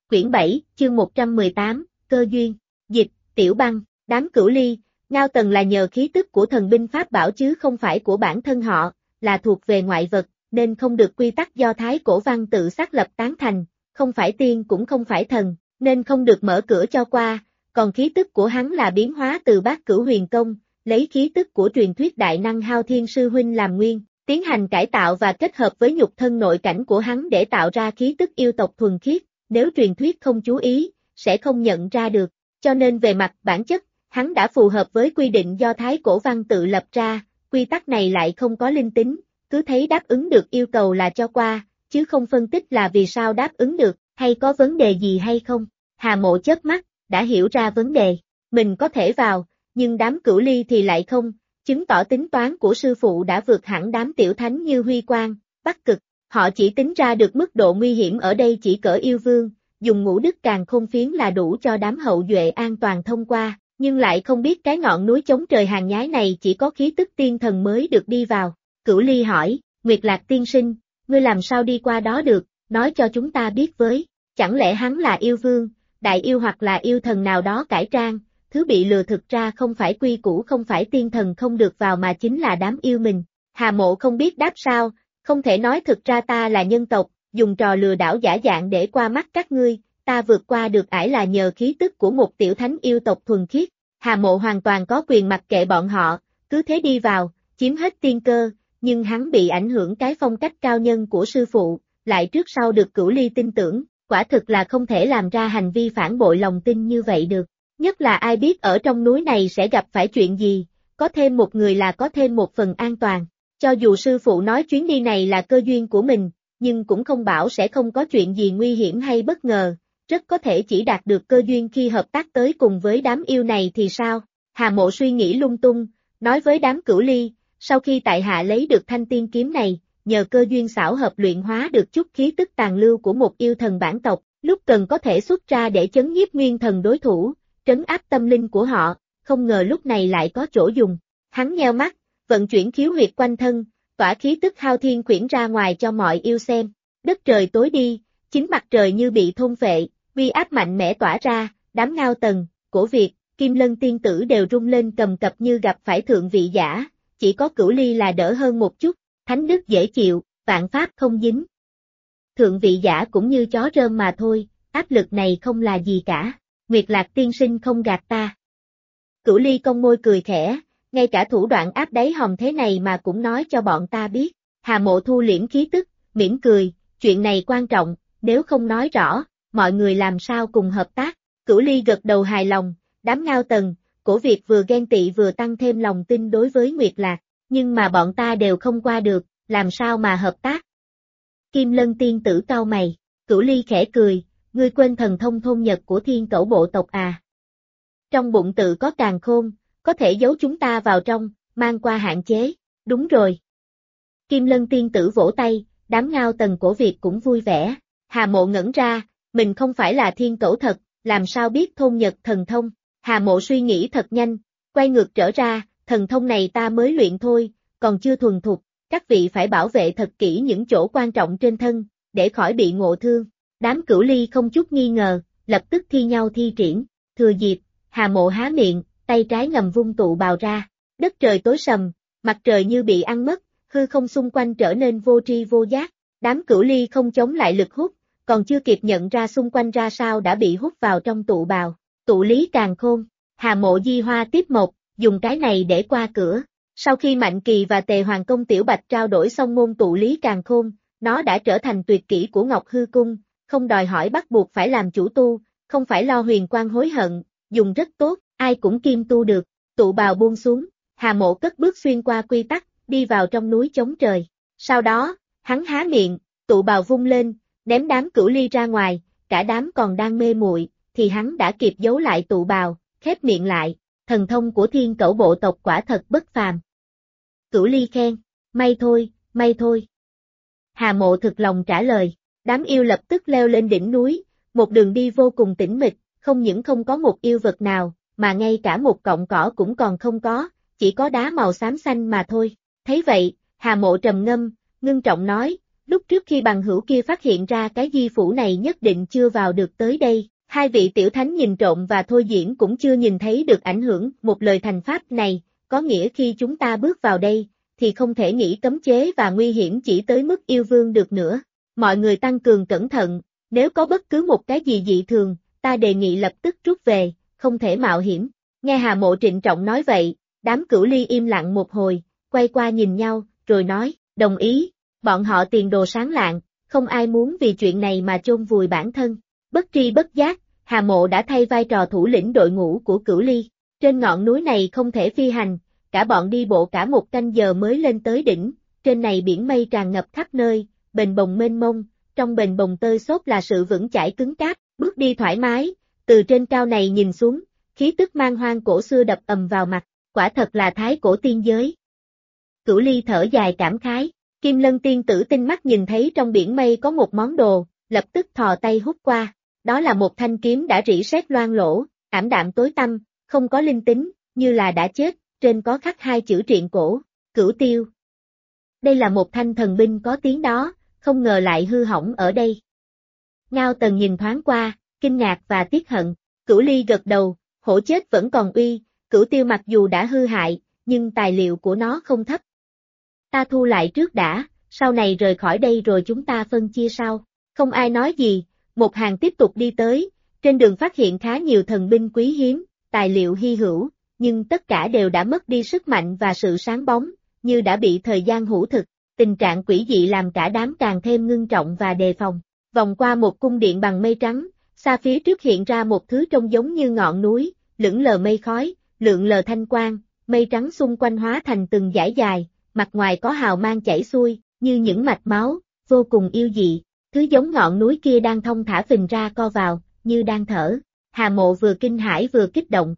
Quyển 7, chương 118, Cơ duyên. Dịch, Tiểu Băng. Đám Cửu Ly, Ngao Tần là nhờ khí tức của thần binh pháp bảo chứ không phải của bản thân họ, là thuộc về ngoại vật, nên không được quy tắc do Thái Cổ Văn tự xác lập tán thành, không phải tiên cũng không phải thần, nên không được mở cửa cho qua, còn khí tức của hắn là biến hóa từ Bát Cửu Huyền Công, lấy khí tức của truyền thuyết đại năng Hao Thiên Sư Huynh làm nguyên, tiến hành cải tạo và kết hợp với nhục thân nội cảnh của hắn để tạo ra khí tức yêu tộc thuần khiết, nếu truyền thuyết không chú ý, sẽ không nhận ra được, cho nên về mặt bản chất, hắn đã phù hợp với quy định do Thái Cổ Văn tự lập ra, quy tắc này lại không có linh tính, cứ thấy đáp ứng được yêu cầu là cho qua, chứ không phân tích là vì sao đáp ứng được, hay có vấn đề gì hay không. Hà Mộ chớp mắt, đã hiểu ra vấn đề, mình có thể vào, nhưng đám Cửu Ly thì lại không, chứng tỏ tính toán của sư phụ đã vượt hẳn đám tiểu thánh như Huy Quang, Bắc Cực, họ chỉ tính ra được mức độ nguy hiểm ở đây chỉ cỡ yêu vương, dùng ngũ đức càn khôn phiến là đủ cho đám hậu duệ an toàn thông qua, nhưng lại không biết cái ngọn núi chống trời hàng nhái này chỉ có khí tức tiên thần mới được đi vào. Cửu Ly hỏi, Nguyệt Lạc tiên sinh, ngươi làm sao đi qua đó được, nói cho chúng ta biết với, chẳng lẽ hắn là yêu vương, đại yêu hoặc là yêu thần nào đó cải trang, thứ bị lừa thực ra không phải quy củ không phải tiên thần không được vào mà chính là đám yêu mình. Hà Mộ không biết đáp sao, không thể nói thực ra ta là nhân tộc, dùng trò lừa đảo giả dạng để qua mắt các ngươi, ta vượt qua được ải là nhờ khí tức của một tiểu thánh yêu tộc thuần khiết. Hà Mộ hoàn toàn có quyền mặc kệ bọn họ, cứ thế đi vào, chiếm hết tiên cơ, nhưng hắn bị ảnh hưởng cái phong cách cao nhân của sư phụ, lại trước sau được Cửu Ly tin tưởng, quả thực là không thể làm ra hành vi phản bội lòng tin như vậy được. Nhất là ai biết ở trong núi này sẽ gặp phải chuyện gì, có thêm một người là có thêm một phần an toàn. Cho dù sư phụ nói chuyến đi này là cơ duyên của mình, nhưng cũng không bảo sẽ không có chuyện gì nguy hiểm hay bất ngờ, rất có thể chỉ đạt được cơ duyên khi hợp tác tới cùng với đám yêu này thì sao? Hà Mộ suy nghĩ lung tung, nói với đám Cửu Ly, sau khi tại hạ lấy được thanh tiên kiếm này, nhờ cơ duyên xảo hợp luyện hóa được chút khí tức tàn lưu của một yêu thần bản tộc, lúc cần có thể xuất ra để chấn nhiếp nguyên thần đối thủ, trấn áp tâm linh của họ, không ngờ lúc này lại có chỗ dùng. Hắn nheo mắt, vận chuyển khiếu huyệt quanh thân, tỏa khí tức hao thiên quyển ra ngoài cho mọi yêu xem. Đất trời tối đi, chính mặt trời như bị thôn phệ, uy áp mạnh mẽ tỏa ra, đám Ngao Tần, Cổ Việt, Kim Lân tiên tử đều rung lên cầm cập như gặp phải thượng vị giả, chỉ có Cửu Ly là đỡ hơn một chút, thánh đức dễ chịu, vạn pháp không dính. Thượng vị giả cũng như chó rơm mà thôi, áp lực này không là gì cả. Nguyệt Lạc tiên sinh không gạt ta. Cửu Ly cong môi cười khẽ, ngay cả thủ đoạn áp đáy hòm thế này mà cũng nói cho bọn ta biết. Hà Mộ thu liễm khí tức, mỉm cười, chuyện này quan trọng, nếu không nói rõ, mọi người làm sao cùng hợp tác. Cửu Ly gật đầu hài lòng, đám Ngao Tần, Cổ Việt vừa ghen tị vừa tăng thêm lòng tin đối với Nguyệt Lạc, nhưng mà bọn ta đều không qua được, làm sao mà hợp tác. Kim Lân tiên tử cau mày, Cửu Ly khẽ cười, ngươi quên thần thông thôn nhật của Thiên Cẩu bộ tộc à. Trong bụng tự có càn khôn, có thể giấu chúng ta vào trong, mang qua hạn chế, đúng rồi. Kim Lân tiên tử vỗ tay, đám Ngao Tần Cổ Việt cũng vui vẻ. Hà Mộ ngẩn ra, mình không phải là Thiên Cẩu thật, làm sao biết thôn nhật thần thông. Hà Mộ suy nghĩ thật nhanh, quay ngược trở ra, thần thông này ta mới luyện thôi, còn chưa thuần thục, các vị phải bảo vệ thật kỹ những chỗ quan trọng trên thân, để khỏi bị ngộ thương. Đám Cửu Ly không chút nghi ngờ, lập tức thi nhau thi triển, thừa dịp, Hà Mộ há miệng, tay trái ngầm vung tụ bào ra, đất trời tối sầm, mặt trời như bị ăn mất, hư không xung quanh trở nên vô tri vô giác, đám Cửu Ly không chống lại lực hút, còn chưa kịp nhận ra xung quanh ra sao đã bị hút vào trong tụ bào, tụ lý càn khôn, Hà Mộ di hoa tiếp một, dùng cái này để qua cửa. Sau khi Mạnh Kỳ và Tề Hoàng Công Tiểu Bạch trao đổi xong môn tụ lý càn khôn, nó đã trở thành tuyệt kỹ của Ngọc Hư Cung, không đòi hỏi bắt buộc phải làm chủ tu, không phải lo huyền quan hối hận, dùng rất tốt, ai cũng kiêm tu được. Tụ bào buông xuống, Hà Mộ cất bước xuyên qua quy tắc, đi vào trong núi chống trời. Sau đó, hắn há miệng, tụ bào vung lên, ném đám Cửu Ly ra ngoài, cả đám còn đang mê muội, thì hắn đã kịp giấu lại tụ bào, khép miệng lại, thần thông của Thiên Cẩu bộ tộc quả thật bất phàm. Cửu Ly khen, may thôi, may thôi. Hà Mộ thực lòng trả lời, đám yêu lập tức leo lên đỉnh núi, một đường đi vô cùng tĩnh mịch, không những không có một yêu vật nào, mà ngay cả một cọng cỏ cũng còn không có, chỉ có đá màu xám xanh mà thôi. Thấy vậy, Hà Mộ trầm ngâm, ngưng trọng nói, Lúc trước khi bằng hữu kia phát hiện ra cái di phủ này nhất định chưa vào được tới đây, hai vị tiểu thánh nhìn trộm và thôi diễn cũng chưa nhìn thấy được ảnh hưởng một lời thành pháp này, có nghĩa khi chúng ta bước vào đây, thì không thể nghĩ cấm chế và nguy hiểm chỉ tới mức yêu vương được nữa. Mọi người tăng cường cẩn thận, nếu có bất cứ một cái gì dị thường, ta đề nghị lập tức rút về, không thể mạo hiểm. Nghe Hà Mộ trịnh trọng nói vậy, đám Cửu Ly im lặng một hồi, quay qua nhìn nhau, rồi nói, đồng ý, bọn họ tiền đồ sáng lạng, không ai muốn vì chuyện này mà chôn vùi bản thân. Bất tri bất giác, Hà Mộ đã thay vai trò thủ lĩnh đội ngũ của Cửu Ly. Trên ngọn núi này không thể phi hành, cả bọn đi bộ cả một canh giờ mới lên tới đỉnh, trên này biển mây tràn ngập khắp nơi, bềnh bồng mênh mông, trong bềnh bồng tơi xốp là sự vững chãi cứng cáp, bước đi thoải mái, từ trên cao này nhìn xuống, khí tức man hoang cổ xưa đập ầm vào mặt, quả thật là thái cổ tiên giới. Cửu Ly thở dài cảm khái, Kim Lân tiên tử tinh mắt nhìn thấy trong biển mây có một món đồ, lập tức thò tay hút qua, đó là một thanh kiếm đã rỉ sét loang lỗ, ảm đạm tối tăm, không có linh tính, như là đã chết, trên có khắc hai chữ triện cổ, Cửu Tiêu. Đây là một thanh thần binh có tiếng đó, không ngờ lại hư hỏng ở đây. Ngao Tần nhìn thoáng qua, kinh ngạc và tiếc hận, Cửu Ly gật đầu, hổ chết vẫn còn uy, Cửu Tiêu mặc dù đã hư hại, nhưng tài liệu của nó không thấp. Ta thu lại trước đã, sau này rời khỏi đây rồi chúng ta phân chia sau. Không ai nói gì, một hàng tiếp tục đi tới, trên đường phát hiện khá nhiều thần binh quý hiếm, tài liệu hy hữu, nhưng tất cả đều đã mất đi sức mạnh và sự sáng bóng, như đã bị thời gian hủ thực, tình trạng quỷ dị làm cả đám càng thêm ngưng trọng và đề phòng. Vòng qua một cung điện bằng mây trắng, xa phía trước hiện ra một thứ trông giống như ngọn núi, lững lờ mây khói, lượn lờ thanh quang, mây trắng xung quanh hóa thành từng dải dài, mặt ngoài có hào mang chảy xuôi, như những mạch máu, vô cùng yêu dị. Thứ giống ngọn núi kia đang thong thả phình ra co vào, như đang thở. Hà Mộ vừa kinh hãi vừa kích động.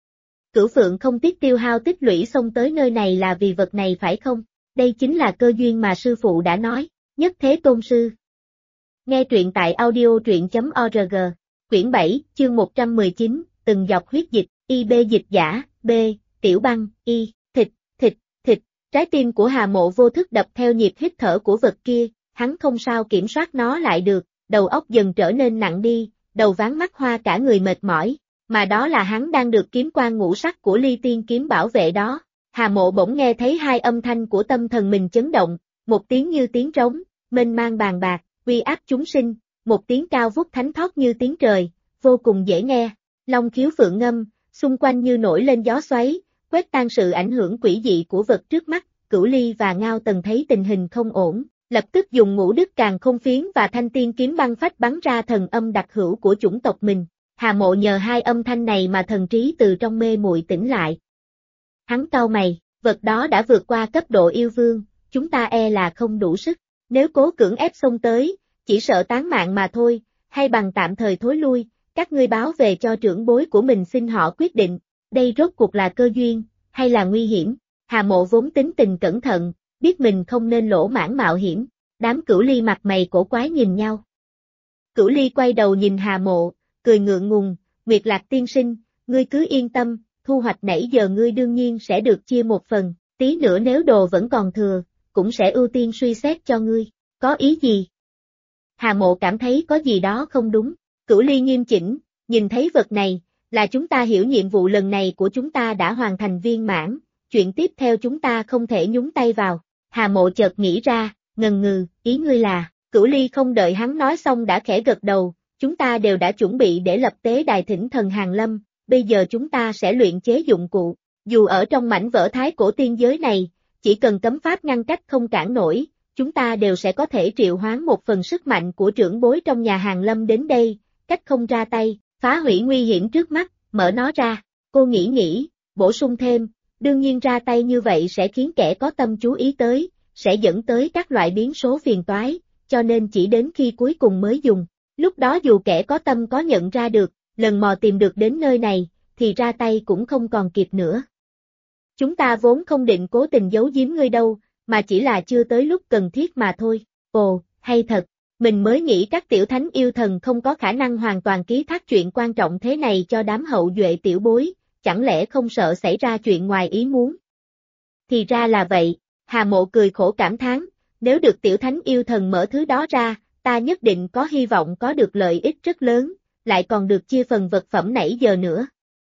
Cửu Phượng không tiếc tiêu hao tích lũy xông tới nơi này là vì vật này phải không? Đây chính là cơ duyên mà sư phụ đã nói, nhất thế tôn sư. Nghe truyện tại audio truyện.org, quyển 7, chương 119, từng dọc huyết dịch, IB dịch giả, B, tiểu băng, Y, thịt, thịt, trái tim của Hà Mộ vô thức đập theo nhịp hít thở của vật kia, hắn không sao kiểm soát nó lại được, đầu óc dần trở nên nặng đi, đầu váng mắt hoa cả người mệt mỏi, mà đó là hắn đang được kiếm quan ngũ sắc của Ly Tiên kiếm bảo vệ đó. Hà Mộ bỗng nghe thấy hai âm thanh của tâm thần mình chấn động, một tiếng như tiếng trống, mênh mang bàn bạc, uy áp chúng sinh, một tiếng cao vút thánh thót như tiếng trời, vô cùng dễ nghe, long khiếu phượng ngâm, xung quanh như nổi lên gió xoáy, quét tan sự ảnh hưởng quỷ dị của vật trước mắt. Cửu Ly và Ngao Tần thấy tình hình không ổn, lập tức dùng Ngũ Đức Càn Khôn Phiến và Thanh Tiên kiếm băng phách bắn ra thần âm đặc hữu của chủng tộc mình. Hà Mộ nhờ hai âm thanh này mà thần trí từ trong mê muội tỉnh lại. Hắn cau mày, vật đó đã vượt qua cấp độ yêu vương, chúng ta e là không đủ sức, nếu cố cưỡng ép xông tới, chỉ sợ tán mạng mà thôi, hay bằng tạm thời thối lui, các ngươi báo về cho trưởng bối của mình xin họ quyết định, đây rốt cuộc là cơ duyên, hay là nguy hiểm. Hà Mộ vốn tính tình cẩn thận, biết mình không nên lỗ mãng mạo hiểm, đám Cửu Ly mặt mày cổ quái nhìn nhau. Cửu Ly quay đầu nhìn Hà Mộ, cười ngượng ngùng, Nguyệt Lạc tiên sinh, ngươi cứ yên tâm, thu hoạch nãy giờ ngươi đương nhiên sẽ được chia một phần, tí nữa nếu đồ vẫn còn thừa, cũng sẽ ưu tiên suy xét cho ngươi, có ý gì? Hà Mộ cảm thấy có gì đó không đúng, Cửu Ly nghiêm chỉnh, nhìn thấy vật này, là chúng ta hiểu nhiệm vụ lần này của chúng ta đã hoàn thành viên mãn, chuyện tiếp theo chúng ta không thể nhúng tay vào. Hà Mộ chợt nghĩ ra, ngần ngừ, ý ngươi là, Cửu Ly không đợi hắn nói xong đã khẽ gật đầu, chúng ta đều đã chuẩn bị để lập tế đài thỉnh thần Hàn Lâm, bây giờ chúng ta sẽ luyện chế dụng cụ, dù ở trong mảnh vỡ thái cổ tiên giới này, chỉ cần cấm pháp ngăn cách không cản nổi, chúng ta đều sẽ có thể triệu hoán một phần sức mạnh của trưởng bối trong nhà Hàn Lâm đến đây, cách không ra tay, phá hủy nguy hiểm trước mắt, mở nó ra, cô nghĩ, bổ sung thêm, đương nhiên ra tay như vậy sẽ khiến kẻ có tâm chú ý tới, sẽ dẫn tới các loại biến số phiền toái, cho nên chỉ đến khi cuối cùng mới dùng. Lúc đó dù kẻ có tâm có nhận ra được, lần mò tìm được đến nơi này, thì ra tay cũng không còn kịp nữa. Chúng ta vốn không định cố tình giấu giếm ngươi đâu, mà chỉ là chưa tới lúc cần thiết mà thôi. Ồ, hay thật, mình mới nghĩ các tiểu thánh yêu thần không có khả năng hoàn toàn ký thác chuyện quan trọng thế này cho đám hậu duệ tiểu bối, chẳng lẽ không sợ xảy ra chuyện ngoài ý muốn. Thì ra là vậy, Hà Mộ cười khổ cảm thán, Nếu được tiểu thánh yêu thần mở thứ đó ra, ta nhất định có hy vọng có được lợi ích rất lớn, lại còn được chia phần vật phẩm nãy giờ nữa.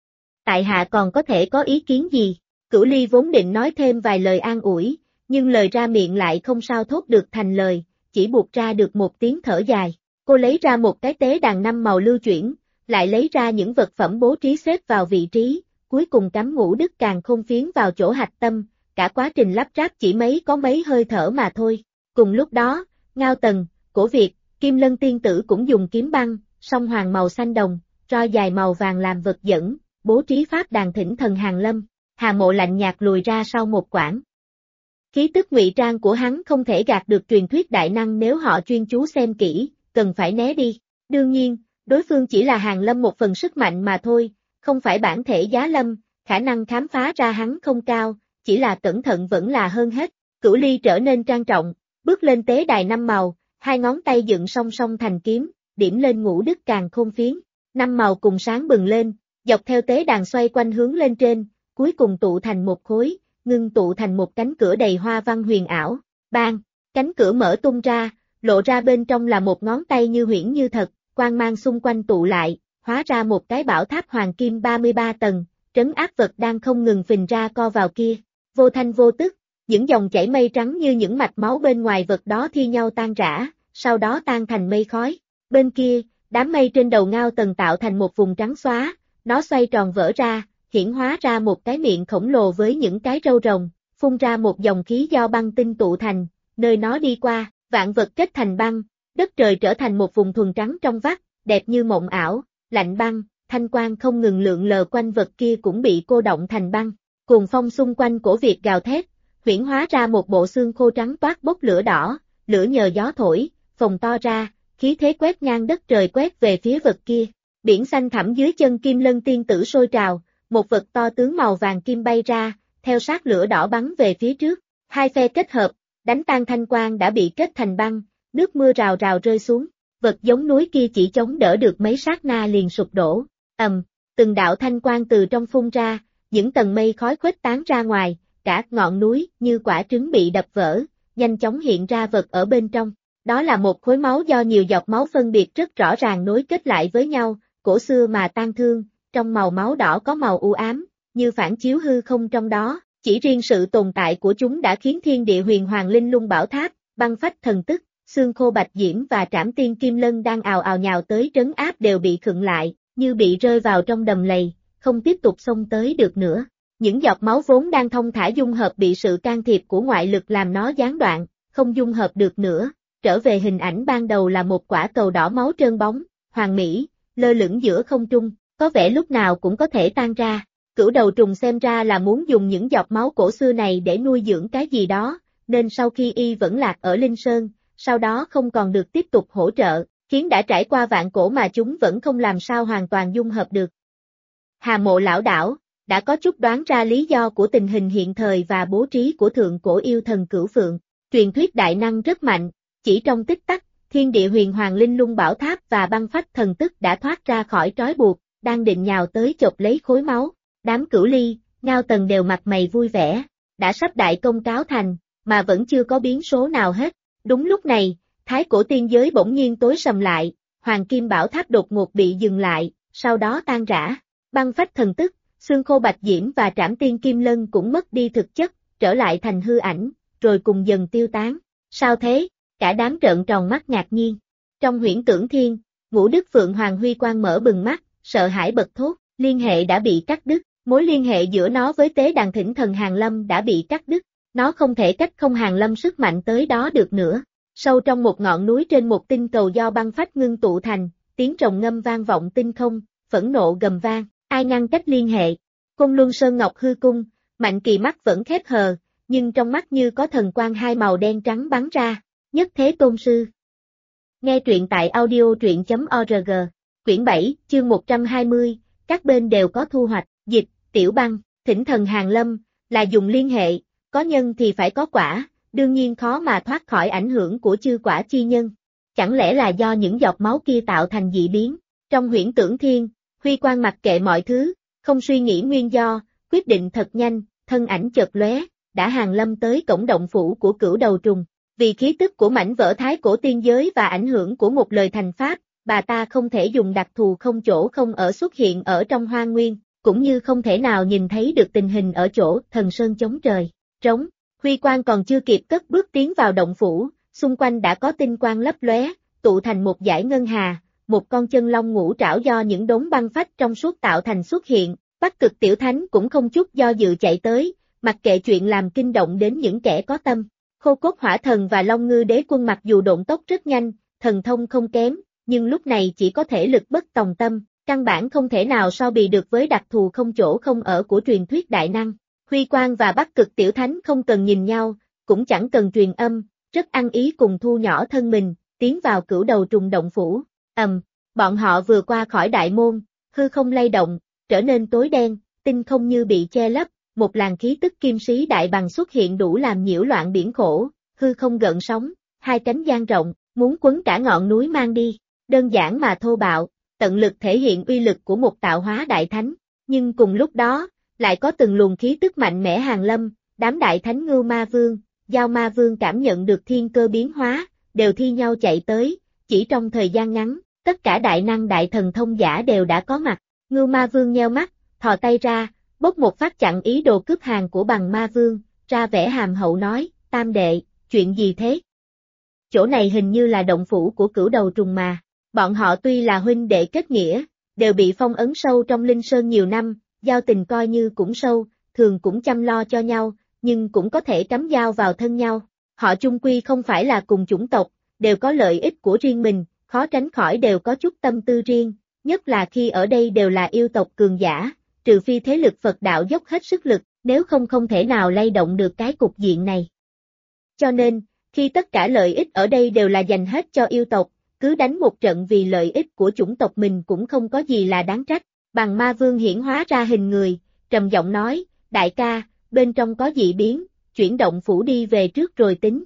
Tại hạ còn có thể có ý kiến gì? Cửu Ly vốn định nói thêm vài lời an ủi, nhưng lời ra miệng lại không sao thốt được thành lời, chỉ buộc ra được một tiếng thở dài. Cô lấy ra một cái tế đàn 5 màu lưu chuyển, lại lấy ra những vật phẩm bố trí xếp vào vị trí, cuối cùng cắm ngũ đức càn khôn phiến vào chỗ hạch tâm, cả quá trình lắp ráp chỉ có mấy hơi thở mà thôi. Cùng lúc đó, Ngao Tần, Cổ Việt, Kim Lân tiên tử cũng dùng kiếm băng, song hoàng màu xanh đồng, roi dài màu vàng làm vật dẫn, bố trí pháp đàn thỉnh thần Hàn Lâm. Hà Mộ lạnh nhạt lùi ra sau một quãng. Khí tức ngụy trang của hắn không thể gạt được truyền thuyết đại năng nếu họ chuyên chú xem kỹ, cần phải né đi. Đương nhiên, đối phương chỉ là Hàn Lâm một phần sức mạnh mà thôi, không phải bản thể Giá Lâm, khả năng khám phá ra hắn không cao, chỉ là cẩn thận vẫn là hơn hết. Cửu Ly trở nên trang trọng, bước lên tế đài 5 màu, hai ngón tay dựng song song thành kiếm, điểm lên ngũ đức càn khôn phiến. 5 màu cùng sáng bừng lên, dọc theo tế đàn xoay quanh hướng lên trên, cuối cùng tụ thành một khối, ngưng tụ thành một cánh cửa đầy hoa văn huyền ảo. Bang! Cánh cửa mở tung ra, lộ ra bên trong là một ngón tay như huyễn như thật, quang mang xung quanh tụ lại, hóa ra một cái bảo tháp hoàng kim 33 tầng, trấn áp vật đang không ngừng phình ra co vào kia. Vô thanh vô tức, những dòng chảy mây trắng như những mạch máu bên ngoài vật đó thi nhau tan rã, sau đó tan thành mây khói. Bên kia, đám mây trên đầu Ngao Tần tạo thành một vùng trắng xóa, nó xoay tròn vỡ ra, hiển hóa ra một cái miệng khổng lồ với những cái râu rồng, phun ra một dòng khí do băng tinh tụ thành, nơi nó đi qua, vạn vật kết thành băng, đất trời trở thành một vùng thuần trắng trong vắt, đẹp như mộng ảo, lạnh băng, thanh quang không ngừng lượn lờ quanh vật kia cũng bị cô động thành băng. Cuồng phong xung quanh Cổ Việt gào thét, huyễn hóa ra một bộ xương khô trắng toát bốc lửa đỏ, lửa nhờ gió thổi, phồng to ra, khí thế quét ngang đất trời quét về phía vật kia. Biển xanh thẳm dưới chân Kim Lân tiên tử sôi trào, một vật to tướng màu vàng kim bay ra, theo sát lửa đỏ bắn về phía trước. Hai phe kết hợp, đánh tan thanh quang đã bị kết thành băng, nước mưa rào rào rơi xuống. Vật giống núi kia chỉ chống đỡ được mấy sát na liền sụp đổ. Từng đạo thanh quang từ trong phun ra, những tầng mây khói khuếch tán ra ngoài, cả ngọn núi như quả trứng bị đập vỡ, nhanh chóng hiện ra vật ở bên trong. Đó là một khối máu do nhiều giọt máu phân biệt rất rõ ràng nối kết lại với nhau, cổ xưa mà tang thương, trong màu máu đỏ có màu u ám, như phản chiếu hư không trong đó. Chỉ riêng sự tồn tại của chúng đã khiến thiên địa huyền hoàng linh lung bảo tháp, băng phách thần tức, xương khô bạch diễm và trảm tiên kim lân đang ào ào nhào tới trấn áp đều bị khựng lại, như bị rơi vào trong đầm lầy, không tiếp tục xông tới được nữa. Những giọt máu vốn đang thông thả dung hợp bị sự can thiệp của ngoại lực làm nó gián đoạn, không dung hợp được nữa, trở về hình ảnh ban đầu là một quả cầu đỏ máu trơn bóng, hoàn mỹ, lơ lửng giữa không trung, có vẻ lúc nào cũng có thể tan ra. Cửu đầu trùng xem ra là muốn dùng những giọt máu cổ xưa này để nuôi dưỡng cái gì đó, nên sau khi y vẫn lạc ở Linh Sơn, sau đó không còn được tiếp tục hỗ trợ, khiến đã trải qua vạn cổ mà chúng vẫn không làm sao hoàn toàn dung hợp được. Hà Mộ lão đảo, đã có chút đoán ra lý do của tình hình hiện thời và bố trí của thượng cổ yêu thần Cửu Phượng. Truyền thuyết đại năng rất mạnh, chỉ trong tích tắc, thiên địa huyền hoàng linh lung bảo tháp và băng phách thần tức đã thoát ra khỏi trói buộc, đang định nhào tới chộp lấy khối máu. Đám Cửu Ly, Ngao Tần đều mặt mày vui vẻ, đã sắp đại công cáo thành, mà vẫn chưa có biến số nào hết. Đúng lúc này, thái cổ tiên giới bỗng nhiên tối sầm lại, hoàng kim bảo tháp đột ngột bị dừng lại, sau đó tan rã. Băng phách thần tức, xương khô bạch diễm và trảm tiên kim lân cũng mất đi thực chất, trở lại thành hư ảnh, rồi cùng dần tiêu tán. Sao thế? Cả đám trợn tròn mắt ngạc nhiên. Trong huyễn tưởng thiên, Ngũ Đức Phượng Hoàng huy quang mở bừng mắt, sợ hãi bật thốt, liên hệ đã bị cắt đứt. Mối liên hệ giữa nó với tế đàn thỉnh thần Hàn Lâm đã bị cắt đứt, nó không thể cách không Hàn Lâm sức mạnh tới đó được nữa. Sâu trong một ngọn núi trên một tinh cầu do băng phách ngưng tụ thành, tiếng rồng ngâm vang vọng tinh không, phẫn nộ gầm vang, ai ngăn cách liên hệ. Côn Luân Sơn Ngọc hư cung, Mạnh Kỳ mắt vẫn khép hờ, nhưng trong mắt như có thần quang hai màu đen trắng bắn ra. Nhất Thế Tôn Sư. Nghe truyện tại audio.org, quyển 7, chương 120, các bên đều có thu hoạch. Dịch, Tiểu Băng, thỉnh thần Hàn Lâm, là dùng liên hệ, có nhân thì phải có quả, đương nhiên khó mà thoát khỏi ảnh hưởng của chư quả chi nhân. Chẳng lẽ là do những giọt máu kia tạo thành dị biến? Trong huyễn tưởng thiên, huy quang mặc kệ mọi thứ, không suy nghĩ nguyên do, quyết định thật nhanh, thân ảnh chợt lóe, đã Hàn Lâm tới cổng động phủ của Cửu đầu trùng. Vì khí tức của mảnh vỡ thái cổ tiên giới và ảnh hưởng của một lời thành pháp, bà ta không thể dùng đặc thù không chỗ không ở xuất hiện ở trong hoang nguyên, cũng như không thể nào nhìn thấy được tình hình ở chỗ thần sơn chống trời, trống. Huy quang còn chưa kịp cất bước tiến vào động phủ, xung quanh đã có tinh quang lấp lóe, tụ thành một dải ngân hà, một con chân long ngũ trảo do những đống băng phách trong suốt tạo thành xuất hiện. Bắc Cực Tiểu Thánh cũng không chút do dự chạy tới, mặc kệ chuyện làm kinh động đến những kẻ có tâm. Khô Cốt Hỏa Thần và Long Ngư Đế Quân mặc dù độn tốc rất nhanh, thần thông không kém, nhưng lúc này chỉ có thể lực bất tòng tâm, căn bản không thể nào so bì được với đặc thù không chỗ không ở của truyền thuyết đại năng. Huy Quang và Bắc Cực Tiểu Thánh không cần nhìn nhau, cũng chẳng cần truyền âm, rất ăn ý cùng thu nhỏ thân mình, tiến vào Cửu Đầu Trùng động phủ. Bọn họ vừa qua khỏi đại môn, hư không lay động, trở nên tối đen, tinh không như bị che lấp, một làn khí tức kim sĩ đại bằng xuất hiện đủ làm nhiễu loạn biển khổ, hư không gợn sóng, hai cánh dang rộng, muốn quấn cả ngọn núi mang đi, đơn giản mà thô bạo, tận lực thể hiện uy lực của một tạo hóa đại thánh, nhưng cùng lúc đó, lại có từng luồng khí tức mạnh mẽ hàng lâm, đám đại thánh Ngưu Ma Vương, Giao Ma Vương cảm nhận được thiên cơ biến hóa, đều thi nhau chạy tới, chỉ trong thời gian ngắn, tất cả đại năng đại thần thông giả đều đã có mặt. Ngưu Ma Vương nheo mắt, thò tay ra, bốc một phát chặn ý đồ cướp hàng của Bằng Ma Vương, ra vẻ hàm hậu nói, Tam đệ, chuyện gì thế? Chỗ này hình như là động phủ của Cửu Đầu Trùng mà. Bọn họ tuy là huynh đệ kết nghĩa, đều bị phong ấn sâu trong Linh Sơn nhiều năm, giao tình coi như cũng sâu, thường cũng chăm lo cho nhau, nhưng cũng có thể cắm dao vào thân nhau. Họ chung quy không phải là cùng chủng tộc, đều có lợi ích của riêng mình, khó tránh khỏi đều có chút tâm tư riêng, nhất là khi ở đây đều là yêu tộc cường giả, trừ phi thế lực Phật đạo dốc hết sức lực, nếu không thể nào lay động được cái cục diện này. Cho nên, khi tất cả lợi ích ở đây đều là dành hết cho yêu tộc, cứ đánh một trận vì lợi ích của chủng tộc mình cũng không có gì là đáng trách. Bằng Ma Vương hiển hóa ra hình người, trầm giọng nói, đại ca, bên trong có dị biến, chuyển động phủ đi về trước rồi tính.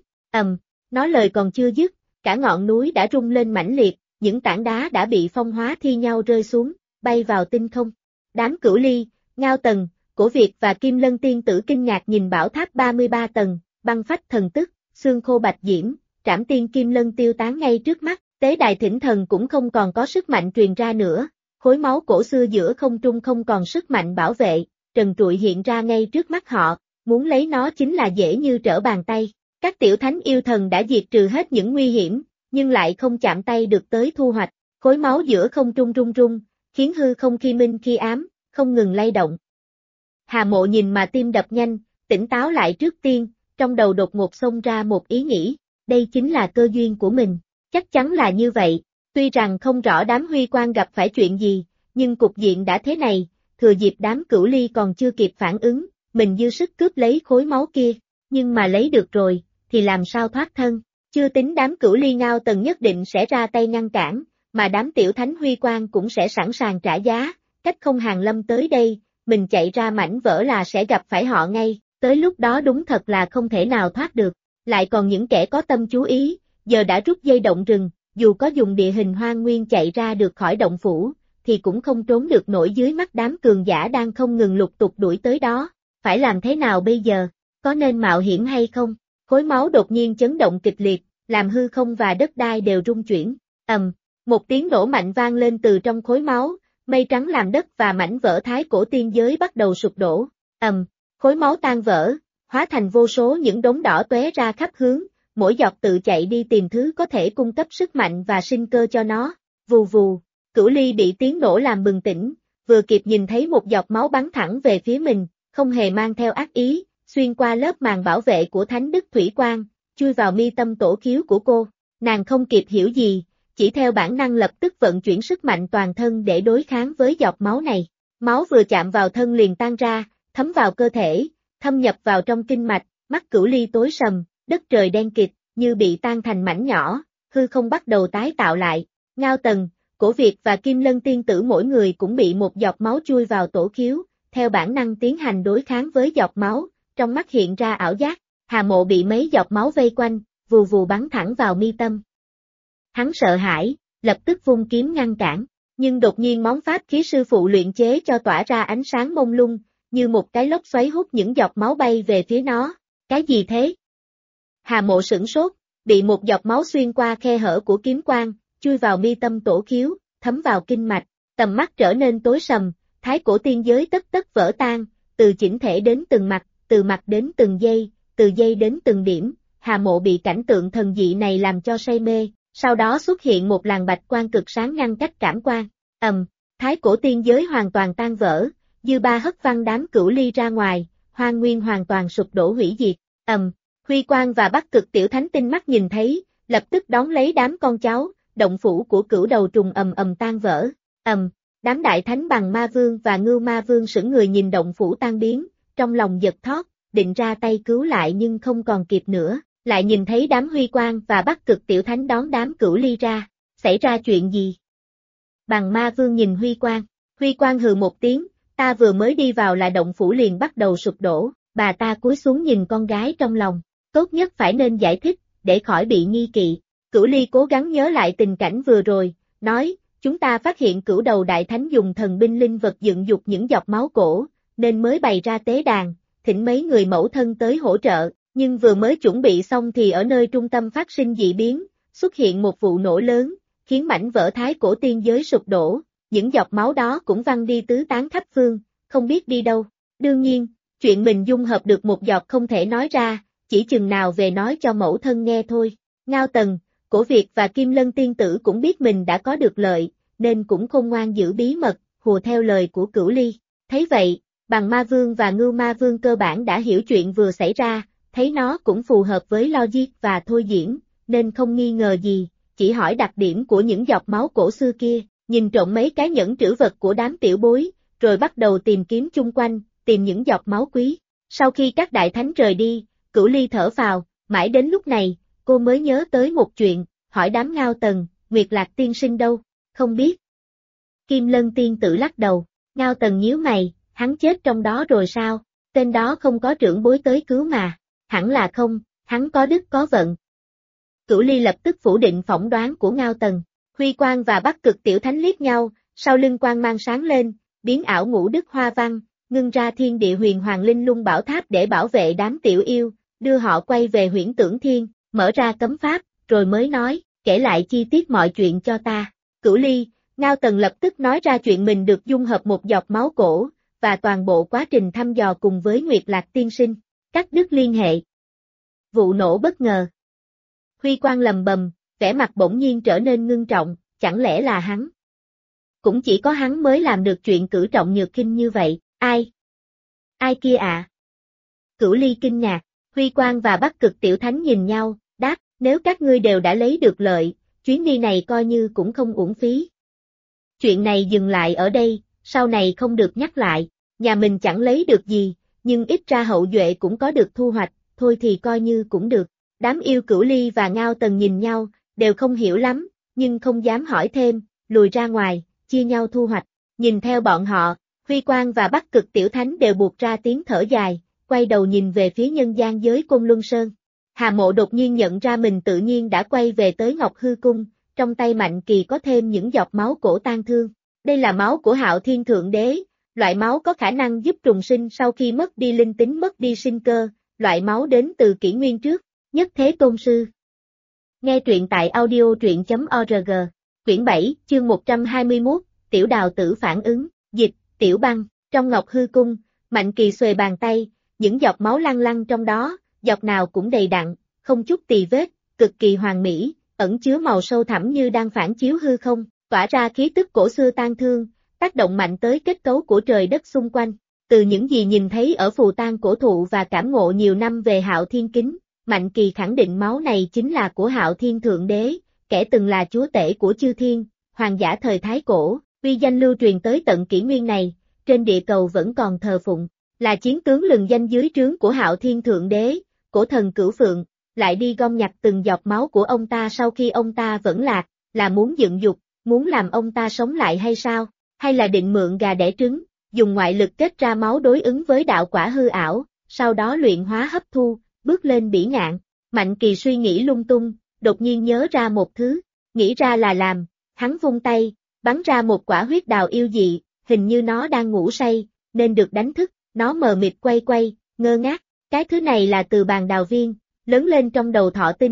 Nói lời còn chưa dứt, cả ngọn núi đã rung lên mãnh liệt, những tảng đá đã bị phong hóa thi nhau rơi xuống, bay vào tinh không. Đám Cửu Ly, Ngao Tần, Cổ Việt và Kim Lân Tiên Tử kinh ngạc nhìn bảo tháp 33 tầng, băng phách thần tức, xương khô bạch diễm, trảm tiên Kim Lân tiêu tán ngay trước mắt, tế đài thỉnh thần cũng không còn có sức mạnh truyền ra nữa, khối máu cổ xưa giữa không trung không còn sức mạnh bảo vệ, trần trụi hiện ra ngay trước mắt họ, muốn lấy nó chính là dễ như trở bàn tay. Các tiểu thánh yêu thần đã diệt trừ hết những nguy hiểm, nhưng lại không chạm tay được tới thu hoạch, khối máu giữa không trung rung rung, khiến hư không khi minh khi ám, không ngừng lay động. Hà Mộ nhìn mà tim đập nhanh, tỉnh táo lại trước tiên, trong đầu đột ngột xông ra một ý nghĩ, đây chính là cơ duyên của mình, chắc chắn là như vậy, tuy rằng không rõ đám Huy Quang gặp phải chuyện gì, nhưng cục diện đã thế này, thừa dịp đám Cửu Ly còn chưa kịp phản ứng, mình dư sức cướp lấy khối máu kia, nhưng mà lấy được rồi, thì làm sao thoát thân, chưa tính đám Cửu Ly Ngao Tần nhất định sẽ ra tay ngăn cản, mà đám tiểu thánh Huy Quang cũng sẽ sẵn sàng trả giá, cách không hàng lâm tới đây, mình chạy ra mảnh vỡ là sẽ gặp phải họ ngay, tới lúc đó đúng thật là không thể nào thoát được, lại còn những kẻ có tâm chú ý, giờ đã rút dây động rừng, dù có dùng địa hình hoang nguyên chạy ra được khỏi động phủ, thì cũng không trốn được nổi dưới mắt đám cường giả đang không ngừng lục tục đuổi tới đó, phải làm thế nào bây giờ, có nên mạo hiểm hay không? Khối máu đột nhiên chấn động kịch liệt, làm hư không và đất đai đều rung chuyển, một tiếng nổ mạnh vang lên từ trong khối máu, mây trắng làm đất và mảnh vỡ thái cổ tiên giới bắt đầu sụp đổ, khối máu tan vỡ, hóa thành vô số những đống đỏ tóe ra khắp hướng, mỗi giọt tự chạy đi tìm thứ có thể cung cấp sức mạnh và sinh cơ cho nó, vù vù, Cửu Ly bị tiếng nổ làm bừng tỉnh, vừa kịp nhìn thấy một giọt máu bắn thẳng về phía mình, không hề mang theo ác ý, xuyên qua lớp màn bảo vệ của Thánh Đức Thủy Quang, chui vào mi tâm tổ khiếu của cô, nàng không kịp hiểu gì, chỉ theo bản năng lập tức vận chuyển sức mạnh toàn thân để đối kháng với giọt máu này, máu vừa chạm vào thân liền tan ra, thấm vào cơ thể, thâm nhập vào trong kinh mạch, mắt Cửu Ly tối sầm, đất trời đen kịt, như bị tan thành mảnh nhỏ, hư không bắt đầu tái tạo lại, Ngao Tần, Cổ Việt và Kim Lân Tiên Tử mỗi người cũng bị một giọt máu chui vào tổ khiếu, theo bản năng tiến hành đối kháng với giọt máu, trong mắt hiện ra ảo giác, Hà Mộ bị mấy giọt máu vây quanh, vù vù bắn thẳng vào mi tâm. Hắn sợ hãi, lập tức vung kiếm ngăn cản, nhưng đột nhiên món pháp khí sư phụ luyện chế cho tỏa ra ánh sáng mông lung, như một cái lốc xoáy hút những giọt máu bay về phía nó, cái gì thế? Hà Mộ sửng sốt, bị một giọt máu xuyên qua khe hở của kiếm quang, chui vào mi tâm tổ khiếu, thấm vào kinh mạch, tầm mắt trở nên tối sầm, thái cổ tiên giới tất tất vỡ tan, từ chỉnh thể đến từng mặt, từ mặt đến từng giây, từ giây đến từng điểm, Hà Mộ bị cảnh tượng thần dị này làm cho say mê, sau đó xuất hiện một làn bạch quang cực sáng ngăn cách cảm quan, thái cổ tiên giới hoàn toàn tan vỡ, dư ba hất văng đám cửu ly ra ngoài, hoang nguyên hoàn toàn sụp đổ hủy diệt, Huy Quang và Bắc Cực Tiểu Thánh tinh mắt nhìn thấy, lập tức đón lấy đám con cháu, động phủ của cửu đầu trùng tan vỡ, đám đại thánh Bằng Ma Vương và Ngưu Ma Vương sững người nhìn động phủ tan biến, trong lòng giật thót, định ra tay cứu lại nhưng không còn kịp nữa, lại nhìn thấy đám Huy Quang và Bắc Cực Tiểu Thánh đón đám cửu ly ra, xảy ra chuyện gì? Bằng Ma Vương nhìn Huy Quang hừ một tiếng, ta vừa mới đi vào là động phủ liền bắt đầu sụp đổ, bà ta cúi xuống nhìn con gái trong lòng, tốt nhất phải nên giải thích, để khỏi bị nghi kỵ. Cửu ly cố gắng nhớ lại tình cảnh vừa rồi, nói, chúng ta phát hiện cửu đầu đại thánh dùng thần binh linh vật dựng dục những giọt máu cổ, nên mới bày ra tế đàn, thỉnh mấy người mẫu thân tới hỗ trợ, nhưng vừa mới chuẩn bị xong thì ở nơi trung tâm phát sinh dị biến, xuất hiện một vụ nổ lớn, khiến mảnh vỡ thái cổ tiên giới sụp đổ, những giọt máu đó cũng văng đi tứ tán khắp phương, không biết đi đâu. Đương nhiên, chuyện mình dung hợp được một giọt không thể nói ra, chỉ chừng nào về nói cho mẫu thân nghe thôi. Ngao Tần, Cổ Việt và Kim Lân tiên tử cũng biết mình đã có được lợi, nên cũng khôn ngoan giữ bí mật, hùa theo lời của Cửu Ly. Thấy vậy, Bằng Ma Vương và Ngưu Ma Vương cơ bản đã hiểu chuyện vừa xảy ra, thấy nó cũng phù hợp với logic và thôi diễn, nên không nghi ngờ gì, chỉ hỏi đặc điểm của những giọt máu cổ xưa kia, nhìn trộm mấy cái nhẫn trữ vật của đám tiểu bối, rồi bắt đầu tìm kiếm chung quanh, tìm những giọt máu quý. Sau khi các đại thánh rời đi, Cửu Ly thở phào, mãi đến lúc này, cô mới nhớ tới một chuyện, hỏi đám Ngao Tần, Nguyệt Lạc tiên sinh đâu, không biết. Kim Lân tiên tử lắc đầu, Ngao Tần nhíu mày, hắn chết trong đó rồi sao, tên đó không có trưởng bối tới cứu mà, hẳn là không, hắn có đức có vận. Cửu Ly lập tức phủ định phỏng đoán của Ngao Tần, Huy Quang và Bắc Cực Tiểu Thánh liếc nhau, sau lưng quang mang sáng lên, biến ảo ngũ đức hoa văn, ngưng ra thiên địa huyền hoàng linh lung bảo tháp để bảo vệ đám tiểu yêu, đưa họ quay về huyễn tưởng thiên, mở ra cấm pháp, rồi mới nói, kể lại chi tiết mọi chuyện cho ta. Cửu Ly, Ngao Tần lập tức nói ra chuyện mình được dung hợp một giọt máu cổ, và toàn bộ quá trình thăm dò cùng với Nguyệt Lạc tiên sinh, cắt đứt liên hệ. Vụ nổ bất ngờ. Huy Quang lầm bầm, vẻ mặt bỗng nhiên trở nên ngưng trọng, chẳng lẽ là hắn? Cũng chỉ có hắn mới làm được chuyện cử trọng nhược khinh như vậy, ai? Ai kia ạ? Cửu Ly kinh ngạc, Huy Quang và Bắc Cực Tiểu Thánh nhìn nhau, đáp, nếu các ngươi đều đã lấy được lợi, chuyến đi này coi như cũng không uổng phí. Chuyện này dừng lại ở đây, sau này không được nhắc lại, nhà mình chẳng lấy được gì, nhưng ít ra hậu duệ cũng có được thu hoạch, thôi thì coi như cũng được. Đám yêu Cửu Ly và Ngao Tần nhìn nhau, đều không hiểu lắm, nhưng không dám hỏi thêm, lùi ra ngoài, chia nhau thu hoạch. Nhìn theo bọn họ, Huy Quang và Bắc Cực Tiểu Thánh đều buộc ra tiếng thở dài, quay đầu nhìn về phía nhân gian giới Côn Luân Sơn. Hà Mộ đột nhiên nhận ra mình tự nhiên đã quay về tới Ngọc Hư Cung, trong tay Mạnh Kỳ có thêm những giọt máu cổ tang thương. Đây là máu của Hạo Thiên Thượng Đế, loại máu có khả năng giúp trùng sinh sau khi mất đi linh tính mất đi sinh cơ, loại máu đến từ kỷ nguyên trước, Nhất Thế Tôn Sư. Nghe truyện tại audio.org, quyển 7, chương 121, Tiểu Đào Tử phản ứng, dịch, Tiểu Băng, trong Ngọc Hư Cung, Mạnh Kỳ xuề bàn tay, những giọt máu lăn lăn trong đó, giọt nào cũng đầy đặn, không chút tì vết, cực kỳ hoàn mỹ, ẩn chứa màu sâu thẳm như đang phản chiếu hư không, tỏa ra khí tức cổ xưa tang thương, tác động mạnh tới kết cấu của trời đất xung quanh. Từ những gì nhìn thấy ở phù tang cổ thụ và cảm ngộ nhiều năm về Hạo Thiên Kính, Mạnh Kỳ khẳng định máu này chính là của Hạo Thiên Thượng Đế, kẻ từng là chúa tể của chư thiên, hoàng giả thời Thái Cổ, uy danh lưu truyền tới tận kỷ nguyên này, trên địa cầu vẫn còn thờ phụng, là chiến tướng lừng danh dưới trướng của Hạo Thiên Thượng Đế, cổ thần Cửu Phượng, lại đi gom nhặt từng giọt máu của ông ta sau khi ông ta vẫn lạc, là muốn dựng dục, muốn làm ông ta sống lại hay sao, hay là định mượn gà đẻ trứng, dùng ngoại lực kết ra máu đối ứng với đạo quả hư ảo, sau đó luyện hóa hấp thu, bước lên bỉ ngạn. Mạnh Kỳ suy nghĩ lung tung, đột nhiên nhớ ra một thứ, nghĩ ra là làm, hắn vung tay, bắn ra một quả huyết đào yêu dị, hình như nó đang ngủ say, nên được đánh thức, nó mờ mịt quay quay, ngơ ngác, cái thứ này là từ bàn đào viên, lớn lên trong đầu thọ tinh,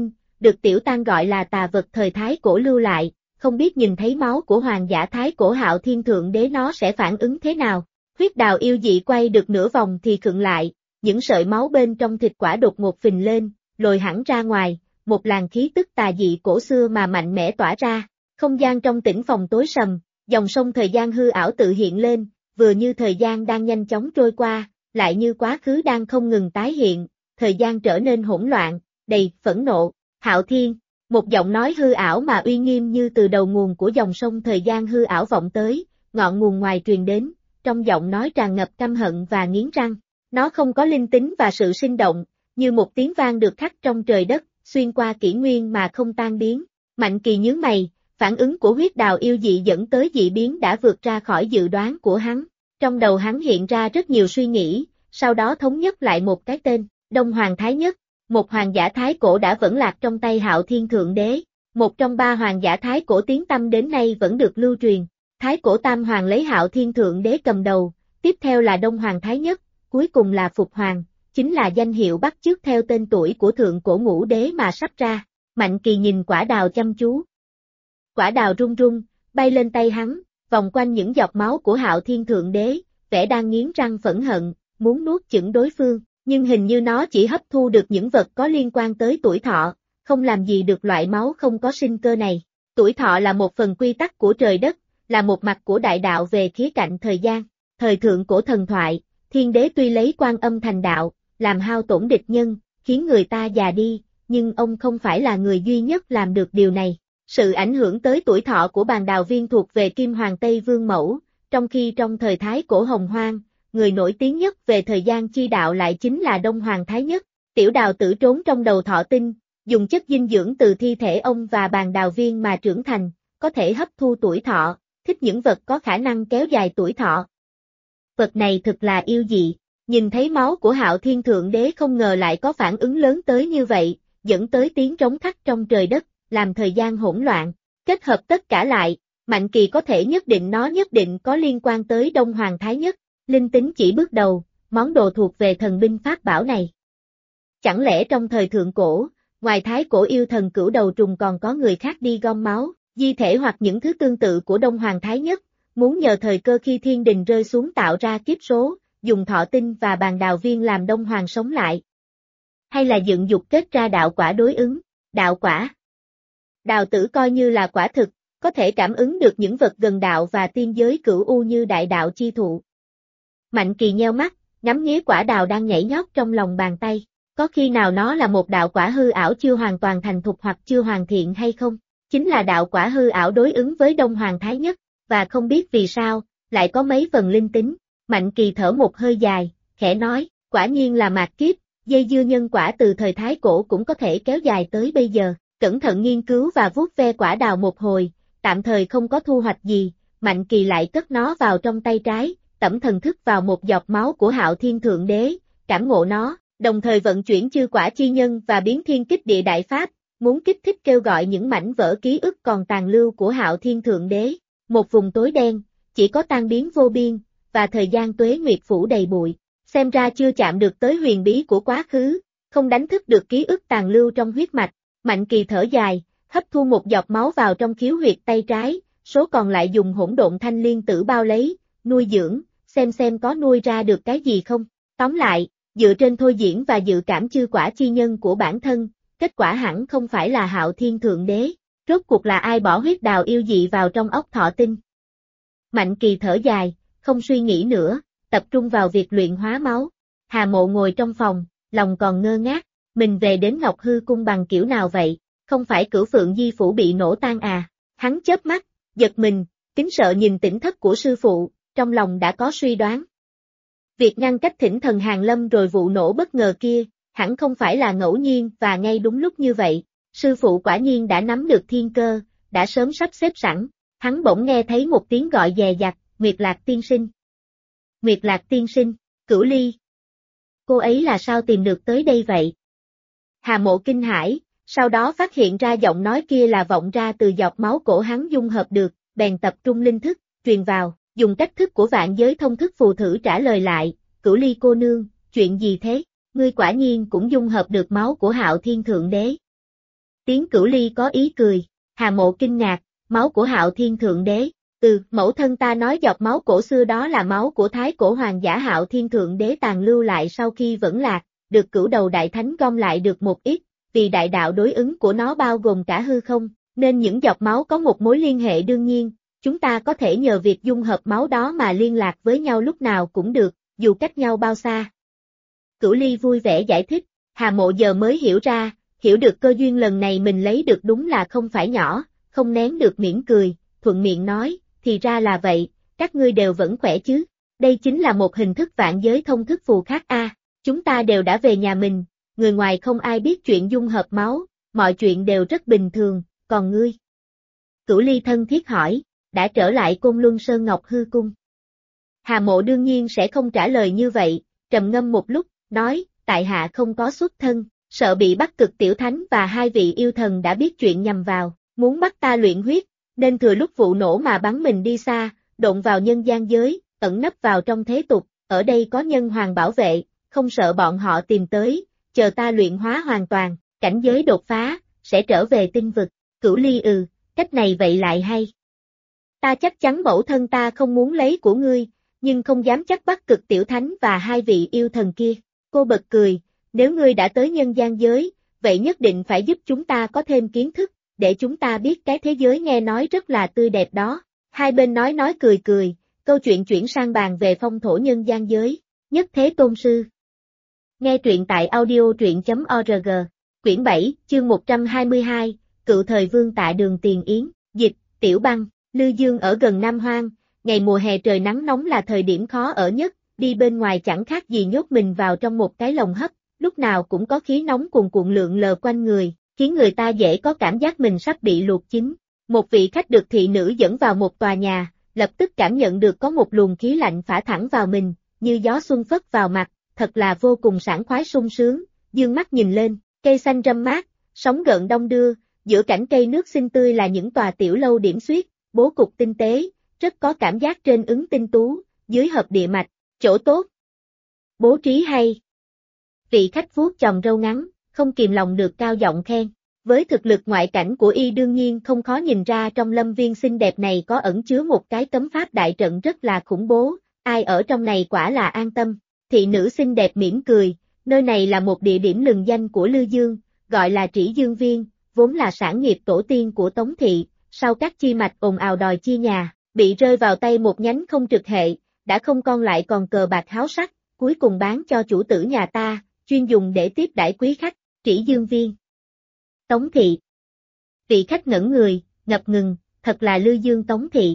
được Tiểu Tăng gọi là tà vật thời Thái Cổ lưu lại, không biết nhìn thấy máu của hoàng giả Thái Cổ Hạo Thiên Thượng Đế nó sẽ phản ứng thế nào. Huyết đào yêu dị quay được nửa vòng thì khựng lại, những sợi máu bên trong thịt quả đột ngột phình lên, lồi hẳn ra ngoài, một làn khí tức tà dị cổ xưa mà mạnh mẽ tỏa ra. Không gian trong tĩnh phòng tối sầm, dòng sông thời gian hư ảo tự hiện lên, vừa như thời gian đang nhanh chóng trôi qua, lại như quá khứ đang không ngừng tái hiện, thời gian trở nên hỗn loạn, đầy phẫn nộ. Hạo Thiên, một giọng nói hư ảo mà uy nghiêm như từ đầu nguồn của dòng sông thời gian hư ảo vọng tới, ngọn nguồn ngoài truyền đến, trong giọng nói tràn ngập căm hận và nghiến răng. Nó không có linh tính và sự sinh động, như một tiếng vang được khắc trong trời đất, xuyên qua kỷ nguyên mà không tan biến. Mạnh Kỳ nhướng mày, phản ứng của huyết đào yêu dị dẫn tới dị biến đã vượt ra khỏi dự đoán của hắn. Trong đầu hắn hiện ra rất nhiều suy nghĩ, sau đó thống nhất lại một cái tên, Đông Hoàng Thái Nhất, một hoàng giả Thái Cổ đã vẫn lạc trong tay Hạo Thiên Thượng Đế, một trong ba hoàng giả Thái Cổ tiếng tăm đến nay vẫn được lưu truyền. Thái Cổ Tam Hoàng lấy Hạo Thiên Thượng Đế cầm đầu, tiếp theo là Đông Hoàng Thái Nhất, cuối cùng là Phục Hoàng, chính là danh hiệu bắt chước theo tên tuổi của Thượng Cổ Ngũ Đế mà sắp ra. Mạnh Kỳ nhìn quả đào chăm chú. Quả đào rung rung, bay lên tay hắn, vòng quanh những giọt máu của Hạo Thiên Thượng Đế, vẻ đang nghiến răng phẫn hận, muốn nuốt chửng đối phương, nhưng hình như nó chỉ hấp thu được những vật có liên quan tới tuổi thọ, không làm gì được loại máu không có sinh cơ này. Tuổi thọ là một phần quy tắc của trời đất, là một mặt của đại đạo về khía cạnh thời gian. Thời thượng cổ thần thoại, Thiên Đế tuy lấy Quan Âm thành đạo, làm hao tổn địch nhân, khiến người ta già đi, nhưng ông không phải là người duy nhất làm được điều này. Sự ảnh hưởng tới tuổi thọ của Bàn Đào Viên thuộc về Kim Hoàng Tây Vương Mẫu, trong khi trong thời Thái Cổ Hồng Hoang, người nổi tiếng nhất về thời gian chi đạo lại chính là Đông Hoàng Thái Nhất. Tiểu Đào Tử trốn trong đầu thọ tinh, dùng chất dinh dưỡng từ thi thể ông và Bàn Đào Viên mà trưởng thành, có thể hấp thu tuổi thọ, thích những vật có khả năng kéo dài tuổi thọ. Vật này thực là yêu dị, nhìn thấy máu của Hạo Thiên Thượng Đế không ngờ lại có phản ứng lớn tới như vậy, dẫn tới tiếng trống thắt trong trời đất, làm thời gian hỗn loạn. Kết hợp tất cả lại, Mạnh Kỳ có thể nhất định nó nhất định có liên quan tới Đông Hoàng Thái Nhất, linh tính chỉ bước đầu, món đồ thuộc về thần binh pháp bảo này. Chẳng lẽ trong thời thượng cổ, ngoài Thái Cổ yêu thần Cửu Đầu Trùng còn có người khác đi gom máu, di thể hoặc những thứ tương tự của Đông Hoàng Thái Nhất, muốn nhờ thời cơ khi thiên đình rơi xuống tạo ra kiếp số, dùng thọ tinh và Bàn Đào Viên làm Đông Hoàng sống lại. Hay là dựng dục kết ra đạo quả đối ứng, đạo quả. Đào tử coi như là quả thực, có thể cảm ứng được những vật gần đạo và tiên giới cửu u như đại đạo chi thụ. Mạnh Kỳ nheo mắt, ngắm nghía quả đào đang nhảy nhót trong lòng bàn tay, có khi nào nó là một đạo quả hư ảo chưa hoàn toàn thành thục hoặc chưa hoàn thiện hay không? Chính là đạo quả hư ảo đối ứng với Đông Hoàng Thái Nhất, và không biết vì sao, lại có mấy phần linh tính. Mạnh Kỳ thở một hơi dài, khẽ nói, quả nhiên là mạt kiếp, dây dưa nhân quả từ thời Thái Cổ cũng có thể kéo dài tới bây giờ. Cẩn thận nghiên cứu và vuốt ve quả đào một hồi, tạm thời không có thu hoạch gì, Mạnh Kỳ lại cất nó vào trong tay trái, tẩm thần thức vào một giọt máu của Hạo Thiên Thượng Đế, cảm ngộ nó, đồng thời vận chuyển chư quả chi nhân và biến thiên kích địa đại pháp, muốn kích thích kêu gọi những mảnh vỡ ký ức còn tàn lưu của Hạo Thiên Thượng Đế. Một vùng tối đen, chỉ có tan biến vô biên, và thời gian tuế nguyệt phủ đầy bụi, xem ra chưa chạm được tới huyền bí của quá khứ, không đánh thức được ký ức tàn lưu trong huyết mạch. Mạnh Kỳ thở dài, hấp thu một giọt máu vào trong khiếu huyệt tay trái, số còn lại dùng hỗn độn thanh liên tử bao lấy, nuôi dưỡng, xem có nuôi ra được cái gì không. Tóm lại, dựa trên thôi diễn và dự cảm chư quả chi nhân của bản thân, kết quả hẳn không phải là Hạo Thiên Thượng Đế. Rốt cuộc là ai bỏ huyết đào yêu dị vào trong óc thọ tinh? Mạnh Kỳ thở dài, không suy nghĩ nữa, tập trung vào việc luyện hóa máu. Hà Mộ ngồi trong phòng, lòng còn ngơ ngác, mình về đến Ngọc Hư Cung bằng kiểu nào vậy, không phải Cửu Phượng Di Phủ bị nổ tan à? Hắn chớp mắt, giật mình, kính sợ nhìn tỉnh thất của sư phụ, trong lòng đã có suy đoán. Việc ngăn cách Thỉnh Thần hàng lâm rồi vụ nổ bất ngờ kia, hẳn không phải là ngẫu nhiên và ngay đúng lúc như vậy. Sư phụ quả nhiên đã nắm được thiên cơ, đã sớm sắp xếp sẵn. Hắn bỗng nghe thấy một tiếng gọi dè dặt, Nguyệt Lạc tiên sinh. Nguyệt Lạc tiên sinh, Cửu Ly. Cô ấy là sao tìm được tới đây vậy? Hà Mộ kinh hãi, sau đó phát hiện ra giọng nói kia là vọng ra từ giọt máu cổ hắn dung hợp được, bèn tập trung linh thức, truyền vào, dùng cách thức của vạn giới thông thức phù thử trả lời lại, Cửu Ly cô nương, chuyện gì thế? Ngươi quả nhiên cũng dung hợp được máu của Hạo Thiên Thượng Đế. Tiếng Cửu Ly có ý cười, Hà Mộ kinh ngạc, máu của Hạo Thiên Thượng Đế. Mẫu thân ta nói giọt máu cổ xưa đó là máu của Thái Cổ Hoàng giả Hạo Thiên Thượng Đế tàn lưu lại sau khi vẫn lạc, được Cửu Đầu Đại Thánh gom lại được một ít, vì đại đạo đối ứng của nó bao gồm cả hư không, nên những giọt máu có một mối liên hệ đương nhiên, chúng ta có thể nhờ việc dung hợp máu đó mà liên lạc với nhau lúc nào cũng được, dù cách nhau bao xa. Cửu Ly vui vẻ giải thích, Hà Mộ giờ mới hiểu ra, hiểu được cơ duyên lần này mình lấy được đúng là không phải nhỏ, không nén được mỉm cười, thuận miệng nói, thì ra là vậy, các ngươi đều vẫn khỏe chứ, đây chính là một hình thức vạn giới thông thức phù khác chúng ta đều đã về nhà mình, người ngoài không ai biết chuyện dung hợp máu, mọi chuyện đều rất bình thường, còn ngươi? Cửu Ly thân thiết hỏi, đã trở lại Côn Luân Sơn Ngọc Hư Cung. Hà Mộ đương nhiên sẽ không trả lời như vậy, trầm ngâm một lúc, nói, tại hạ không có xuất thân, sợ bị Bắc Cực Tiểu Thánh và hai vị yêu thần đã biết chuyện nhằm vào, muốn bắt ta luyện huyết, nên thừa lúc vụ nổ mà bắn mình đi xa, độn vào nhân gian giới, ẩn nấp vào trong thế tục, ở đây có nhân hoàng bảo vệ, không sợ bọn họ tìm tới, chờ ta luyện hóa hoàn toàn, cảnh giới đột phá, sẽ trở về tinh vực. Cửu Ly cách này vậy lại hay. Ta chắc chắn mẫu thân ta không muốn lấy của ngươi, nhưng không dám chắc Bắc Cực Tiểu Thánh và hai vị yêu thần kia. Cô bật cười, nếu ngươi đã tới nhân gian giới, vậy nhất định phải giúp chúng ta có thêm kiến thức, để chúng ta biết cái thế giới nghe nói rất là tươi đẹp đó. Hai bên nói cười, câu chuyện chuyển sang bàn về phong thổ nhân gian giới, Nhất Thế Tôn Sư. Nghe truyện tại audio.truyện.org, quyển 7, chương 122, Cựu Thời Vương Tạ Đường Tiền Yến, dịch, Tiểu Băng, Lư Dương ở gần Nam Hoang, ngày mùa hè trời nắng nóng là thời điểm khó ở nhất, đi bên ngoài chẳng khác gì nhốt mình vào trong một cái lồng hấp, lúc nào cũng có khí nóng cuồn cuộn lượn lờ quanh người, khiến người ta dễ có cảm giác mình sắp bị luộc chín. Một vị khách được thị nữ dẫn vào một tòa nhà, lập tức cảm nhận được có một luồng khí lạnh phả thẳng vào mình, như gió xuân phất vào mặt, thật là vô cùng sảng khoái sung sướng, dương mắt nhìn lên, cây xanh râm mát, sóng gợn đông đưa, giữa cảnh cây nước xinh tươi là những tòa tiểu lâu điểm xuyết, bố cục tinh tế, rất có cảm giác trên ứng tinh tú, dưới hợp địa mạch, chỗ tốt. Bố trí hay. Vị khách vuốt chòm râu ngắn, không kìm lòng được cao giọng khen. Với thực lực ngoại cảnh của y đương nhiên không khó nhìn ra trong lâm viên xinh đẹp này có ẩn chứa một cái cấm pháp đại trận rất là khủng bố, ai ở trong này quả là an tâm. Thị nữ xinh đẹp mỉm cười, nơi này là một địa điểm lừng danh của Lư Dương, gọi là Trĩ Dương Viên, vốn là sản nghiệp tổ tiên của Tống Thị, sau các chi mạch ồn ào đòi chia nhà, bị rơi vào tay một nhánh không trực hệ, đã không còn lại còn cờ bạc háo sắc, cuối cùng bán cho chủ tử nhà ta, chuyên dùng để tiếp đãi quý khách, Trĩ Dương Viên. Tống Thị. Vị khách ngẩn người, ngập ngừng, thật là Lư Dương Tống Thị.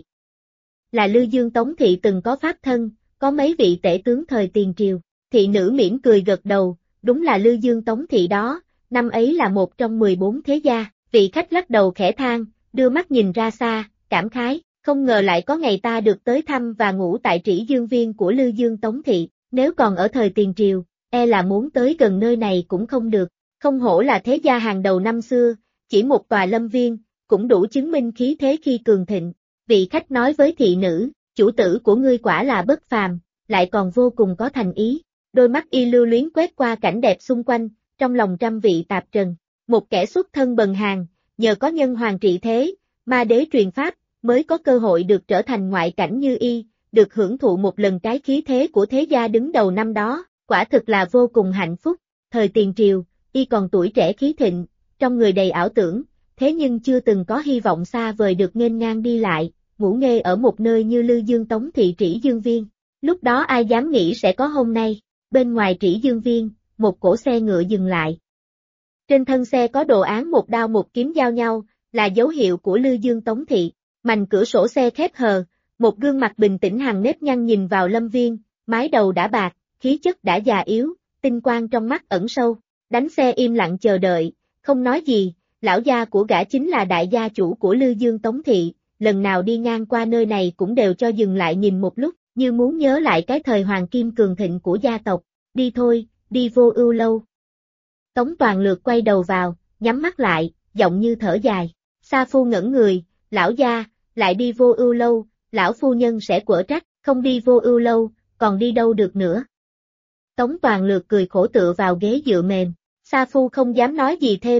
Là Lư Dương Tống Thị từng có pháp thân, có mấy vị tể tướng thời tiền triều. Thị nữ mỉm cười gật đầu, đúng là Lư Dương Tống Thị đó, năm ấy là một trong 14 thế gia. Vị khách lắc đầu khẽ than, đưa mắt nhìn ra xa, cảm khái, không ngờ lại có ngày ta được tới thăm và ngủ tại Trĩ Dương Viên của Lư Dương Tống Thị, nếu còn ở thời tiền triều, là muốn tới gần nơi này cũng không được. Không hổ là thế gia hàng đầu năm xưa, chỉ một tòa lâm viên, cũng đủ chứng minh khí thế khi cường thịnh. Vị khách nói với thị nữ, chủ tử của ngươi quả là bất phàm, lại còn vô cùng có thành ý. Đôi mắt y lưu luyến quét qua cảnh đẹp xung quanh, trong lòng trăm vị tạp trần. Một kẻ xuất thân bần hàn, nhờ có nhân hoàng trị thế, ma đế truyền pháp, mới có cơ hội được trở thành ngoại cảnh như y, được hưởng thụ một lần cái khí thế của thế gia đứng đầu năm đó, quả thực là vô cùng hạnh phúc. Thời tiền triều, y còn tuổi trẻ khí thịnh, trong người đầy ảo tưởng, thế nhưng chưa từng có hy vọng xa vời được nghênh ngang đi lại, ngủ nghê ở một nơi như Lư Dương Tống Thị Trĩ Dương Viên. Lúc đó ai dám nghĩ sẽ có hôm nay, bên ngoài Trĩ Dương Viên, một cỗ xe ngựa dừng lại. Trên thân xe có đồ án một đao một kiếm giao nhau, là dấu hiệu của Lư Dương Tống Thị. Mành cửa sổ xe khép hờ, một gương mặt bình tĩnh hằn nếp nhăn nhìn vào Lâm Viên, mái đầu đã bạc, khí chất đã già yếu, tinh quang trong mắt ẩn sâu. Đánh xe im lặng chờ đợi, không nói gì, lão gia của gã chính là đại gia chủ của Lư Dương Tống Thị, lần nào đi ngang qua nơi này cũng đều cho dừng lại nhìn một lúc, như muốn nhớ lại cái thời hoàng kim cường thịnh của gia tộc. Đi thôi, đi vô ưu lâu. Tống Toàn Lược quay đầu vào, nhắm mắt lại, giọng như thở dài. Sa Phu ngẩn người, lão gia, lại đi vô ưu lâu, lão phu nhân sẽ quở trách, không đi vô ưu lâu, còn đi đâu được nữa. Tống Toàn Lược cười khổ tựa vào ghế dựa mềm, Sa Phu không dám nói gì thêm,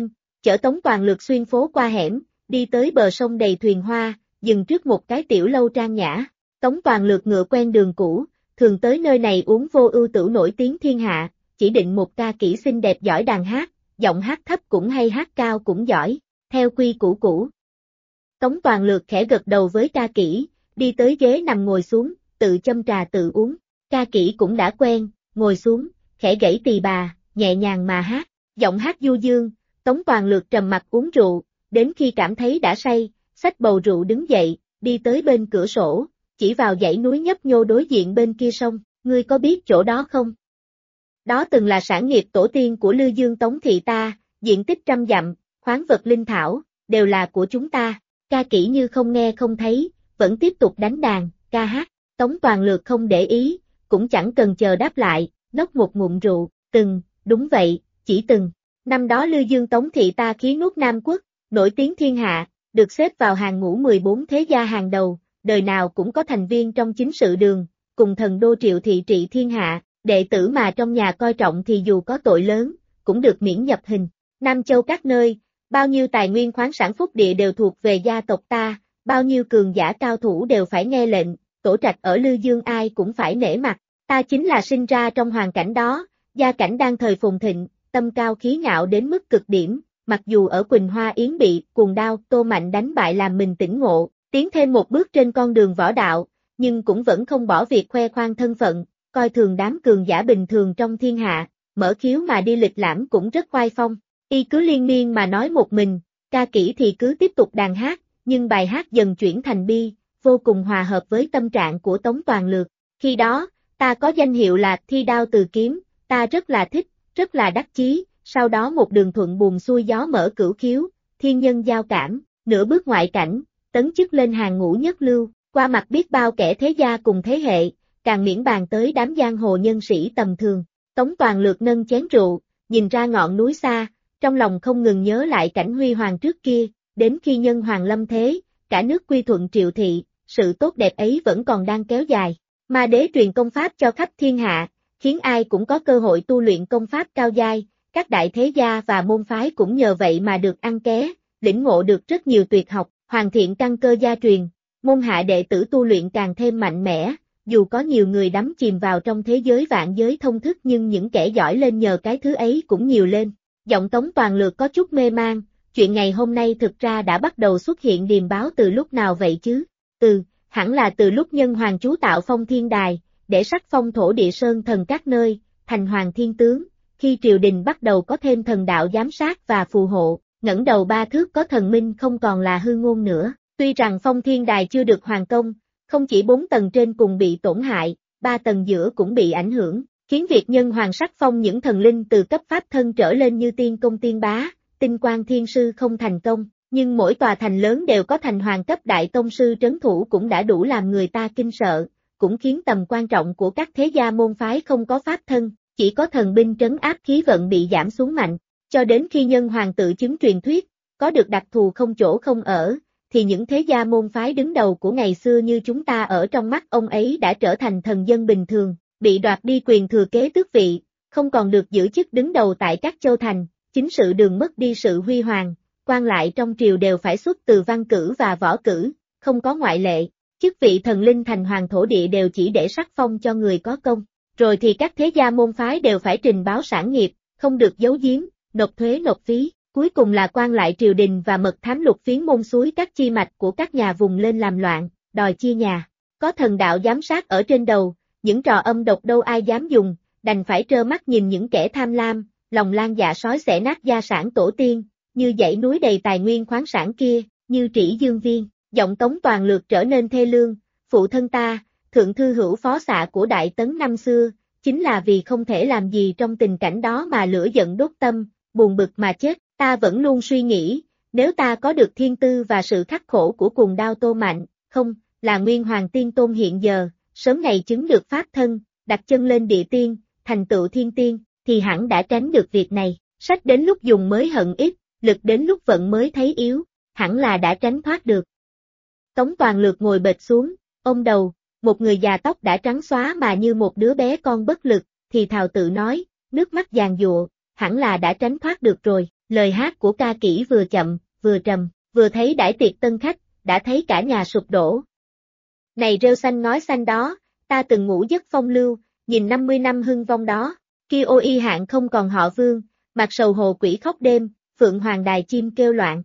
chở Tống Toàn Lược xuyên phố qua hẻm, đi tới bờ sông đầy thuyền hoa, dừng trước một cái tiểu lâu trang nhã. Tống Toàn Lược ngựa quen đường cũ, thường tới nơi này uống vô ưu tửu nổi tiếng thiên hạ, chỉ định một ca kỹ xinh đẹp giỏi đàn hát, giọng hát thấp cũng hay hát cao cũng giỏi, theo quy củ cũ. Tống Toàn Lược khẽ gật đầu với ca kỹ, đi tới ghế nằm ngồi xuống, tự châm trà tự uống. Ca kỹ cũng đã quen, ngồi xuống, khẽ gãy tỳ bà, nhẹ nhàng mà hát, giọng hát du dương. Tống Toàn Lược trầm mặc uống rượu, đến khi cảm thấy đã say, xách bầu rượu đứng dậy, đi tới bên cửa sổ, chỉ vào dãy núi nhấp nhô đối diện bên kia sông, ngươi có biết chỗ đó không? Đó từng là sản nghiệp tổ tiên của Lư Dương Tống thị ta, diện tích 100 dặm, khoáng vật linh thảo, đều là của chúng ta. Ca kỹ như không nghe không thấy, vẫn tiếp tục đánh đàn, ca hát. Tống Toàn Lược không để ý, cũng chẳng cần chờ đáp lại, nốc một ngụm rượu, đúng vậy, chỉ từng. Năm đó Lư Dương Tống thị ta khí nuốt Nam Quốc, nổi tiếng thiên hạ, được xếp vào hàng ngũ 14 thế gia hàng đầu, đời nào cũng có thành viên trong chính sự đường, cùng thần đô Triệu thị trị thiên hạ, đệ tử mà trong nhà coi trọng thì dù có tội lớn, cũng được miễn nhập hình. Nam Châu các nơi, bao nhiêu tài nguyên khoáng sản phúc địa đều thuộc về gia tộc ta, bao nhiêu cường giả cao thủ đều phải nghe lệnh, tổ trạch ở Lư Dương ai cũng phải nể mặt, ta chính là sinh ra trong hoàn cảnh đó, gia cảnh đang thời phồn thịnh, tâm cao khí ngạo đến mức cực điểm, mặc dù ở Quỳnh Hoa Yến bị cuồng đao Tô Mạnh đánh bại làm mình tỉnh ngộ, tiến thêm một bước trên con đường võ đạo, nhưng cũng vẫn không bỏ việc khoe khoang thân phận, coi thường đám cường giả bình thường trong thiên hạ, mở khiếu mà đi lịch lãm cũng rất oai phong. Y cứ liên miên mà nói một mình, ca kỹ thì cứ tiếp tục đàn hát, nhưng bài hát dần chuyển thành bi, vô cùng hòa hợp với tâm trạng của Tống Toàn Lược. Khi đó, ta có danh hiệu là Thi Đao Từ Kiếm, ta rất là thích, rất là đắc chí, sau đó một đường thuận buồm xuôi gió mở cửu khiếu, thiên nhân giao cảm, nửa bước ngoại cảnh, tấn chức lên hàng ngũ nhất lưu, qua mặt biết bao kẻ thế gia cùng thế hệ, càng miễn bàn tới đám giang hồ nhân sĩ tầm thường. Tống Toàn Lược nâng chén rượu, nhìn ra ngọn núi xa, trong lòng không ngừng nhớ lại cảnh huy hoàng trước kia, đến khi nhân hoàng lâm thế, cả nước quy thuận Triệu thị, sự tốt đẹp ấy vẫn còn đang kéo dài. Ma đế truyền công pháp cho khắp thiên hạ, khiến ai cũng có cơ hội tu luyện công pháp cao giai, các đại thế gia và môn phái cũng nhờ vậy mà được ăn ké, lĩnh ngộ được rất nhiều tuyệt học, hoàn thiện căn cơ gia truyền, môn hạ đệ tử tu luyện càng thêm mạnh mẽ, dù có nhiều người đắm chìm vào trong thế giới vạn giới thông thức nhưng những kẻ giỏi lên nhờ cái thứ ấy cũng nhiều lên. Giọng Tống Toàn Lược có chút mê man, chuyện ngày hôm nay thực ra đã bắt đầu xuất hiện điềm báo từ lúc nào vậy chứ? Hẳn là từ lúc nhân hoàng chú tạo phong thiên đài, để sắc phong thổ địa sơn thần các nơi, thành hoàng thiên tướng, khi triều đình bắt đầu có thêm thần đạo giám sát và phù hộ, ngẩng đầu 3 thước có thần minh không còn là hư ngôn nữa. Tuy rằng phong thiên đài chưa được hoàn công, không chỉ 4 tầng trên cùng bị tổn hại, 3 tầng giữa cũng bị ảnh hưởng, khiến việc nhân hoàng sắc phong những thần linh từ cấp pháp thân trở lên như tiên công tiên bá, tinh quang thiên sư không thành công, nhưng mỗi tòa thành lớn đều có thành hoàng cấp đại tông sư trấn thủ cũng đã đủ làm người ta kinh sợ, cũng khiến tầm quan trọng của các thế gia môn phái không có pháp thân, chỉ có thần binh trấn áp khí vận bị giảm xuống mạnh, cho đến khi nhân hoàng tự chứng truyền thuyết, có được đặc thù không chỗ không ở, thì những thế gia môn phái đứng đầu của ngày xưa như chúng ta ở trong mắt ông ấy đã trở thành thần dân bình thường, bị đoạt đi quyền thừa kế tước vị, không còn được giữ chức đứng đầu tại các châu thành, chính sự đường mất đi sự huy hoàng, quan lại trong triều đều phải xuất từ văn cử và võ cử, không có ngoại lệ, chức vị thần linh thành hoàng thổ địa đều chỉ để sắc phong cho người có công, rồi thì các thế gia môn phái đều phải trình báo sản nghiệp, không được giấu giếm, nộp thuế nộp phí, cuối cùng là quan lại triều đình và mật thám lục phiến môn suối các chi mạch của các nhà vùng lên làm loạn, đòi chia nhà, có thần đạo giám sát ở trên đầu, những trò âm độc đâu ai dám dùng, đành phải trơ mắt nhìn những kẻ tham lam, lòng lan dạ sói xẻ nát gia sản tổ tiên, như dãy núi đầy tài nguyên khoáng sản kia, như Trĩ Dương Viên, giọng Tống Toàn Lược trở nên thê lương, phụ thân ta, thượng thư hữu phó xạ của Đại Tấn năm xưa, chính là vì không thể làm gì trong tình cảnh đó mà lửa giận đốt tâm, buồn bực mà chết, ta vẫn luôn suy nghĩ, nếu ta có được thiên tư và sự khắc khổ của cuồng đao Tô Mạnh, không, là Nguyên Hoàng Tiên Tôn hiện giờ, sớm ngày chứng được pháp thân, đặt chân lên địa tiên, thành tựu thiên tiên, thì hẳn đã tránh được việc này, sách đến lúc dùng mới hận ít, lực đến lúc vận mới thấy yếu, hẳn là đã tránh thoát được. Tống Toàn Lược ngồi bệt xuống, ôm đầu, một người già tóc đã trắng xóa mà như một đứa bé con bất lực, thì thào tự nói, nước mắt giàn giụa, hẳn là đã tránh thoát được rồi, Lời hát của ca kỹ vừa chậm, vừa trầm, vừa thấy đãi tiệc tân khách, đã thấy cả nhà sụp đổ. Này rêu xanh ngói xanh đó, ta từng ngủ giấc phong lưu, nhìn 50 năm hưng vong đó, kia ô y hạng không còn họ Vương, mặt sầu hồ quỷ khóc đêm, phượng hoàng đài chim kêu loạn.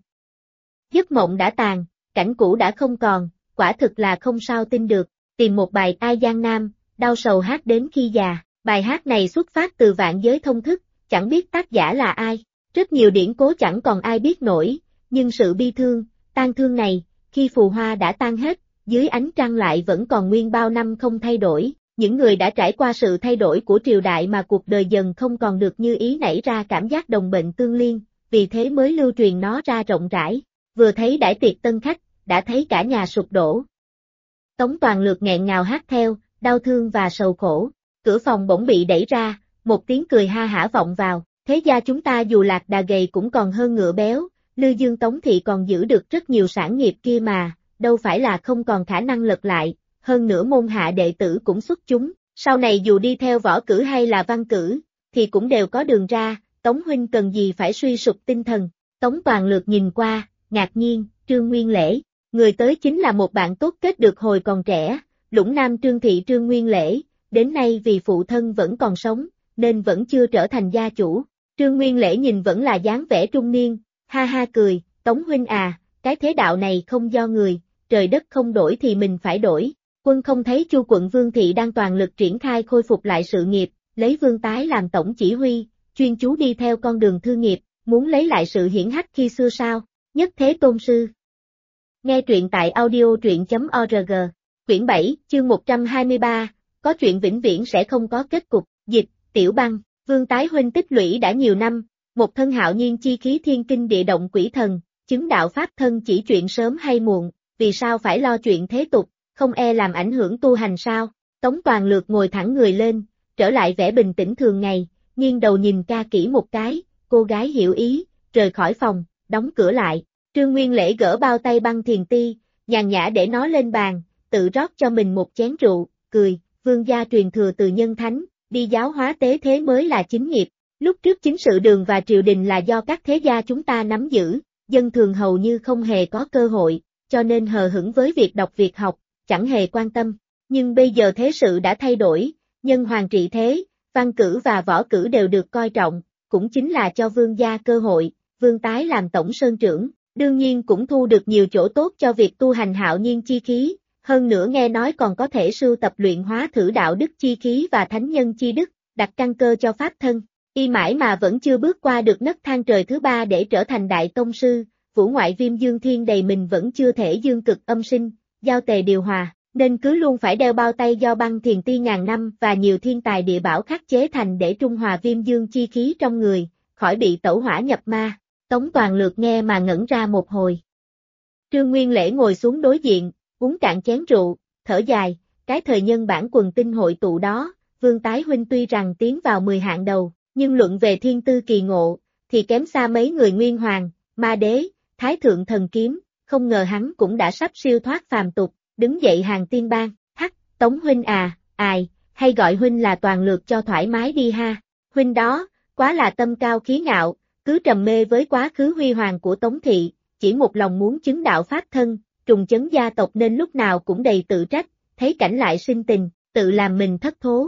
Giấc mộng đã tàn, cảnh cũ đã không còn, quả thực là không sao tin được, tìm một bài ai Giang Nam, đau sầu hát đến khi già, bài hát này xuất phát từ vạn giới thông thức, chẳng biết tác giả là ai, rất nhiều điển cố chẳng còn ai biết nổi, nhưng sự bi thương, tang thương này, khi phù hoa đã tan hết, dưới ánh trăng lại vẫn còn nguyên bao năm không thay đổi, những người đã trải qua sự thay đổi của triều đại mà cuộc đời dần không còn được như ý nảy ra cảm giác đồng bệnh tương liên, vì thế mới lưu truyền nó ra rộng rãi, vừa thấy đãi tiệc tân khách, đã thấy cả nhà sụp đổ. Tống Toàn Lược nghẹn ngào hát theo, đau thương và sầu khổ, cửa phòng bỗng bị đẩy ra, một tiếng cười ha hả vọng vào, thế gia chúng ta dù lạc đà gầy cũng còn hơn ngựa béo, Lư Dương Tống Thị còn giữ được rất nhiều sản nghiệp kia mà, đâu phải là không còn khả năng lật lại, hơn nữa môn hạ đệ tử cũng xuất chúng, sau này dù đi theo võ cử hay là văn cử, thì cũng đều có đường ra, Tống huynh cần gì phải suy sụp tinh thần, Tống Toàn Lược nhìn qua, ngạc nhiên, Trương Nguyên Lễ, người tới chính là một bạn tốt kết được hồi còn trẻ, Lũng Nam Trương Thị Trương Nguyên Lễ, đến nay vì phụ thân vẫn còn sống, nên vẫn chưa trở thành gia chủ, Trương Nguyên Lễ nhìn vẫn là dáng vẻ trung niên, ha ha cười, Tống huynh à, cái thế đạo này không do người, trời đất không đổi thì mình phải đổi. Quân không thấy Chu quận Vương Thị đang toàn lực triển khai khôi phục lại sự nghiệp, lấy Vương Tái làm tổng chỉ huy, chuyên chú đi theo con đường thư nghiệp, muốn lấy lại sự hiển hách khi xưa sao, nhất thế tôn sư. Nghe truyện tại audio truyện.org, quyển 7, chương 123, có chuyện vĩnh viễn sẽ không có kết cục, dịch, Tiểu Băng, Vương Tái huynh tích lũy đã nhiều năm, một thân hạo nhiên chi khí thiên kinh địa động quỷ thần, chứng đạo pháp thân chỉ chuyện sớm hay muộn, vì sao phải lo chuyện thế tục, không e làm ảnh hưởng tu hành sao, Tống Toàn Lược ngồi thẳng người lên, trở lại vẻ bình tĩnh thường ngày, nghiêng đầu nhìn ca kỹ một cái, cô gái hiểu ý, rời khỏi phòng, đóng cửa lại, Trương Nguyên Lễ gỡ bao tay băng thiền ti, nhàn nhã để nó lên bàn, tự rót cho mình một chén rượu, cười, vương gia truyền thừa từ nhân thánh, đi giáo hóa tế thế mới là chính nghiệp, lúc trước chính sự đường và triều đình là do các thế gia chúng ta nắm giữ, dân thường hầu như không hề có cơ hội, cho nên hờ hững với việc đọc việc học, chẳng hề quan tâm, nhưng bây giờ thế sự đã thay đổi, nhân hoàng trị thế, văn cử và võ cử đều được coi trọng, cũng chính là cho vương gia cơ hội, Vương Tái làm tổng sơn trưởng, đương nhiên cũng thu được nhiều chỗ tốt cho việc tu hành hạo nhiên chi khí, hơn nữa nghe nói còn có thể sưu tập luyện hóa thử đạo đức chi khí và thánh nhân chi đức, đặt căn cơ cho pháp thân, y mãi mà vẫn chưa bước qua được nấc thang trời thứ ba để trở thành đại tông sư, vũ ngoại viêm dương thiên đầy mình vẫn chưa thể dương cực âm sinh, giao tề điều hòa, nên cứ luôn phải đeo bao tay do băng thiền ti ngàn năm và nhiều thiên tài địa bảo khắc chế thành để trung hòa viêm dương chi khí trong người, khỏi bị tẩu hỏa nhập ma. Tống Toàn Lược nghe mà ngẩn ra một hồi. Trương Nguyên Lễ ngồi xuống đối diện, uống cạn chén rượu, thở dài, cái thời nhân bản quần tinh hội tụ đó, Vương Tái huynh tuy rằng tiến vào 10 hạng đầu, nhưng luận về thiên tư kỳ ngộ, thì kém xa mấy người Nguyên Hoàng, Ma Đế, Thái Thượng Thần Kiếm, không ngờ hắn cũng đã sắp siêu thoát phàm tục, đứng dậy hàng tiên bang, hắc, Tống huynh à, hay gọi huynh là Toàn Lược cho thoải mái đi ha, huynh đó, quá là tâm cao khí ngạo, cứ trầm mê với quá khứ huy hoàng của Tống Thị, chỉ một lòng muốn chứng đạo pháp thân, trùng chấn gia tộc nên lúc nào cũng đầy tự trách, thấy cảnh lại sinh tình, tự làm mình thất thố.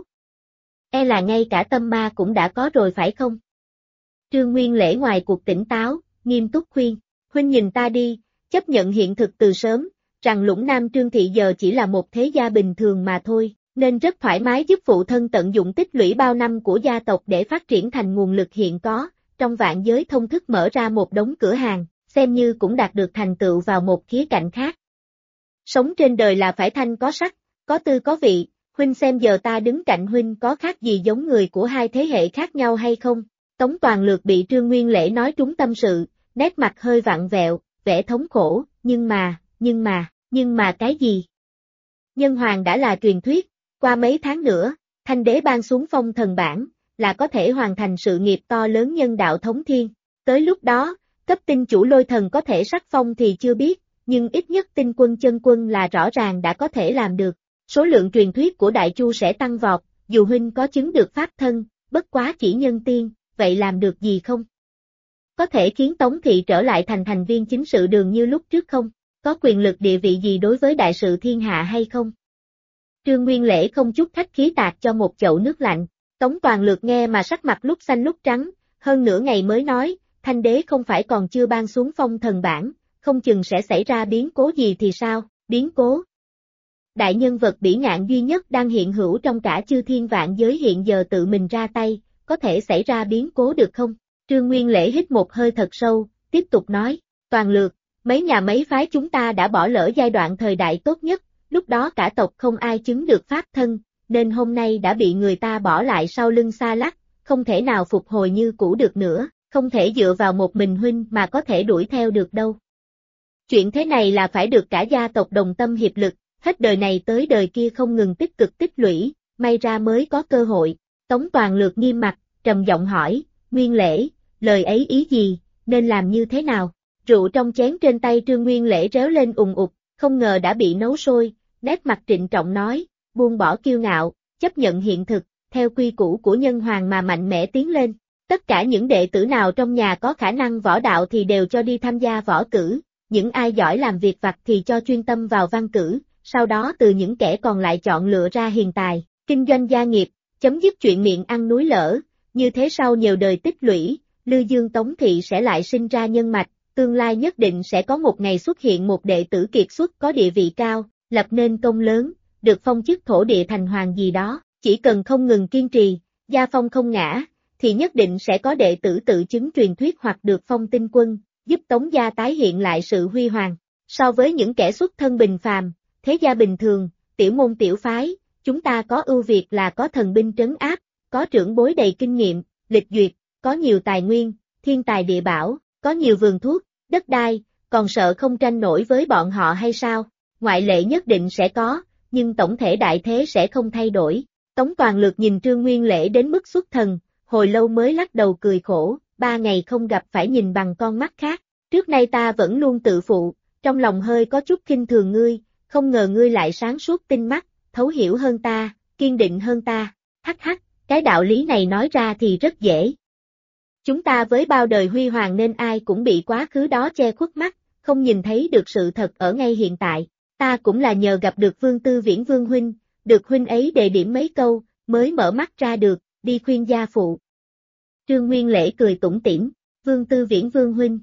E là ngay cả tâm ma cũng đã có rồi phải không? Trương Nguyên Lễ ngoài cuộc tỉnh táo, nghiêm túc khuyên, huynh nhìn ta đi, chấp nhận hiện thực từ sớm, rằng Lũng Nam Trương Thị giờ chỉ là một thế gia bình thường mà thôi, nên rất thoải mái giúp phụ thân tận dụng tích lũy bao năm của gia tộc để phát triển thành nguồn lực hiện có, trong vạn giới thông thức mở ra một đống cửa hàng, xem như cũng đạt được thành tựu vào một khía cạnh khác. Sống trên đời là phải thanh có sắc, có tư có vị, huynh xem giờ ta đứng cạnh huynh có khác gì giống người của hai thế hệ khác nhau hay không? Tống Toàn Lược bị Trương Nguyên Lễ nói trúng tâm sự, nét mặt hơi vặn vẹo, vẻ thống khổ, nhưng mà cái gì? Nhân hoàng đã là truyền thuyết, qua mấy tháng nữa, Thanh Đế ban xuống phong thần bảng, là có thể hoàn thành sự nghiệp to lớn nhân đạo thống thiên. Tới lúc đó, cấp tinh chủ Lôi Thần có thể sắc phong thì chưa biết, nhưng ít nhất tinh quân chân quân là rõ ràng đã có thể làm được. Số lượng truyền thuyết của Đại Chu sẽ tăng vọt, dù huynh có chứng được pháp thân, bất quá chỉ nhân tiên, vậy làm được gì không? có thể khiến Tống Thị trở lại thành thành viên chính sự đường như lúc trước không? Có quyền lực địa vị gì đối với đại sự thiên hạ hay không? Trương Nguyên Lễ không chút khách khí tạt cho một chậu nước lạnh. Tống Toàn Lược nghe mà sắc mặt lúc xanh lúc trắng, hơn nửa ngày mới nói, Thanh đế không phải còn chưa ban xuống phong thần bảng, không chừng sẽ xảy ra biến cố gì thì sao? Biến cố? Đại nhân vật bỉ ngạn duy nhất đang hiện hữu trong cả chư thiên vạn giới hiện giờ tự mình ra tay, có thể xảy ra biến cố được không? Trương Nguyên Lễ hít một hơi thật sâu, tiếp tục nói, Toàn Lược, mấy nhà mấy phái chúng ta đã bỏ lỡ giai đoạn thời đại tốt nhất, lúc đó cả tộc không ai chứng được pháp thân, nên hôm nay đã bị người ta bỏ lại sau lưng xa lắc, không thể nào phục hồi như cũ được nữa, không thể dựa vào một mình huynh mà có thể đuổi theo được đâu. Chuyện thế này là phải được cả gia tộc đồng tâm hiệp lực, hết đời này tới đời kia không ngừng tích cực tích lũy, may ra mới có cơ hội. Tống Toàn Lược nghiêm mặt, trầm giọng hỏi, Nguyên Lễ, lời ấy ý gì, nên làm như thế nào? Rượu trong chén trên tay Trương Nguyên Lễ réo lên ùng ục, không ngờ đã bị nấu sôi, nét mặt trịnh trọng nói, buông bỏ kiêu ngạo, chấp nhận hiện thực, theo quy củ của nhân hoàng mà mạnh mẽ tiến lên. Tất cả những đệ tử nào trong nhà có khả năng võ đạo thì đều cho đi tham gia võ cử, những ai giỏi làm việc vặt thì cho chuyên tâm vào văn cử, sau đó từ những kẻ còn lại chọn lựa ra hiền tài, kinh doanh gia nghiệp, chấm dứt chuyện miệng ăn núi lở, như thế sau nhiều đời tích lũy, Lư Dương Tống Thị sẽ lại sinh ra nhân mạch, tương lai nhất định sẽ có một ngày xuất hiện một đệ tử kiệt xuất có địa vị cao, lập nên công lớn, được phong chức thổ địa thành hoàng gì đó, chỉ cần không ngừng kiên trì, gia phong không ngã, thì nhất định sẽ có đệ tử tự chứng truyền thuyết hoặc được phong tinh quân, giúp Tống gia tái hiện lại sự huy hoàng. So với những kẻ xuất thân bình phàm, thế gia bình thường, tiểu môn tiểu phái, chúng ta có ưu việt là có thần binh trấn áp, có trưởng bối đầy kinh nghiệm, lịch duyệt, có nhiều tài nguyên, thiên tài địa bảo, có nhiều vườn thuốc, đất đai, còn sợ không tranh nổi với bọn họ hay sao? Ngoại lệ nhất định sẽ có, nhưng tổng thể đại thế sẽ không thay đổi. Tống Toàn Lược nhìn Trương Nguyên Lễ đến mức xuất thần, hồi lâu mới lắc đầu cười khổ, 3 ngày không gặp phải nhìn bằng con mắt khác. Trước nay ta vẫn luôn tự phụ, trong lòng hơi có chút khinh thường ngươi, không ngờ ngươi lại sáng suốt tinh mắt, thấu hiểu hơn ta, kiên định hơn ta. Hắc hắc, cái đạo lý này nói ra thì rất dễ. Chúng ta với bao đời huy hoàng nên ai cũng bị quá khứ đó che khuất mắt, không nhìn thấy được sự thật ở ngay hiện tại. Ta cũng là nhờ gặp được Vương Tư Viễn Vương huynh, được huynh ấy đề điểm mấy câu, mới mở mắt ra được, đi khuyên gia phụ. Trương Nguyên Lễ cười tủm tỉm, Vương Tư Viễn Vương huynh.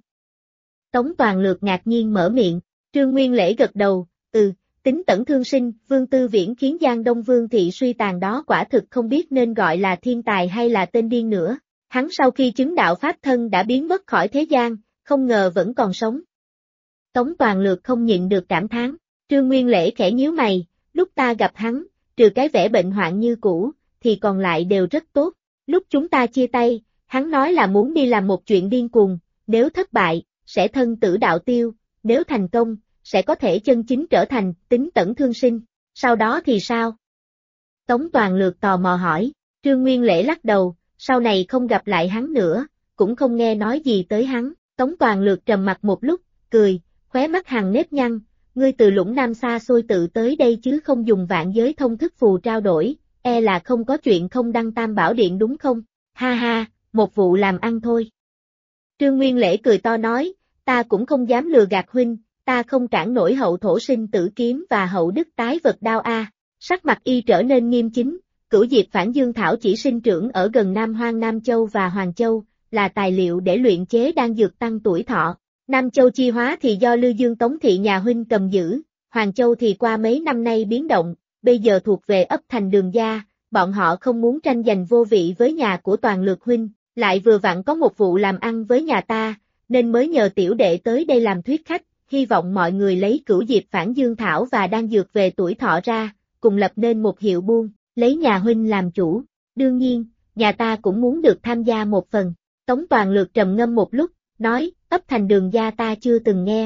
Tống Toàn Lược ngạc nhiên mở miệng, Trương Nguyên Lễ gật đầu, tính tẩn thương sinh, Vương Tư Viễn khiến Giang Đông Vương thị suy tàn đó quả thực không biết nên gọi là thiên tài hay là tên điên nữa. Hắn sau khi chứng đạo pháp thân đã biến mất khỏi thế gian, không ngờ vẫn còn sống. Tống Toàn Lược không nhịn được cảm thán, Trương Nguyên Lễ khẽ nhíu mày, lúc ta gặp hắn, trừ cái vẻ bệnh hoạn như cũ, thì còn lại đều rất tốt. Lúc chúng ta chia tay, hắn nói là muốn đi làm một chuyện điên cuồng, nếu thất bại, sẽ thân tử đạo tiêu, nếu thành công, sẽ có thể chân chính trở thành tính tẩn thương sinh. Sau đó thì sao? Tống Toàn Lược tò mò hỏi, Trương Nguyên Lễ lắc đầu, sau này không gặp lại hắn nữa, cũng không nghe nói gì tới hắn. Tống Toàn Lược trầm mặt một lúc, cười, khóe mắt hằn nếp nhăn, ngươi từ Lũng Nam xa xôi tự tới đây chứ không dùng vạn giới thông thức phù trao đổi, e là không có chuyện không đăng Tam Bảo Điện đúng không? Ha ha, một vụ làm ăn thôi. Trương Nguyên Lễ cười to nói, ta cũng không dám lừa gạt huynh, ta không cản nổi hậu thổ sinh tử kiếm và hậu đức tái vật đao a. Sắc mặt y trở nên nghiêm chính, cửu diệp phản dương thảo chỉ sinh trưởng ở gần Nam Hoang Nam Châu và Hoàng Châu, là tài liệu để luyện chế đan dược tăng tuổi thọ. Nam Châu chi hóa thì do Lư Dương Tống Thị nhà huynh cầm giữ, Hoàng Châu thì qua mấy năm nay biến động, bây giờ thuộc về ấp Thành Đường gia, bọn họ không muốn tranh giành vô vị với nhà của Toàn Lược huynh, lại vừa vặn có một vụ làm ăn với nhà ta, nên mới nhờ tiểu đệ tới đây làm thuyết khách, hy vọng mọi người lấy cửu diệp phản dương thảo và đan dược về tuổi thọ ra, cùng lập nên một hiệu buôn, lấy nhà huynh làm chủ. Đương nhiên, nhà ta cũng muốn được tham gia một phần. Tống Toàn Lược trầm ngâm một lúc, nói, ấp Thành Đường gia ta chưa từng nghe.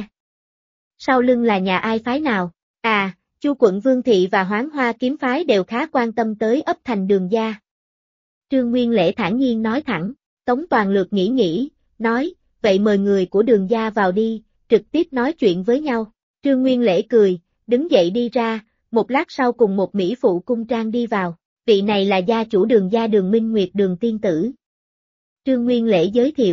Sau lưng là nhà ai phái nào? À, Chu quận Vương thị và Hoán Hoa kiếm phái đều khá quan tâm tới ấp Thành Đường gia. Trương Nguyên Lễ thản nhiên nói thẳng, Tống Toàn Lược nghĩ, nói, vậy mời người của Đường gia vào đi, trực tiếp nói chuyện với nhau. Trương Nguyên Lễ cười, đứng dậy đi ra, một lát sau cùng một mỹ phụ cung trang đi vào, vị này là gia chủ Đường gia Đường Minh Nguyệt Đường tiên tử. Trương Nguyên Lễ giới thiệu,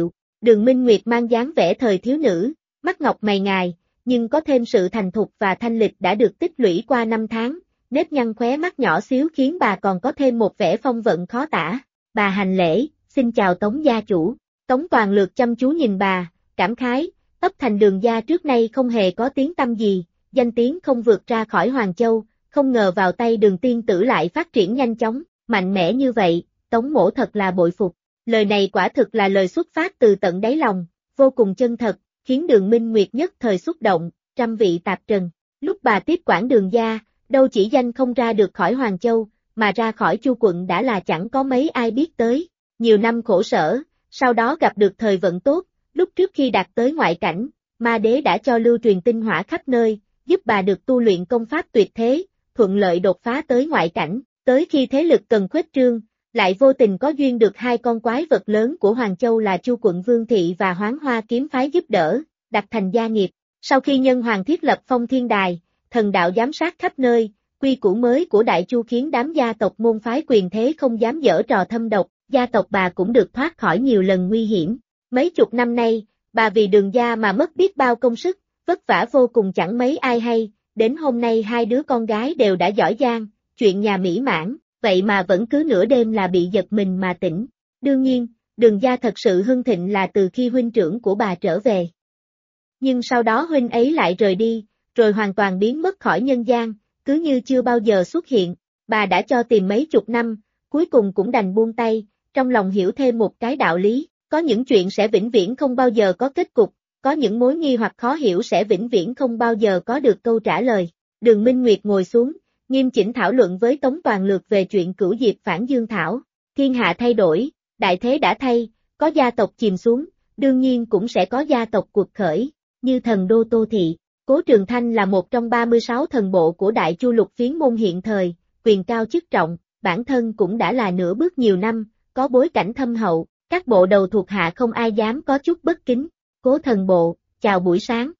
Đường Minh Nguyệt mang dáng vẻ thời thiếu nữ, mắt ngọc mày ngài, nhưng có thêm sự thành thục và thanh lịch đã được tích lũy qua năm tháng, nếp nhăn khóe mắt nhỏ xíu khiến bà còn có thêm một vẻ phong vận khó tả. Bà hành lễ, xin chào Tống gia chủ. Tống Toàn Lược chăm chú nhìn bà, cảm khái, ấp Thành Đường gia trước nay không hề có tiếng tăm gì, danh tiếng không vượt ra khỏi Hoàng Châu, không ngờ vào tay Đường tiên tử lại phát triển nhanh chóng, mạnh mẽ như vậy, Tống mỗ thật là bội phục. Lời này quả thực là lời xuất phát từ tận đáy lòng, vô cùng chân thật, khiến Đường Minh Nguyệt nhất thời xúc động, trăm vị tạp trần. Lúc bà tiếp quản Đường gia, đâu chỉ danh không ra được khỏi Hoàng Châu, mà ra khỏi Chu quận đã là chẳng có mấy ai biết tới. Nhiều năm khổ sở, sau đó gặp được thời vận tốt, lúc trước khi đạt tới ngoại cảnh, Ma Đế đã cho lưu truyền tinh hỏa khắp nơi, giúp bà được tu luyện công pháp tuyệt thế, thuận lợi đột phá tới ngoại cảnh, tới khi thế lực cần khuếch trương, lại vô tình có duyên được hai con quái vật lớn của Hoàng Châu là Chu quận Vương Thị và Hoán Hoa kiếm phái giúp đỡ, đặt thành gia nghiệp. Sau khi Nhân Hoàng thiết lập Phong Thiên Đài, thần đạo giám sát khắp nơi, quy củ mới của Đại Chu khiến đám gia tộc môn phái quyền thế không dám giở trò thâm độc, gia tộc bà cũng được thoát khỏi nhiều lần nguy hiểm. Mấy chục năm nay, bà vì Đường gia mà mất biết bao công sức, vất vả vô cùng chẳng mấy ai hay, đến hôm nay hai đứa con gái đều đã giỏi giang, chuyện nhà mỹ mãn, vậy mà vẫn cứ nửa đêm là bị giật mình mà tỉnh. Đương nhiên, Đường gia thật sự hưng thịnh là từ khi huynh trưởng của bà trở về. Nhưng sau đó huynh ấy lại rời đi, rồi hoàn toàn biến mất khỏi nhân gian, cứ như chưa bao giờ xuất hiện. Bà đã cho tìm mấy chục năm, cuối cùng cũng đành buông tay, trong lòng hiểu thêm một cái đạo lý, có những chuyện sẽ vĩnh viễn không bao giờ có kết cục, có những mối nghi hoặc khó hiểu sẽ vĩnh viễn không bao giờ có được câu trả lời. Đường Minh Nguyệt ngồi xuống, nghiêm chỉnh thảo luận với Tống Toàn Lược về chuyện Cửu Diệp phản Dương Thảo. Thiên hạ thay đổi, đại thế đã thay, có gia tộc chìm xuống, đương nhiên cũng sẽ có gia tộc cuộc khởi, như thần đô Tô Thị. Cố Trường Thanh là một trong 36 thần bộ của Đại Chu Lục Phiến môn hiện thời, quyền cao chức trọng, bản thân cũng đã là nửa bước nhiều năm, có bối cảnh thâm hậu, các bộ đầu thuộc hạ không ai dám có chút bất kính. Cố thần bộ, chào buổi sáng.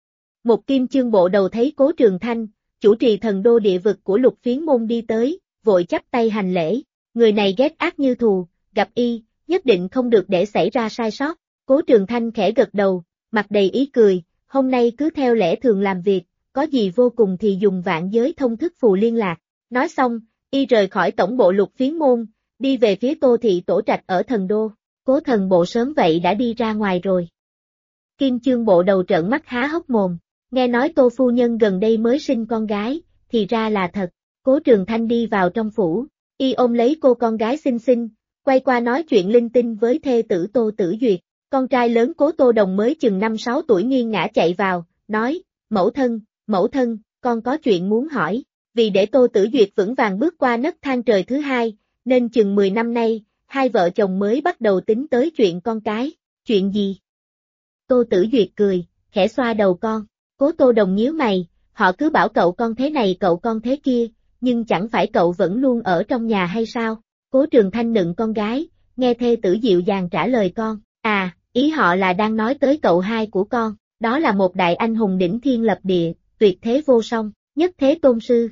Một kim chương bộ đầu thấy Cố Trường Thanh, chủ trì thần đô địa vực của Lục Phiến môn đi tới, vội chắp tay hành lễ. Người này ghét ác như thù, gặp y, nhất định không được để xảy ra sai sót. Cố Trường Thanh khẽ gật đầu, mặt đầy ý cười, hôm nay cứ theo lẽ thường làm việc, có gì vô cùng thì dùng vạn giới thông thức phù liên lạc. Nói xong, y rời khỏi tổng bộ Lục Phiến môn, đi về phía Tô Thị tổ trạch ở thần đô. Cố thần bộ sớm vậy đã đi ra ngoài rồi. Kim chương bộ đầu trợn mắt há hốc mồm, nghe nói Tô phu nhân gần đây mới sinh con gái, thì ra là thật. Cố Trường Thanh đi vào trong phủ, y ôm lấy cô con gái xinh xinh, quay qua nói chuyện linh tinh với thê tử Tô Tử Duyệt. Con trai lớn Cố Tô Đồng mới chừng 5-6 tuổi nghiêng ngã chạy vào, nói, mẫu thân, con có chuyện muốn hỏi. Vì để Tô Tử Duyệt vững vàng bước qua nấc thang trời thứ hai, nên chừng 10 năm nay, hai vợ chồng mới bắt đầu tính tới chuyện con cái. Chuyện gì? Tô Tử Duyệt cười, khẽ xoa đầu con. Cố Tô Đồng nhíu mày, họ cứ bảo cậu con thế này cậu con thế kia, nhưng chẳng phải cậu vẫn luôn ở trong nhà hay sao? Cố Trường Thanh nựng con gái, nghe thê tử dịu dàng trả lời con. À, ý họ là đang nói tới cậu hai của con, đó là một đại anh hùng đỉnh thiên lập địa, tuyệt thế vô song, nhất thế tôn sư.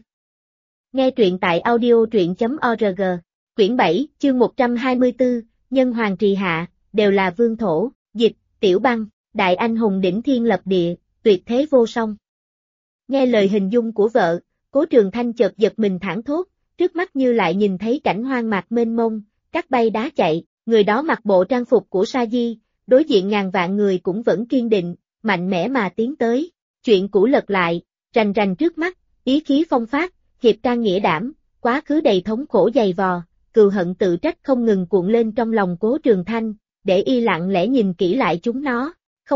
Nghe truyện tại audio.org, quyển 7, chương 124, Nhân Hoàng trì hạ, đều là vương thổ, dịch, Tiểu Băng, đại anh hùng đỉnh thiên lập địa, tuyệt thế vô song. Nghe lời hình dung của vợ, Cố Trường Thanh chợt giật mình thảng thốt, trước mắt như lại nhìn thấy cảnh hoang mạc mênh mông, cát bay đá chạy, người đó mặc bộ trang phục của Sa Di, đối diện ngàn vạn người cũng vẫn kiên định, mạnh mẽ mà tiến tới. Chuyện cũ lật lại, rành rành trước mắt, ý khí phong phát, hiệp can nghĩa đảm, quá khứ đầy thống khổ dày vò, cừu hận tự trách không ngừng cuộn lên trong lòng Cố Trường Thanh, để y lặng lẽ nhìn kỹ lại chúng nó.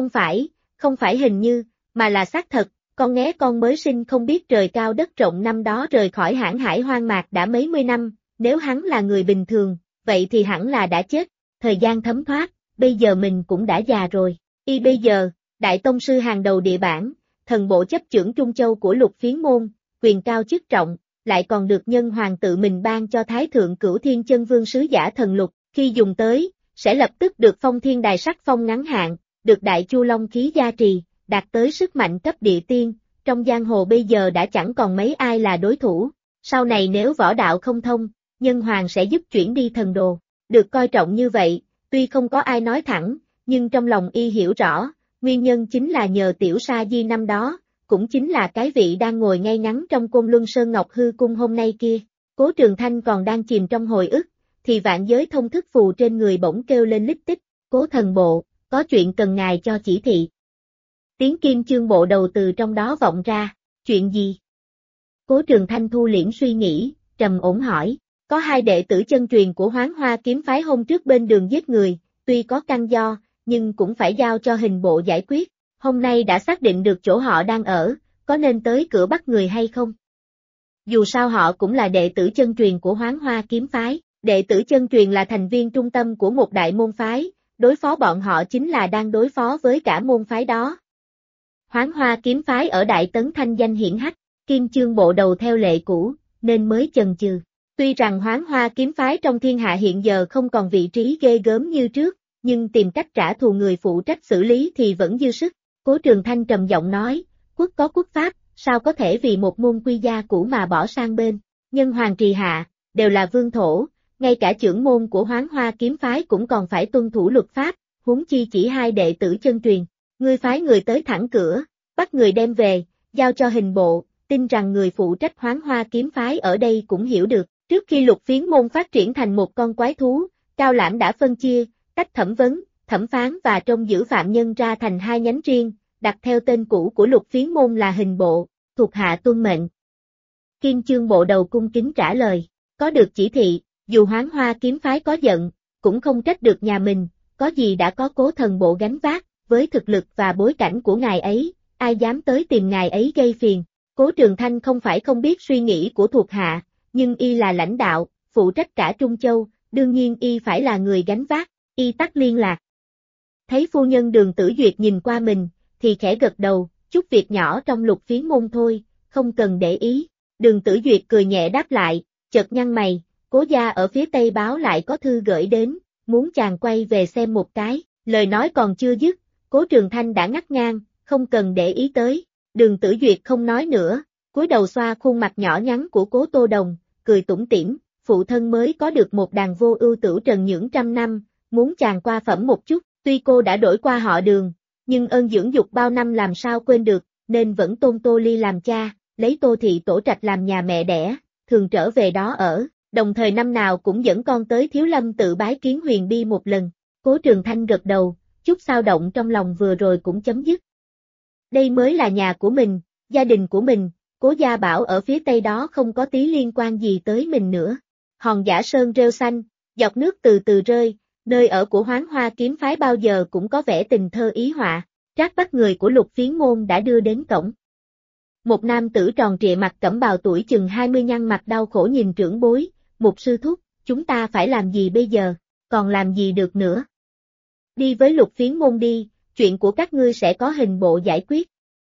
Không phải hình như, mà là xác thật, con nghé con mới sinh không biết trời cao đất rộng năm đó rời khỏi hãn hải hoang mạc đã mấy mươi năm, nếu hắn là người bình thường, vậy thì hẳn là đã chết. Thời gian thấm thoát, bây giờ mình cũng đã già rồi. Y bây giờ, đại tông sư hàng đầu địa bản, thần bộ chấp chưởng Trung Châu của Lục Phiến môn, quyền cao chức trọng, lại còn được Nhân Hoàng tự mình ban cho Thái thượng Cửu Thiên Chân Vương sứ giả thần lục, khi dùng tới, sẽ lập tức được Phong Thiên Đài sắc phong ngắn hạn, được Đại Chu Long khí gia trì, đạt tới sức mạnh cấp địa tiên, trong giang hồ bây giờ đã chẳng còn mấy ai là đối thủ. Sau này nếu võ đạo không thông, Nhân Hoàng sẽ giúp chuyển đi thần đồ, được coi trọng như vậy, tuy không có ai nói thẳng, nhưng trong lòng y hiểu rõ, nguyên nhân chính là nhờ Tiểu Sa Di năm đó, cũng chính là cái vị đang ngồi ngay ngắn trong Côn Luân Sơn Ngọc Hư Cung hôm nay kia. Cố Trường Thanh còn đang chìm trong hồi ức, thì vạn giới thông thức phù trên người bỗng kêu lên lít tích, Cố thần bộ, có chuyện cần ngài cho chỉ thị. Tiếng kim chương bộ đầu từ trong đó vọng ra, chuyện gì? Cố Trường Thanh thu liễm suy nghĩ, trầm ổn hỏi, có hai đệ tử chân truyền của Hoán Hoa kiếm phái hôm trước bên đường giết người, tuy có căn do, nhưng cũng phải giao cho hình bộ giải quyết, hôm nay đã xác định được chỗ họ đang ở, có nên tới cửa bắt người hay không? Dù sao họ cũng là đệ tử chân truyền của Hoán Hoa kiếm phái, đệ tử chân truyền là thành viên trung tâm của một đại môn phái, đối phó bọn họ chính là đang đối phó với cả môn phái đó. Hoán Hoa kiếm phái ở Đại Tấn thanh danh hiển hách, kim chương bộ đầu theo lệ cũ, nên mới chần chừ. Tuy rằng Hoán Hoa kiếm phái trong thiên hạ hiện giờ không còn vị trí ghê gớm như trước, nhưng tìm cách trả thù người phụ trách xử lý thì vẫn dư sức. Cố Trường Thanh trầm giọng nói, quốc có quốc pháp, sao có thể vì một môn quy gia cũ mà bỏ sang bên, nhân hoàng trì hạ, đều là vương thổ, ngay cả trưởng môn của Hoán Hoa kiếm phái cũng còn phải tuân thủ luật pháp, huống chi chỉ hai đệ tử chân truyền. Ngươi phái người tới thẳng cửa, bắt người đem về, giao cho hình bộ, tin rằng người phụ trách Hoán Hoa kiếm phái ở đây cũng hiểu được, trước khi Lục Phiến môn phát triển thành một con quái thú, Cao Lãm đã phân chia, cách thẩm vấn, thẩm phán và trông giữ phạm nhân ra thành hai nhánh riêng, đặt theo tên cũ của Lục Phiến môn là hình bộ, thuộc hạ tuân mệnh. Kim chương bộ đầu cung kính trả lời, có được chỉ thị, dù Hoán Hoa kiếm phái có giận, cũng không trách được nhà mình, có gì đã có Cố thần bộ gánh vác, với thực lực và bối cảnh của ngài ấy, ai dám tới tìm ngài ấy gây phiền. Cố Trường Thanh không phải không biết suy nghĩ của thuộc hạ, nhưng y là lãnh đạo, phụ trách cả Trung Châu, đương nhiên y phải là người gánh vác, y tắt liên lạc. Thấy phu nhân Đường Tử Duyệt nhìn qua mình, thì khẽ gật đầu, chút việc nhỏ trong Lục Phiến môn thôi, không cần để ý. Đường Tử Duyệt cười nhẹ đáp lại, chợt nhăn mày, Cố gia ở phía tây báo lại có thư gửi đến, muốn chàng quay về xem một cái, lời nói còn chưa dứt, Cố Trường Thanh đã ngắt ngang, không cần để ý tới. Đường Tử Duyệt không nói nữa, cúi đầu xoa khuôn mặt nhỏ nhắn của Cố Tô Đồng, cười tủm tỉm, phụ thân mới có được một đàn vô ưu tửu trần nhưỡng trăm năm, muốn chàng qua phẩm một chút, tuy cô đã đổi qua họ Đường, nhưng ơn dưỡng dục bao năm làm sao quên được, nên vẫn tôn Tô Ly làm cha, lấy Tô Thị Tổ Trạch làm nhà mẹ đẻ, thường trở về đó ở, đồng thời năm nào cũng dẫn con tới Thiếu Lâm tự bái kiến Huyền Bi một lần. Cố Trường Thanh gật đầu, chút xao động trong lòng vừa rồi cũng chấm dứt. Đây mới là nhà của mình, gia đình của mình, Cố gia bảo ở phía tây đó không có tí liên quan gì tới mình nữa. Hòn Giả Sơn rêu xanh, giọt nước từ từ rơi, nơi ở của Hoán Hoa kiếm phái bao giờ cũng có vẻ tình thơ ý họa. Trác bắt người của Lục Phiến môn đã đưa đến cổng. Một nam tử tròn trịa mặt cẩm bào tuổi chừng 20 nhăn mặt đau khổ nhìn trưởng bối, Mục sư thúc, chúng ta phải làm gì bây giờ, còn làm gì được nữa. Đi với Lục Phiến môn đi, chuyện của các ngươi sẽ có hình bộ giải quyết.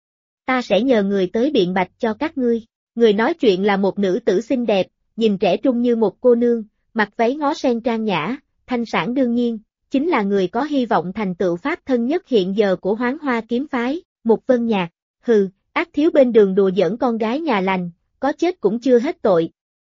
Ta sẽ nhờ người tới biện bạch cho các ngươi. Người nói chuyện là một nữ tử xinh đẹp, nhìn trẻ trung như một cô nương, mặc váy ngó sen trang nhã, thanh sản đương nhiên, chính là người có hy vọng thành tựu pháp thân nhất hiện giờ của Hoán Hoa kiếm phái, Mục Vân Nhạc. Hừ, ác thiếu bên đường đùa giỡn con gái nhà lành, có chết cũng chưa hết tội.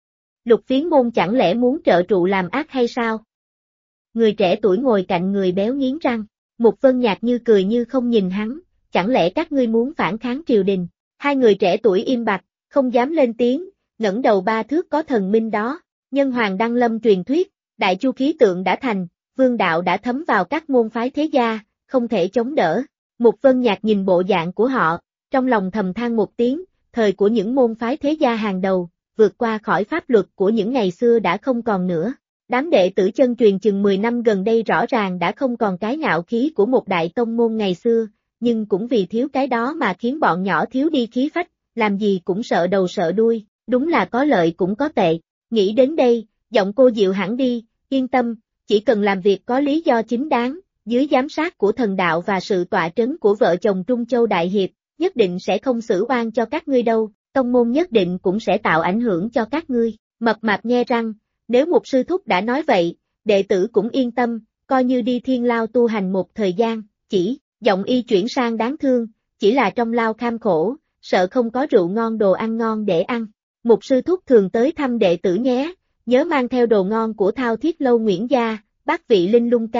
Lục Phiến môn chẳng lẽ muốn trợ trụ làm ác hay sao? Người trẻ tuổi ngồi cạnh người béo nghiến răng, Mục Vân Nhạc như cười như không nhìn hắn, chẳng lẽ các ngươi muốn phản kháng triều đình? Hai người trẻ tuổi im bặt, không dám lên tiếng, ngẩng đầu ba thước có thần minh đó, nhân hoàng đăng lâm truyền thuyết, đại chu khí tượng đã thành, vương đạo đã thấm vào các môn phái thế gia, không thể chống đỡ. Mục Vân Nhạc nhìn bộ dạng của họ, trong lòng thầm than một tiếng, thời của những môn phái thế gia hàng đầu, vượt qua khỏi pháp luật của những ngày xưa đã không còn nữa. Đám đệ tử chân truyền chừng 10 năm gần đây rõ ràng đã không còn cái ngạo khí của một đại tông môn ngày xưa, nhưng cũng vì thiếu cái đó mà khiến bọn nhỏ thiếu đi khí phách, làm gì cũng sợ đầu sợ đuôi, đúng là có lợi cũng có tệ. Nghĩ đến đây, giọng cô dịu hẳn đi, yên tâm, chỉ cần làm việc có lý do chính đáng, dưới giám sát của thần đạo và sự tọa trấn của vợ chồng Trung Châu Đại Hiệp, nhất định sẽ không xử oan cho các ngươi đâu, tông môn nhất định cũng sẽ tạo ảnh hưởng cho các ngươi. Mập mạp nhe răng, nếu Mục sư thúc đã nói vậy, đệ tử cũng yên tâm, coi như đi thiên lao tu hành một thời gian, chỉ, giọng y chuyển sang đáng thương, chỉ là trong lao kham khổ, sợ không có rượu ngon đồ ăn ngon để ăn. Mục sư thúc thường tới thăm đệ tử nhé, nhớ mang theo đồ ngon của Thao Thiết Lâu Nguyễn gia, bát vị linh lung cao,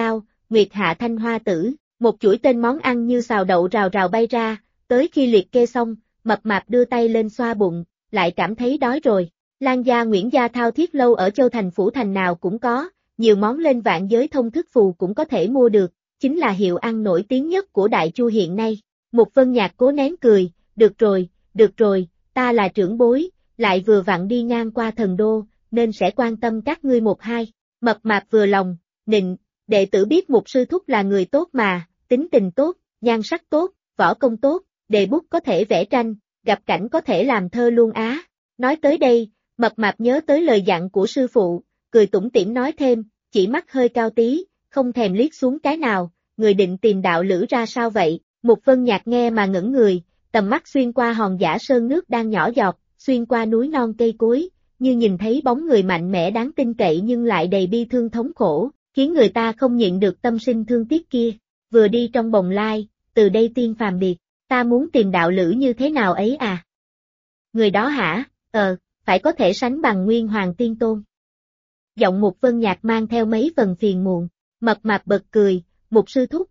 Nguyệt Hạ Thanh Hoa Tử, một chuỗi tên món ăn như xào đậu rào rào bay ra, tới khi liệt kê xong, mập mạp đưa tay lên xoa bụng, lại cảm thấy đói rồi. Lan gia Nguyễn gia thao thiết lâu ở Châu Thành phủ thành nào cũng có, nhiều món lên vạn giới thông thức phù cũng có thể mua được, chính là hiệu ăn nổi tiếng nhất của Đại Chu hiện nay. Mục Vân Nhạc cố nén cười, được rồi, ta là trưởng bối, lại vừa vặn đi ngang qua thần đô, nên sẽ quan tâm các ngươi một hai. Mập mạp vừa lòng, nịnh, đệ tử biết Mục sư thúc là người tốt mà, tính tình tốt, nhan sắc tốt, võ công tốt, đề bút có thể vẽ tranh, gặp cảnh có thể làm thơ luôn á. Nói tới đây, mập mạp nhớ tới lời dặn của sư phụ, cười tủm tỉm nói thêm, chỉ mắt hơi cao tí, không thèm liếc xuống cái nào, người định tìm đạo lữ ra sao vậy? Mục Vân Nhạc nghe mà ngẩn người, tầm mắt xuyên qua hòn giả sơn nước đang nhỏ giọt, xuyên qua núi non cây cối, như nhìn thấy bóng người mạnh mẽ đáng tin cậy nhưng lại đầy bi thương thống khổ, khiến người ta không nhịn được tâm sinh thương tiếc kia. Vừa đi trong bồng lai, từ đây tiên phàm biệt, ta muốn tìm đạo lữ như thế nào ấy à? Người đó hả? Phải có thể sánh bằng Nguyên Hoàng Tiên Tôn. Giọng Mục Vân Nhạc mang theo mấy phần phiền muộn, mập mạp bật cười, Mục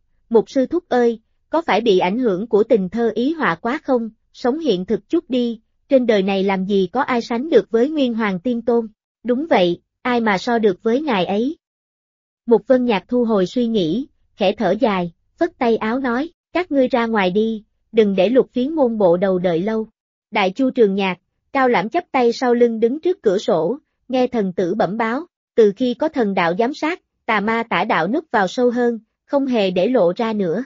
sư thúc ơi, có phải bị ảnh hưởng của tình thơ ý họa quá không, sống hiện thực chút đi, trên đời này làm gì có ai sánh được với Nguyên Hoàng Tiên Tôn, đúng vậy, ai mà so được với ngài ấy. Mục Vân Nhạc thu hồi suy nghĩ, khẽ thở dài, phất tay áo nói, các ngươi ra ngoài đi, đừng để Lục Phiến môn bộ đầu đợi lâu. Đại Chu Trường Nhạc, Cao Lãm chắp tay sau lưng đứng trước cửa sổ, nghe thần tử bẩm báo, từ khi có thần đạo giám sát, tà ma tả đạo núp vào sâu hơn, không hề để lộ ra nữa.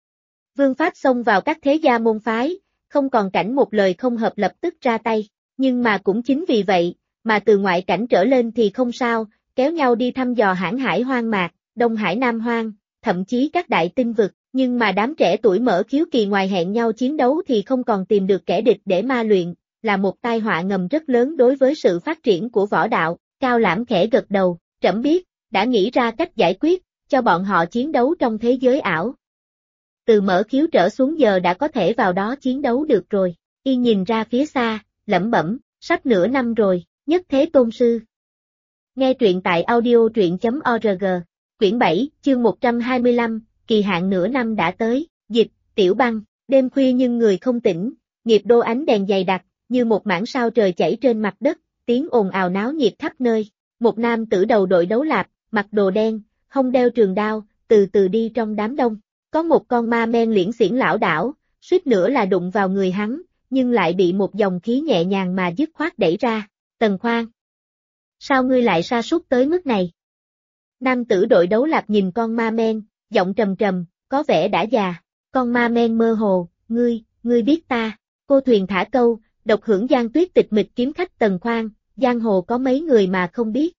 Vương pháp xông vào các thế gia môn phái, không còn cảnh một lời không hợp lập tức ra tay, nhưng mà cũng chính vì vậy, mà từ ngoại cảnh trở lên thì không sao, kéo nhau đi thăm dò hãn hải hoang mạc, Đông Hải Nam Hoang, thậm chí các đại tinh vực, nhưng mà đám trẻ tuổi mở khiếu kỳ ngoài hẹn nhau chiến đấu thì không còn tìm được kẻ địch để ma luyện, là một tai họa ngầm rất lớn đối với sự phát triển của võ đạo. Cao Lãm khẽ gật đầu, trẫm biết, đã nghĩ ra cách giải quyết, cho bọn họ chiến đấu trong thế giới ảo. Từ mở khiếu trở xuống giờ đã có thể vào đó chiến đấu được rồi, y nhìn ra phía xa, lẩm bẩm, sắp nửa năm rồi, Nhất Thế Tôn Sư. Nghe truyện tại audio.org, quyển 7, chương 125, kỳ hạn nửa năm đã tới, dịch, Tiểu Băng, đêm khuya nhưng người không tỉnh, nghiệp đô ánh đèn dày đặc, như một mảng sao trời chảy trên mặt đất, tiếng ồn ào náo nhiệt khắp nơi, một nam tử đầu đội đấu lạp, mặc đồ đen, hông đeo trường đao, từ từ đi trong đám đông, có một con ma men liễn xiển lảo đảo, suýt nữa là đụng vào người hắn, nhưng lại bị một dòng khí nhẹ nhàng mà dứt khoát đẩy ra, Tần Khoan. Sao ngươi lại sa sút tới mức này? Nam tử đội đấu lạp nhìn con ma men, giọng trầm trầm, có vẻ đã già, con ma men mơ hồ, ngươi biết ta, cô thuyền thả câu, độc hưởng giang tuyết tịch mịch kiếm khách Tần Khoan, giang hồ có mấy người mà không biết.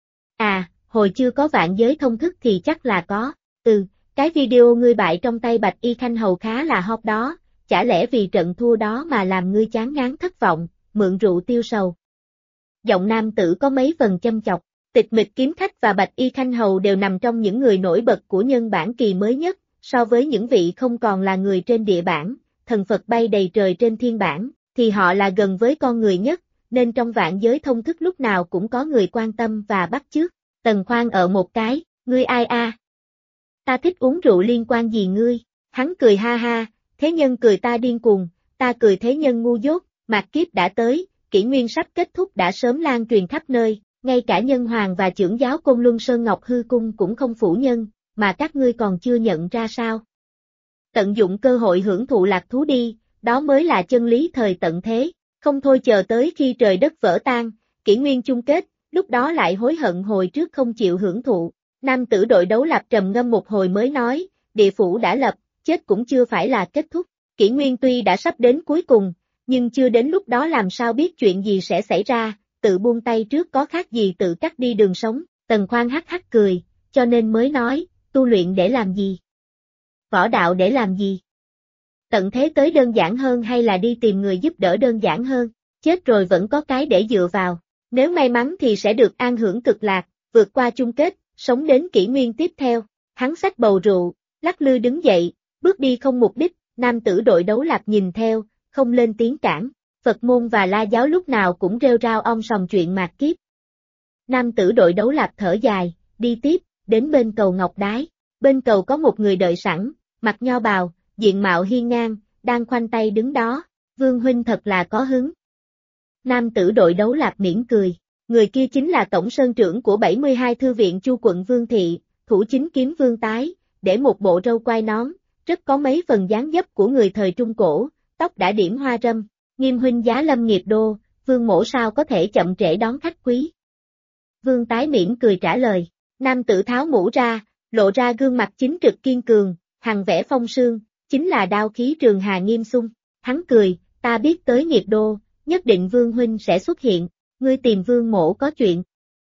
À, hồi chưa có vạn giới thông thức thì chắc là có, cái video ngươi bại trong tay Bạch Y Khanh Hầu khá là hot đó, chả lẽ vì trận thua đó mà làm ngươi chán ngán thất vọng, mượn rượu tiêu sầu. Giọng nam tử có mấy phần châm chọc, Tịch Mịch Kiếm Khách và Bạch Y Khanh Hầu đều nằm trong những người nổi bật của nhân bản kỳ mới nhất, so với những vị không còn là người trên địa bản, thần Phật bay đầy trời trên thiên bản, thì họ là gần với con người nhất, nên trong vạn giới thông thức lúc nào cũng có người quan tâm và bắt chước. Tần Khoan ở một cái, ngươi ai a? Ta thích uống rượu liên quan gì ngươi? Hắn cười ha ha, thế nhân cười ta điên cuồng, ta cười thế nhân ngu dốt, mạt kiếp đã tới, kỷ nguyên sắp kết thúc đã sớm lan truyền khắp nơi, ngay cả Nhân Hoàng và trưởng giáo Côn Luân Sơn Ngọc Hư Cung cũng không phủ nhân, mà các ngươi còn chưa nhận ra sao? Tận dụng cơ hội hưởng thụ lạc thú đi, đó mới là chân lý thời tận thế, không thôi chờ tới khi trời đất vỡ tan, kỷ nguyên chung kết, lúc đó lại hối hận hồi trước không chịu hưởng thụ. Nam tử đội đấu lạp trầm ngâm một hồi mới nói, địa phủ đã lập, chết cũng chưa phải là kết thúc, kỷ nguyên tuy đã sắp đến cuối cùng, nhưng chưa đến lúc đó làm sao biết chuyện gì sẽ xảy ra, tự buông tay trước có khác gì tự cắt đi đường sống. Tần Khoan hắc hắc cười, cho nên mới nói, tu luyện để làm gì? Võ đạo để làm gì? Tận thế tới đơn giản hơn hay là đi tìm người giúp đỡ đơn giản hơn? Chết rồi vẫn có cái để dựa vào, nếu may mắn thì sẽ được an hưởng cực lạc, vượt qua chung kết, sống đến kỷ nguyên tiếp theo. Hắn xách bầu rượu, lắc lư đứng dậy, bước đi không mục đích, nam tử đội đấu lạp nhìn theo, không lên tiếng cản. Phật môn và La giáo lúc nào cũng rêu rao om sòm chuyện mạt kiếp. Nam tử đội đấu lạp thở dài, đi tiếp, đến bên cầu Ngọc Đái, Bên cầu có một người đợi sẵn, mặc nho bào, diện mạo hiên ngang, đang khoanh tay đứng đó. Vương huynh thật là có hứng. Nam tử đội đấu lạc mỉm cười. Người kia chính là tổng sơn trưởng của 72 thư viện Chu quận Vương Thị, thủ chính kiếm Vương Tái, để một bộ râu quai nón, rất có mấy phần dáng dấp của người thời Trung Cổ, tóc đã điểm hoa râm. Nghiêm huynh giá lâm nghiệp đô, Vương mỗ sao có thể chậm trễ đón khách quý. Vương Tái mỉm cười trả lời. Nam tử tháo mũ ra, lộ ra gương mặt chính trực kiên cường, hằn vẻ phong sương, chính là đao khí Trường Hà Nghiêm Xung. Hắn cười, ta biết tới nghiệp đô, nhất định Vương huynh sẽ xuất hiện, ngươi tìm Vương mỗ có chuyện.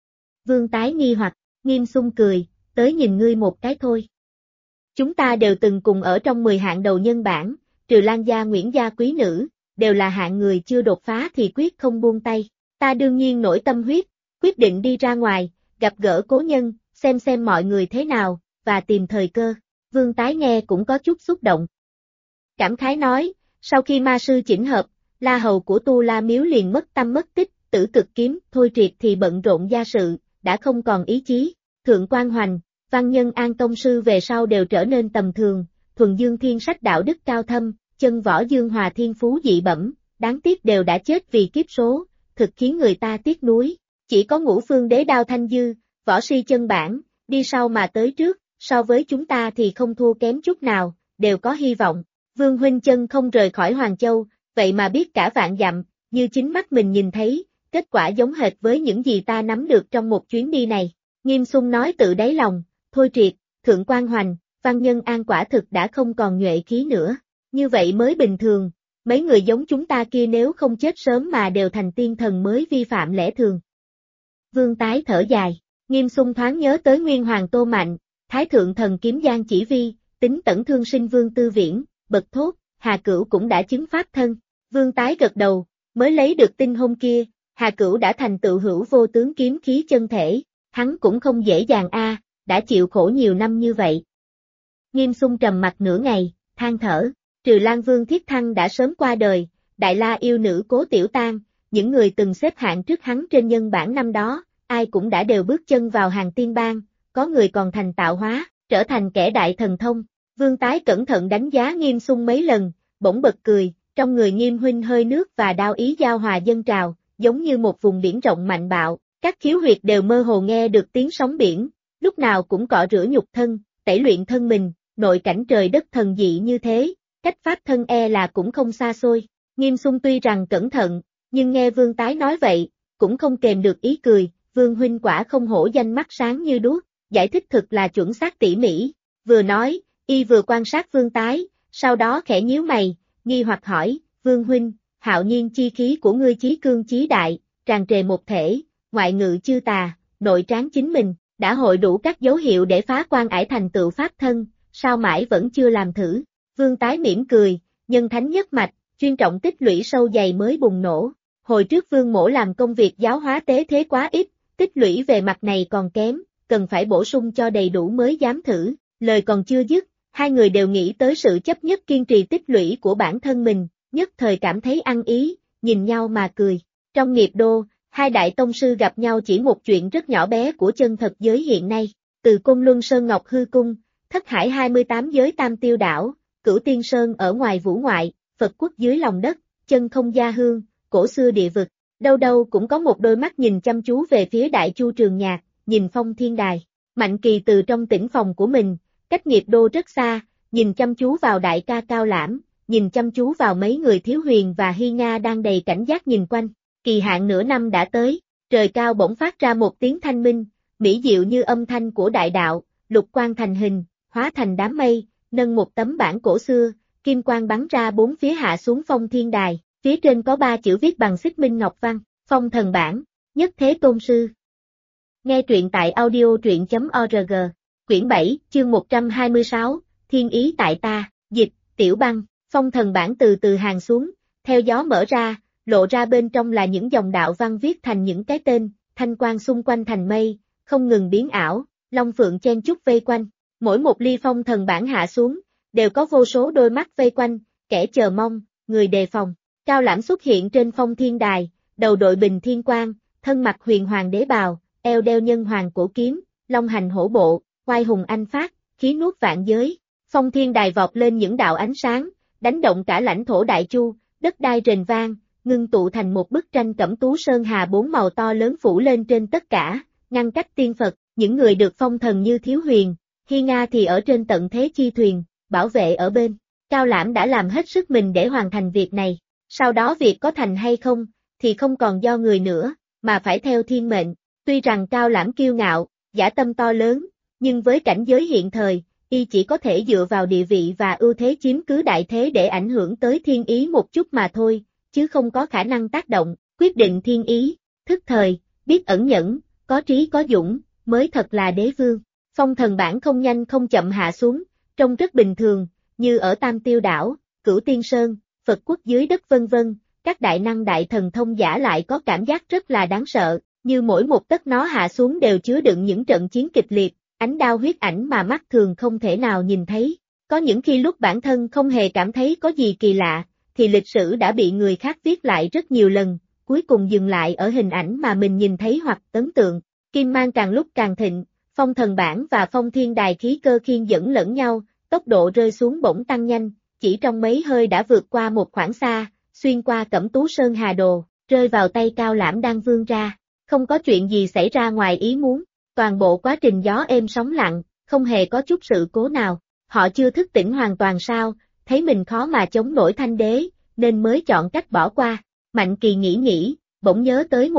Vương Tái nghi hoặc, Nghiêm Xung cười, tới nhìn ngươi một cái thôi. Chúng ta đều từng cùng ở trong 10 hạng đầu nhân bảng, trừ Lan gia Nguyễn gia quý nữ, đều là hạng người chưa đột phá thì quyết không buông tay. Ta đương nhiên nổi tâm huyết, quyết định đi ra ngoài, gặp gỡ cố nhân, xem mọi người thế nào, và tìm thời cơ. Vương Tái nghe cũng có chút xúc động. Cảm khái nói, sau khi ma sư chỉnh hợp, La Hầu của Tu La Miếu liền mất tâm mất tích, Tử Cực Kiếm, Thôi Triệt thì bận rộn gia sự, đã không còn ý chí. Thượng Quan Hoành, Văn Nhân An tông sư về sau đều trở nên tầm thường, Thuần Dương Thiên Sách đạo đức cao thâm, Chân Võ Dương Hòa thiên phú dị bẩm, đáng tiếc đều đã chết vì kiếp số, thực khiến người ta tiếc nuối. Chỉ có Ngũ Phương Đế Đao Thanh Dư, võ si chân bản, đi sau mà tới trước, so với chúng ta thì không thua kém chút nào, đều có hy vọng. Vương huynh chân không rời khỏi Hoàng Châu, vậy mà biết cả vạn dặm, như chính mắt mình nhìn thấy, kết quả giống hệt với những gì ta nắm được trong một chuyến đi này. Nghiêm Xung nói tự đáy lòng, Thôi Triệt, Thượng Quan Hoành, Văn Nhân An quả thực đã không còn nhuệ khí nữa. Như vậy mới bình thường, mấy người giống chúng ta kia nếu không chết sớm mà đều thành tiên thần mới vi phạm lẽ thường. Vương Tái thở dài, Nghiêm Xung thoáng nhớ tới Nguyên Hoàng Tô Mạnh, Thái Thượng Thần Kiếm Giang Chỉ Vi, Tính Tẩn Thương Sinh Vương Tư Viễn, bật thốt, Hà Cửu cũng đã chứng pháp thân. Vương Tái gật đầu, mới lấy được tin hôm kia, Hà Cửu đã thành tựu hữu vô tướng kiếm khí chân thể, hắn cũng không dễ dàng đã chịu khổ nhiều năm như vậy. Nghiêm Xung trầm mặt nửa ngày, than thở, trừ Lan Vương Thiết Thăng đã sớm qua đời, Đại La yêu nữ Cố Tiểu Tang, những người từng xếp hạng trước hắn trên nhân bảng năm đó, ai cũng đã đều bước chân vào hàng tiên bang, có người còn thành tạo hóa, trở thành kẻ đại thần thông. Vương Tái cẩn thận đánh giá Nghiêm Xung mấy lần, bỗng bật cười, trong người Nghiêm huynh hơi nước và đao ý giao hòa dâng trào, giống như một vùng biển rộng mạnh bạo, các khiếu huyệt đều mơ hồ nghe được tiếng sóng biển, lúc nào cũng cọ rửa nhục thân, tẩy luyện thân mình, nội cảnh trời đất thần dị như thế, cách pháp thân là cũng không xa xôi. Nghiêm Xung tuy rằng cẩn thận, nhưng nghe Vương Tái nói vậy, cũng không kềm được ý cười, Vương huynh quả không hổ danh mắt sáng như đuốc, giải thích thực là chuẩn xác tỉ mỉ. Vừa nói, y vừa quan sát Vương Tái, sau đó khẽ nhíu mày, nghi hoặc hỏi, Vương huynh, hạo nhiên chi khí của ngươi chí cương chí đại, tràn trề một thể, ngoại ngự chư tà, nội tráng chính mình, đã hội đủ các dấu hiệu để phá quan ải thành tựu pháp thân, sao mãi vẫn chưa làm thử. Vương Tái mỉm cười, nhân thánh nhất mạch, chuyên trọng tích lũy sâu dày mới bùng nổ. Hồi trước Vương mỗ làm công việc giáo hóa tế thế quá ít, tích lũy về mặt này còn kém, cần phải bổ sung cho đầy đủ mới dám thử. Lời còn chưa dứt, hai người đều nghĩ tới sự chấp nhất kiên trì tích lũy của bản thân mình, nhất thời cảm thấy ăn ý, nhìn nhau mà cười. Trong nghiệp đô, hai đại tông sư gặp nhau chỉ một chuyện rất nhỏ bé của chân thật giới hiện nay. Từ Côn Luân Sơn Ngọc Hư Cung, Thất Hải 28 giới Tam Tiêu Đảo, Cửu Tiên Sơn ở ngoài vũ ngoại, Phật quốc dưới lòng đất, chân không gia hương, cổ xưa địa vực, đâu đâu cũng có một đôi mắt nhìn chăm chú về phía Đại Chu Trường Nhạc, nhìn Phong Thiên Đài. Mạnh Kỳ từ trong tĩnh phòng của mình, cách nghiệp đô rất xa, nhìn chăm chú vào đại ca Cao Lãm, nhìn chăm chú vào mấy người Thiếu Huyền và Hy Nga đang đầy cảnh giác nhìn quanh. Kỳ hạn nửa năm đã tới, trời cao bỗng phát ra một tiếng thanh minh, mỹ diệu như âm thanh của đại đạo, lục quang thành hình, hóa thành đám mây, nâng một tấm bản cổ xưa, kim quang bắn ra bốn phía hạ xuống Phong Thiên Đài, phía trên có 3 chữ viết bằng xích minh ngọc văn, Phong Thần Bản, Nhất Thế Tôn Sư. Nghe truyện tại audio.org, quyển 7, chương 126, Thiên Ý Tại Ta, dịch, Tiểu Băng, Phong Thần Bản từ từ hàng xuống, theo gió mở ra, lộ ra bên trong là những dòng đạo văn viết thành những cái tên, thanh quang xung quanh thành mây, không ngừng biến ảo, long phượng chen chúc vây quanh, mỗi một ly Phong Thần Bản hạ xuống, đều có vô số đôi mắt vây quanh, kẻ chờ mong, người đề phòng. Cao Lãm xuất hiện trên Phong Thiên Đài, đầu đội bình thiên quang, thân mặc huyền hoàng đế bào, eo đeo nhân hoàng cổ kiếm, long hành hổ bộ, oai hùng anh phát, khí nuốt vạn giới. Phong thiên đài vọt lên những đạo ánh sáng, đánh động cả lãnh thổ Đại Chu, đất đai rền vang, ngưng tụ thành một bức tranh cẩm tú sơn hà bốn màu to lớn phủ lên trên tất cả, ngăn cách tiên Phật, những người được phong thần như Thiếu Huyền, Hy Nga thì ở trên tận thế chi thuyền, bảo vệ ở bên. Cao Lãm đã làm hết sức mình để hoàn thành việc này, sau đó việc có thành hay không, thì không còn do người nữa, mà phải theo thiên mệnh. Tuy rằng Cao Lãm kiêu ngạo, dã tâm to lớn, nhưng với cảnh giới hiện thời, y chỉ có thể dựa vào địa vị và ưu thế chiếm cứ đại thế để ảnh hưởng tới thiên ý một chút mà thôi, chứ không có khả năng tác động, quyết định thiên ý, thức thời, biết ẩn nhẫn, có trí có dũng, mới thật là đế vương. Phong thần bảng không nhanh không chậm hạ xuống, trông rất bình thường, như ở Tam Tiêu Đảo, Cửu Tiên Sơn, Phật Quốc dưới đất vân vân, các đại năng đại thần thông giả lại có cảm giác rất là đáng sợ, như mỗi một tấc nó hạ xuống đều chứa đựng những trận chiến kịch liệt, ánh đao huyết ảnh mà mắt thường không thể nào nhìn thấy. Có những khi lúc bản thân không hề cảm thấy có gì kỳ lạ, thì lịch sử đã bị người khác viết lại rất nhiều lần, cuối cùng dừng lại ở hình ảnh mà mình nhìn thấy hoặc ấn tượng. Kim mang càng lúc càng thịnh, phong thần bảng và phong thiên đài khí cơ khiên dẫn lẫn nhau, tốc độ rơi xuống bỗng tăng nhanh, chỉ trong mấy hơi đã vượt qua một khoảng xa, xuyên qua Cẩm Tú Sơn Hà Đồ, rơi vào tay Cao Lãm đang vươn ra. Không có chuyện gì xảy ra ngoài ý muốn, toàn bộ quá trình gió êm sóng lặng, không hề có chút sự cố nào. Họ chưa thức tỉnh hoàn toàn sao, thấy mình khó mà chống nổi Thanh Đế, nên mới chọn cách bỏ qua. Mạnh Kỳ nghĩ, bỗng nhớ tới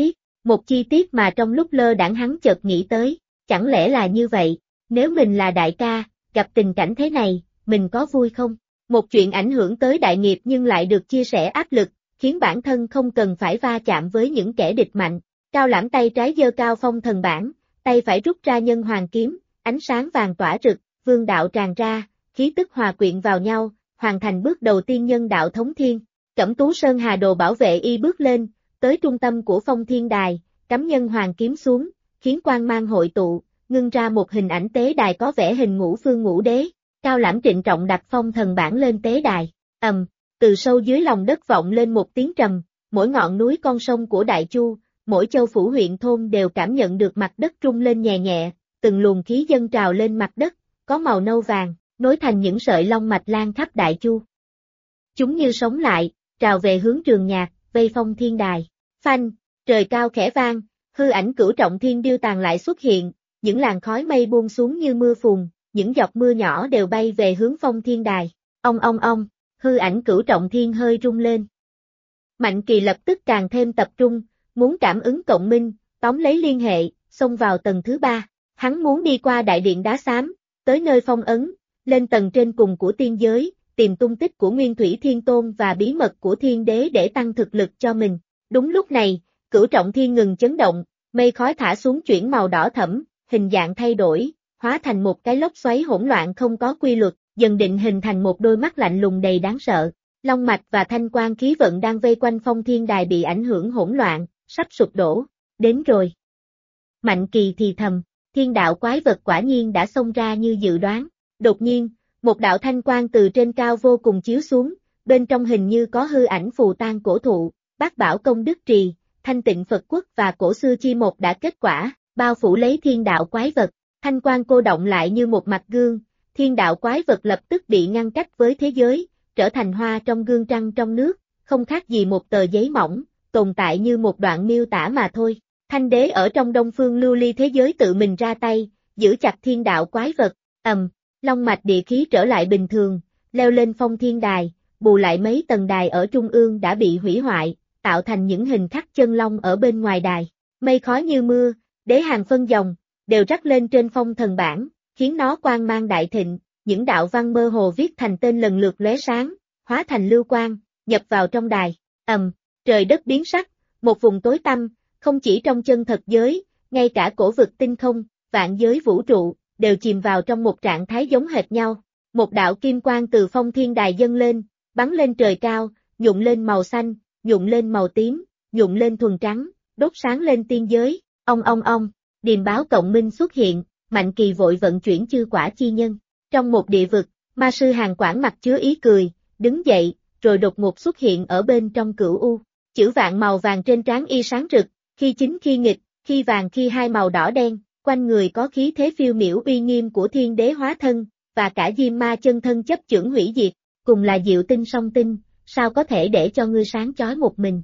một chi tiết mà trong lúc lơ đãng hắn chợt nghĩ tới, chẳng lẽ là như vậy, nếu mình là đại ca, gặp tình cảnh thế này, mình có vui không? Một chuyện ảnh hưởng tới đại nghiệp nhưng lại được chia sẻ áp lực, khiến bản thân không cần phải va chạm với những kẻ địch mạnh. Cao Lãm tay trái giơ cao phong thần bảng, tay phải rút ra nhân hoàng kiếm, ánh sáng vàng tỏa rực, vương đạo tràn ra, khí tức hòa quyện vào nhau, hoàn thành bước đầu tiên nhân đạo thống thiên. Cẩm Tú Sơn Hà Đồ bảo vệ y bước lên, tới trung tâm của phong thiên đài, cắm nhân hoàng kiếm xuống, khiến quang mang hội tụ, ngưng ra một hình ảnh tế đài có vẻ hình ngũ phương ngũ đế. Cao Lãm trịnh trọng đặt phong thần bảng lên tế đài, từ sâu dưới lòng đất vọng lên một tiếng trầm, mỗi ngọn núi con sông của Đại Chu, mỗi châu phủ huyện thôn đều cảm nhận được mặt đất rung lên nhẹ nhẹ, từng luồng khí dâng trào lên mặt đất, có màu nâu vàng, nối thành những sợi long mạch lan khắp Đại Chu. Chúng như sống lại, trào về hướng Trường Nhạc, vây phong thiên đài. Phanh, trời cao khẽ vang, hư ảnh Cửu Trọng Thiên điêu tàn lại xuất hiện, những làn khói mây buông xuống như mưa phùn, những giọt mưa nhỏ đều bay về hướng phong thiên đài. Ong, hư ảnh Cửu Trọng Thiên hơi rung lên. Mạnh Kỳ lập tức càng thêm tập trung, muốn cảm ứng cộng minh, tóm lấy liên hệ, xông vào tầng thứ 3. Hắn muốn đi qua đại điện đá xám, tới nơi phong ấn, lên tầng trên cùng của tiên giới, tìm tung tích của Nguyên Thủy Thiên Tôn và bí mật của Thiên Đế để tăng thực lực cho mình. Đúng lúc này, Cửu Trọng Thiên ngừng chấn động, mây khói thả xuống chuyển màu đỏ thẫm, hình dạng thay đổi, hóa thành một cái lốc xoáy hỗn loạn không có quy luật, dần định hình thành một đôi mắt lạnh lùng đầy đáng sợ. Long mạch và thanh quan khí vận đang vây quanh phong thiên đài bị ảnh hưởng hỗn loạn, sắp sụp đổ. Đến rồi. Mạnh Kỳ thì thầm, thiên đạo quái vật quả nhiên đã xông ra như dự đoán. Đột nhiên, một đạo thanh quang từ trên cao vô cùng chiếu xuống, bên trong hình như có hư ảnh phù tang cổ thụ, bát bảo công đức trì, thanh tịnh Phật quốc và cổ xưa chi một đã kết quả, bao phủ lấy thiên đạo quái vật. Thanh quang cô động lại như một mặt gương, thiên đạo quái vật lập tức bị ngăn cách với thế giới, trở thành hoa trong gương trăng trong nước, không khác gì một tờ giấy mỏng, tồn tại như một đoạn miêu tả mà thôi. Thanh Đế ở trong Đông Phương lưu ly thế giới tự mình ra tay, giữ chặt thiên đạo quái vật, long mạch địa khí trở lại bình thường, leo lên phong thiên đài, bù lại mấy tầng đài ở trung ương đã bị hủy hoại, tạo thành những hình khắc chân long ở bên ngoài đài. Mây khói như mưa, đế hàng phân dòng, đều rắc lên trên phong thần bảng, khiến nó quang mang đại thịnh, những đạo văn mơ hồ viết thành tên lần lượt lóe sáng, hóa thành lưu quang, nhập vào trong đài. Trời đất biến sắc, một vùng tối tăm, không chỉ trong chân thật giới, ngay cả cổ vực tinh không, vạn giới vũ trụ, đều chìm vào trong một trạng thái giống hệt nhau. Một đạo kim quang từ phong thiên đài dâng lên, bắn lên trời cao, nhuộm lên màu xanh, nhuộm lên màu tím, nhuộm lên thuần trắng, đốt sáng lên tiên giới. Ong, điềm báo cộng minh xuất hiện, Mạnh Kỳ vội vận chuyển chư quả chi nhân. Trong một địa vực, ma sư Hàn Quảng mặt chứa ý cười, đứng dậy, rồi đột ngột xuất hiện ở bên trong Cửu U. Chữ vạn màu vàng trên trán y sáng rực, khi chính khi nghịch, khi vàng khi hai màu đỏ đen, quanh người có khí thế phiêu miểu uy nghiêm của thiên đế hóa thân, và cả Diêm Ma chân thân chấp chưởng hủy diệt, cùng là diệu tinh song tinh, sao có thể để cho ngươi sáng chói một mình.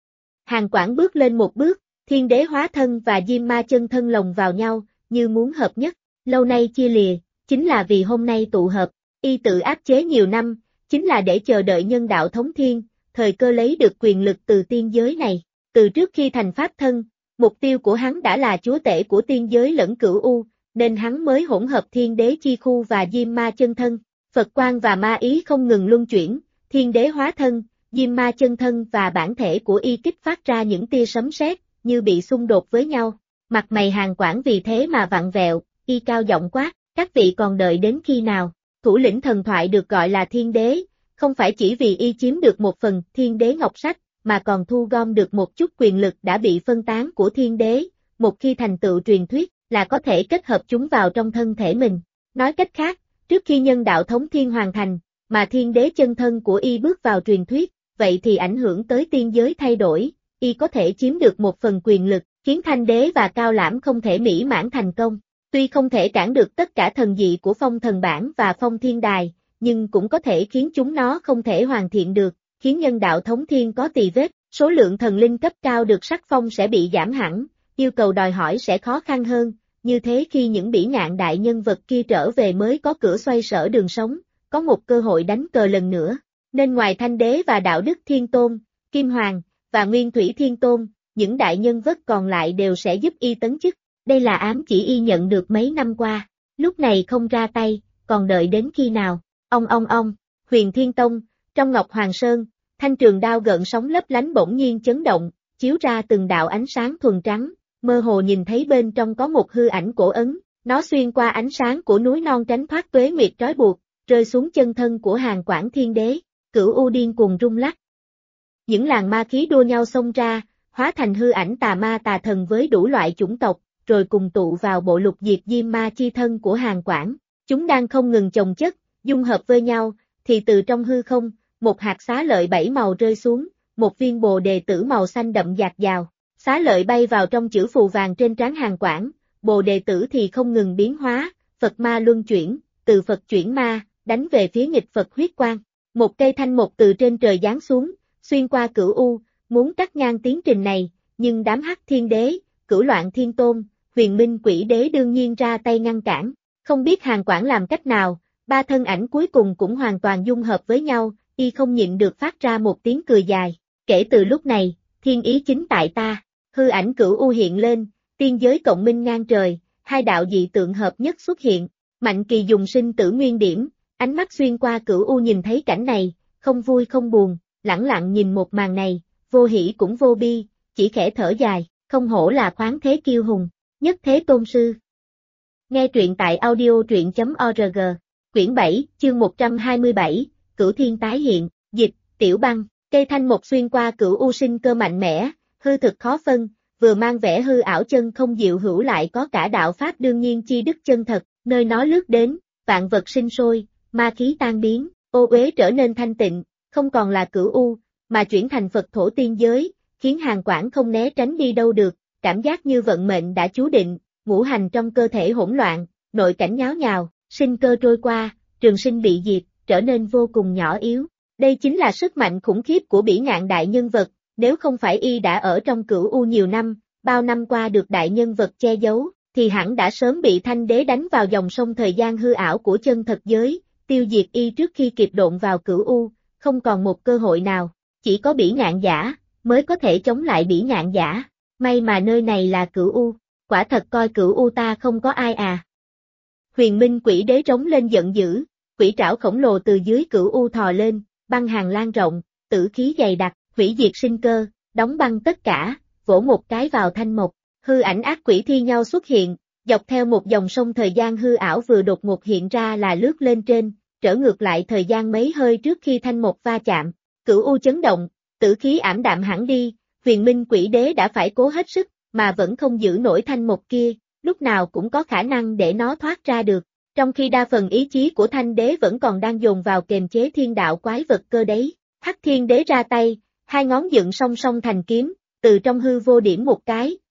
Hàn Quảng bước lên một bước, thiên đế hóa thân và Diêm Ma chân thân lồng vào nhau, như muốn hợp nhất, lâu nay chia lìa, chính là vì hôm nay tụ hợp, y tự áp chế nhiều năm, chính là để chờ đợi nhân đạo thống thiên, thời cơ lấy được quyền lực từ tiên giới này. Từ trước khi thành pháp thân, mục tiêu của hắn đã là chúa tể của tiên giới lẫn cửu u, nên hắn mới hỗn hợp thiên đế chi khu và Diêm Ma chân thân. Phật quang và ma ý không ngừng luân chuyển, thiên đế hóa thân, Diêm Ma chân thân và bản thể của y kích phát ra những tia sấm sét, như bị xung đột với nhau. Mặt mày Hàn Quảng vì thế mà vặn vẹo, y cao giọng quát, các vị còn đợi đến khi nào? Thủ lĩnh thần thoại được gọi là thiên đế, không phải chỉ vì y chiếm được một phần thiên đế ngọc sách, mà còn thu gom được một chút quyền lực đã bị phân tán của thiên đế, một khi thành tựu truyền thuyết, là có thể kết hợp chúng vào trong thân thể mình. Nói cách khác, trước khi nhân đạo thống thiên hoàn thành, mà thiên đế chân thân của y bước vào truyền thuyết, vậy thì ảnh hưởng tới tiên giới thay đổi, y có thể chiếm được một phần quyền lực, khiến Thanh Đế và Cao Lãm không thể mỹ mãn thành công. Tuy không thể cản được tất cả thần dị của Phong Thần Bảng và Phong Thiên Đài, nhưng cũng có thể khiến chúng nó không thể hoàn thiện được, khiến nhân đạo thống thiên có tì vết, số lượng thần linh cấp cao được sắc phong sẽ bị giảm hẳn, yêu cầu đòi hỏi sẽ khó khăn hơn, như thế khi những bỉ ngạn đại nhân vật kia trở về mới có cửa xoay sở đường sống, có một cơ hội đánh cờ lần nữa. Nên ngoài Thanh Đế và Đạo Đức Thiên Tôn, Kim Hoàng, và Nguyên Thủy Thiên Tôn, những đại nhân vật còn lại đều sẽ giúp y tấn chức. Đây là ám chỉ y nhận được mấy năm qua, lúc này không ra tay, còn đợi đến khi nào? Ông, Huyền Thiên Tông, trong Ngọc Hoàng Sơn, thanh trường đao gợn sóng lấp lánh bỗng nhiên chấn động, chiếu ra từng đạo ánh sáng thuần trắng, mơ hồ nhìn thấy bên trong có một hư ảnh cổ ấn, nó xuyên qua ánh sáng của núi non tránh thoát tuế nguyệt trói buộc, rơi xuống chân thân của Hàn Quảng Thiên Đế, Cửu U điên cuồng rung lắc. Những làn ma khí đua nhau xông ra, hóa thành hư ảnh tà ma tà thần với đủ loại chủng tộc, rồi cùng tụ vào bộ lục diệt diêm ma chi thân của Hàn Quảng. Chúng đang không ngừng chồng chất, dung hợp với nhau, thì từ trong hư không, một hạt xá lợi 7 màu rơi xuống, một viên bồ đề tử màu xanh đậm dạt dào. Xá lợi bay vào trong chữ phù vàng trên trán Hàn Quảng, bồ đề tử thì không ngừng biến hóa, Phật ma luân chuyển, từ Phật chuyển ma, đánh về phía nghịch Phật huyết quang. Một cây thanh mục từ trên trời giáng xuống, xuyên qua cửu u, muốn cắt ngang tiến trình này, nhưng đám hắc thiên đế, Cửu Loạn Thiên Tôn, Huyền Minh Quỷ Đế đương nhiên ra tay ngăn cản. Không biết Hàn Quảng làm cách nào, ba thân ảnh cuối cùng cũng hoàn toàn dung hợp với nhau, y không nhịn được phát ra một tiếng cười dài. Kể từ lúc này, thiên ý chính tại ta, hư ảnh Cửu U hiện lên, tiên giới cộng minh ngang trời, hai đạo dị tượng hợp nhất xuất hiện. Mạnh Kỳ dùng sinh tử nguyên điểm, ánh mắt xuyên qua Cửu U nhìn thấy cảnh này, không vui không buồn, lẳng lặng nhìn một màn này, vô hỷ cũng vô bi, chỉ khẽ thở dài, không hổ là khoáng thế kiêu hùng, nhất thế tôn sư. Nghe truyện tại audio truyện.org, quyển 7, chương 127, Cửu Thiên tái hiện, dịch, Tiểu Băng, cây thanh một xuyên qua Cửu U sinh cơ mạnh mẽ, hư thực khó phân, vừa mang vẻ hư ảo chân không diệu hữu lại có cả đạo pháp đương nhiên chi đức chân thật, nơi nó lướt đến, vạn vật sinh sôi, ma khí tan biến, ô uế trở nên thanh tịnh, không còn là Cửu U, mà chuyển thành Phật thổ tiên giới, khiến Hàn Quảng không né tránh đi đâu được, cảm giác như vận mệnh đã chú định, ngũ hành trong cơ thể hỗn loạn, nội cảnh nháo nhào, sinh cơ trôi qua, trường sinh bị diệt, trở nên vô cùng nhỏ yếu. Đây chính là sức mạnh khủng khiếp của bỉ ngạn đại nhân vật, nếu không phải y đã ở trong Cửu U nhiều năm, bao năm qua được đại nhân vật che giấu, thì hẳn đã sớm bị Thanh Đế đánh vào dòng sông thời gian hư ảo của chân thật giới, tiêu diệt y trước khi kịp độn vào Cửu U, không còn một cơ hội nào, chỉ có bỉ ngạn giả, mới có thể chống lại bỉ ngạn giả, may mà nơi này là Cửu U, quả thật coi Cửu U ta không có ai à. Huyền Minh Quỷ Đế trống lên giận dữ, quỷ trảo khổng lồ từ dưới Cửu U thò lên, băng hàng lan rộng, tử khí dày đặc, hủy diệt sinh cơ, đóng băng tất cả, vỗ một cái vào thanh mộc, hư ảnh ác quỷ thi nhau xuất hiện, dọc theo một dòng sông thời gian hư ảo vừa đột ngột hiện ra là lướt lên trên, trở ngược lại thời gian mấy hơi trước khi thanh mộc va chạm, Cửu U chấn động, tử khí ảm đạm hẳn đi, Huyền Minh Quỷ Đế đã phải cố hết sức, mà vẫn không giữ nổi thanh mộc kia, lúc nào cũng có khả năng để nó thoát ra được, trong khi đa phần ý chí của Thanh Đế vẫn còn đang dồn vào kềm chế thiên đạo quái vật cơ đấy. Hắc Thiên Đế ra tay, hai ngón dựng song song thành kiếm, từ trong hư vô điểm một cái,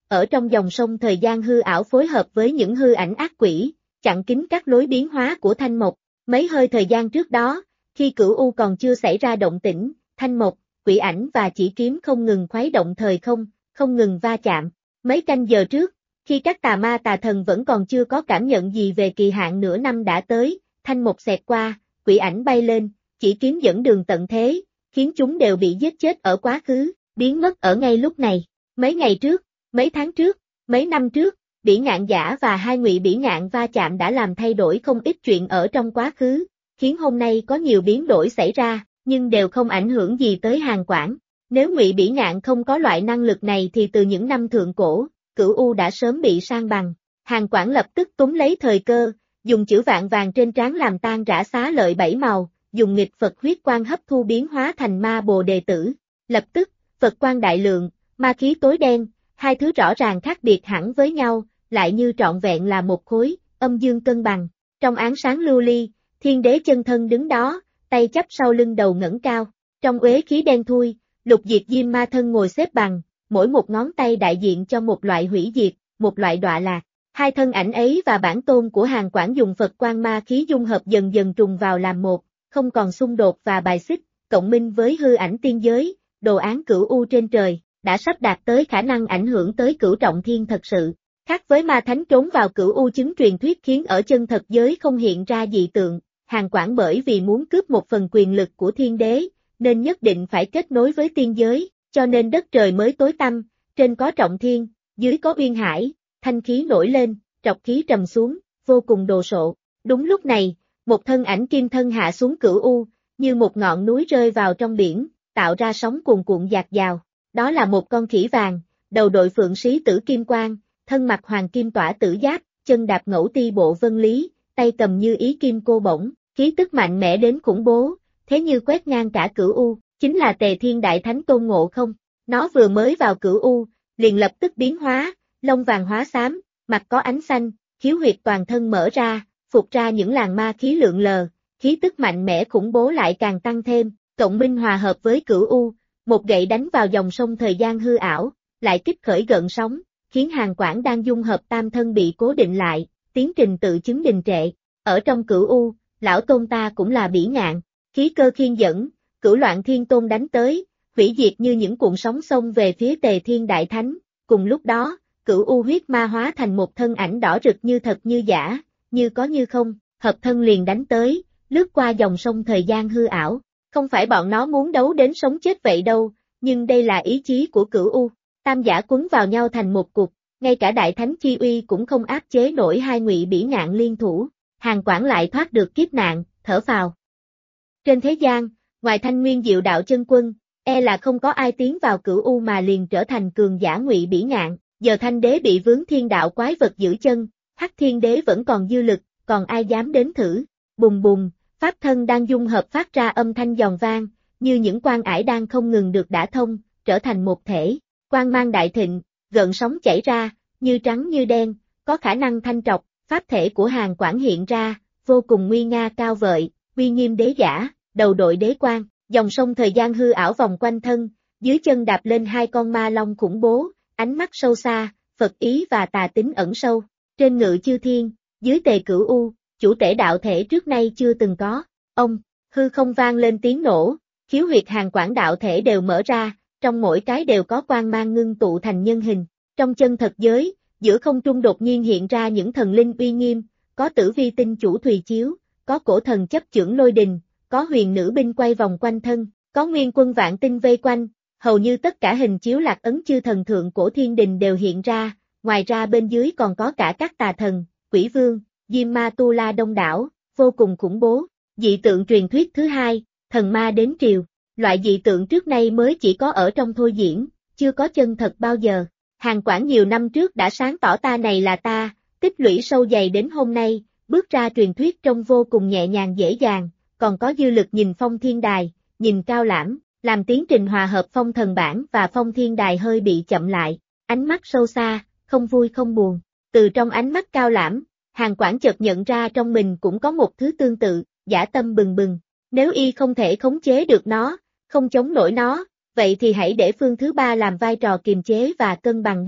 ở trong dòng sông thời gian hư ảo phối hợp với những hư ảnh ác quỷ, chặn kín các lối biến hóa của Thanh Mộc. Mấy hơi thời gian trước đó, khi Cửu U còn chưa xảy ra động tĩnh, Thanh Mộc, quỷ ảnh và chỉ kiếm không ngừng khuấy động thời không, không ngừng va chạm. Mấy canh giờ trước, khi các tà ma tà thần vẫn còn chưa có cảm nhận gì về kỳ hạn nửa năm đã tới, Thanh Mộc xẹt qua, quỷ ảnh bay lên, chỉ kiếm dẫn đường tận thế, khiến chúng đều bị giết chết ở quá khứ, biến mất ở ngay lúc này. Mấy ngày trước, mấy tháng trước, mấy năm trước, Bỉ Ngạn Giả và hai Ngụy Bỉ Ngạn va chạm đã làm thay đổi không ít chuyện ở trong quá khứ, khiến hôm nay có nhiều biến đổi xảy ra, nhưng đều không ảnh hưởng gì tới Hàn Quảng. Nếu Ngụy Bỉ Ngạn không có loại năng lực này thì từ những năm thượng cổ, Cửu U đã sớm bị san bằng. Hàn Quảng lập tức túm lấy thời cơ, dùng chữ vạn vàng trên trán làm tan rã xá lợi bảy màu, dùng nghịch Phật huyết quang hấp thu biến hóa thành ma bồ đề tử. Lập tức, Phật quang đại lượng, ma khí tối đen, hai thứ rõ ràng khác biệt hẳn với nhau, lại như trọn vẹn là một khối, âm dương cân bằng. Trong ánh sáng lưu ly, Thiên Đế chân thân đứng đó, tay chắp sau lưng đầu ngẩng cao. Trong uế khí đen thui, Lục Diệt Diêm Ma thân ngồi xếp bằng, mỗi một ngón tay đại diện cho một loại hủy diệt, một loại đọa lạc. Hai thân ảnh ấy và bản tôn của Hàn Quảng dùng Phật quang ma khí dung hợp dần dần trùng vào làm một, không còn xung đột và bài xích, cộng minh với hư ảnh tiên giới, đồ án Cửu U trên trời, đã sắp đạt tới khả năng ảnh hưởng tới Cửu Trọng Thiên thật sự. Khác với ma thánh trốn vào Cửu U chứng truyền thuyết khiến ở chân thật giới không hiện ra dị tượng, Hàn Quảng bởi vì muốn cướp một phần quyền lực của Thiên Đế, nên nhất định phải kết nối với tiên giới, cho nên đất trời mới tối tăm, trên có Trọng Thiên, dưới có Uyên Hải, thanh khí nổi lên, trọc khí trầm xuống, vô cùng đồ sộ. Đúng lúc này, một thân ảnh kim thân hạ xuống Cửu U, như một ngọn núi rơi vào trong biển, tạo ra sóng cuồn cuộn dạt dào. Đó là một con khỉ vàng, đầu đội phượng sĩ tử kim quang, thân mặc hoàng kim tỏa tử giáp, chân đạp ngẫu ti bộ vân lý, tay cầm như ý kim cô bổng, khí tức mạnh mẽ đến khủng bố, thế như quét ngang cả Cửu U, chính là Tề Thiên Đại Thánh Tôn Ngộ Không. Nó vừa mới vào Cửu U, liền lập tức biến hóa, lông vàng hóa xám, mặt có ánh xanh, khiếu huyệt toàn thân mở ra, phục ra những làn ma khí lượn lờ, khí tức mạnh mẽ khủng bố lại càng tăng thêm, cộng minh hòa hợp với Cửu U, một gậy đánh vào dòng sông thời gian hư ảo, lại kích khởi gợn sóng, khiến Hàn Quảng đang dung hợp tam thân bị cố định lại, tiến trình tự chứng đình trệ. Ở trong Cửu U, lão tôn ta cũng là Bỉ Ngạn, khí cơ khiên dẫn, Cửu Loạn Thiên Tôn đánh tới, hủy diệt như những cuộn sóng xông về phía Tề Thiên Đại Thánh. Cùng lúc đó, Cửu U huyết ma hóa thành một thân ảnh đỏ rực như thật như giả, như có như không, hợp thân liền đánh tới, lướt qua dòng sông thời gian hư ảo. Không phải bọn nó muốn đấu đến sống chết vậy đâu, nhưng đây là ý chí của Cửu U. Tam giả quấn vào nhau thành một cục, ngay cả Đại Thánh Chi Uy cũng không áp chế nổi hai Ngụy Bỉ Ngạn liên thủ. Hàn Quảng lại thoát được kiếp nạn, thở phào. Trên thế gian, ngoài Thanh Nguyên Diệu Đạo Chân Quân, là không có ai tiến vào Cửu U mà liền trở thành cường giả Ngụy Bỉ Ngạn. Giờ Thanh Đế bị vướng thiên đạo quái vật giữ chân, Hắc Thiên Đế vẫn còn dư lực, còn ai dám đến thử. Bùng bùng, pháp thân đang dung hợp phát ra âm thanh giòn vang, như những quan ải đang không ngừng được đả thông, trở thành một thể. Quang mang đại thịnh, gợn sóng chảy ra, như trắng như đen, có khả năng thanh trọc, pháp thể của Hàn Quảng hiện ra, vô cùng nguy nga cao vợi, uy nghiêm đế giả, đầu đội đế quang, dòng sông thời gian hư ảo vòng quanh thân, dưới chân đạp lên hai con ma long khủng bố, ánh mắt sâu xa, Phật ý và tà tính ẩn sâu. Trên ngự chư thiên, dưới Tề Cửu U, chủ tể đạo thể trước nay chưa từng có. Ông, hư không vang lên tiếng nổ, khiếu huyệt Hàn Quảng đạo thể đều mở ra, trong mỗi cái đều có quang mang ngưng tụ thành nhân hình. Trong chân thật giới, giữa không trung đột nhiên hiện ra những thần linh uy nghiêm, có Tử Vi tinh chủ Thùy Chiếu, có cổ thần chấp chưởng Lôi Đình, có huyền nữ binh quay vòng quanh thân, có nguyên quân vạn tinh vây quanh, hầu như tất cả hình chiếu lạc ấn chư thần thượng cổ thiên đình đều hiện ra, ngoài ra bên dưới còn có cả các tà thần, quỷ vương, Diêm Ma Tu La đông đảo, vô cùng khủng bố. Dị tượng truyền thuyết thứ hai, thần ma đến triều. Loại dị tượng trước nay mới chỉ có ở trong thôi diễn, chưa có chân thật bao giờ. Hàn Quảng nhiều năm trước đã sáng tỏ ta này là ta, tích lũy sâu dày đến hôm nay, bước ra truyền thuyết trông vô cùng nhẹ nhàng dễ dàng, còn có dư lực nhìn phong thiên đài, nhìn cao lãm, làm tiến trình hòa hợp phong thần bản và phong thiên đài hơi bị chậm lại, ánh mắt sâu xa, không vui không buồn. Từ trong ánh mắt cao lãm, Hàn Quảng chợt nhận ra trong mình cũng có một thứ tương tự, dã tâm bừng bừng. Nếu y không thể khống chế được nó, không chống nổi nó, vậy thì hãy để phương thứ ba làm vai trò kiềm chế và cân bằng đi.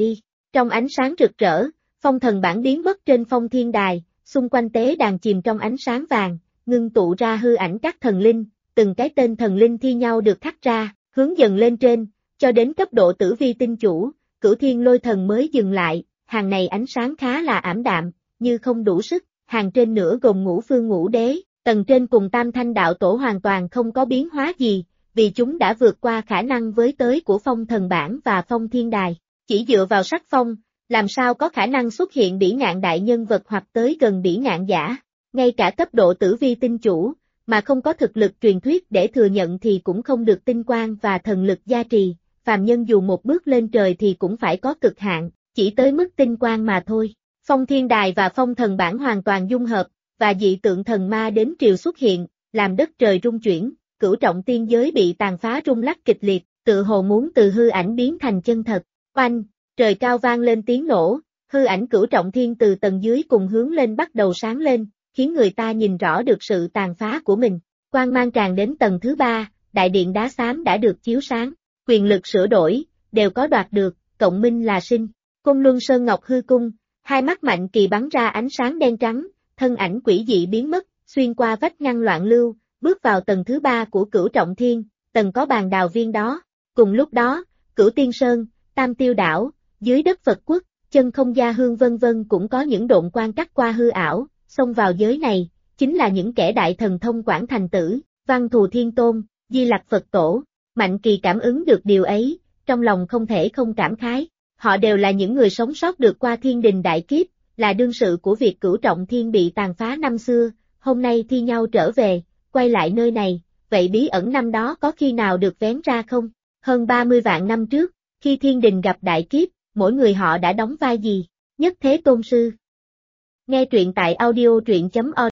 Trong ánh sáng rực rỡ, phong thần bản biến mất trên phong thiên đài, xung quanh tế đàn chìm trong ánh sáng vàng, ngưng tụ ra hư ảnh các thần linh, từng cái tên thần linh thi nhau được khắc ra, hướng dần lên trên, cho đến cấp độ tử vi tinh chủ, Cửu Thiên Lôi Thần mới dừng lại, hàng này ánh sáng khá là ảm đạm, như không đủ sức, hàng trên nữa gồm Ngũ Phương Ngũ Đế, tầng trên cùng Tam Thanh Đạo Tổ hoàn toàn không có biến hóa gì, vì chúng đã vượt qua khả năng với tới của phong thần bản và phong thiên đài, chỉ dựa vào sắc phong, làm sao có khả năng xuất hiện bỉ ngạn đại nhân vật hoặc tới gần bỉ ngạn giả, ngay cả cấp độ tử vi tinh chủ, mà không có thực lực truyền thuyết để thừa nhận thì cũng không được tinh quang và thần lực gia trì, phàm nhân dù một bước lên trời thì cũng phải có cực hạn, chỉ tới mức tinh quang mà thôi. Phong thiên đài và phong thần bản hoàn toàn dung hợp, và dị tượng thần ma đến triều xuất hiện, làm đất trời rung chuyển, cửu trọng tiên giới bị tàn phá rung lắc kịch liệt, tự hồ muốn từ hư ảnh biến thành chân thật. Oanh, trời cao vang lên tiếng nổ, hư ảnh cửu trọng thiên từ tầng dưới cùng hướng lên bắt đầu sáng lên, khiến người ta nhìn rõ được sự tàn phá của mình. Quang mang tràn đến tầng thứ 3, đại điện đá xám đã được chiếu sáng, quyền lực sửa đổi, đều có đoạt được, cộng minh là sinh. Côn Luân Sơn Ngọc hư cung, hai mắt Mạnh Kỳ bắn ra ánh sáng đen trắng, thân ảnh quỷ dị biến mất, xuyên qua vách ngăn loạn lưu, bước vào tầng thứ 3 của Cửu Trọng Thiên, tầng có bàn đào viên đó. Cùng lúc đó, Cửu Tiên Sơn, Tam Tiêu Đảo, dưới đất Phật Quốc, chân không gia hương vân vân cũng có những độn quang cắt qua hư ảo, xông vào giới này, chính là những kẻ đại thần thông Quảng Thành Tử, Văn Thù Thiên Tôn, Di Lặc Phật Tổ. Mạnh Kỳ cảm ứng được điều ấy, trong lòng không thể không cảm khái. Họ đều là những người sống sót được qua thiên đình đại kiếp, là đương sự của việc Cửu Trọng Thiên bị tàn phá năm xưa, hôm nay thi nhau trở về, quay lại nơi này, vậy bí ẩn năm đó có khi nào được vén ra không? Hơn 30 vạn năm trước, khi thiên đình gặp đại kiếp, mỗi người họ đã đóng vai gì? Nhất Thế Tôn Sư. Nghe truyện tại audio truyện.org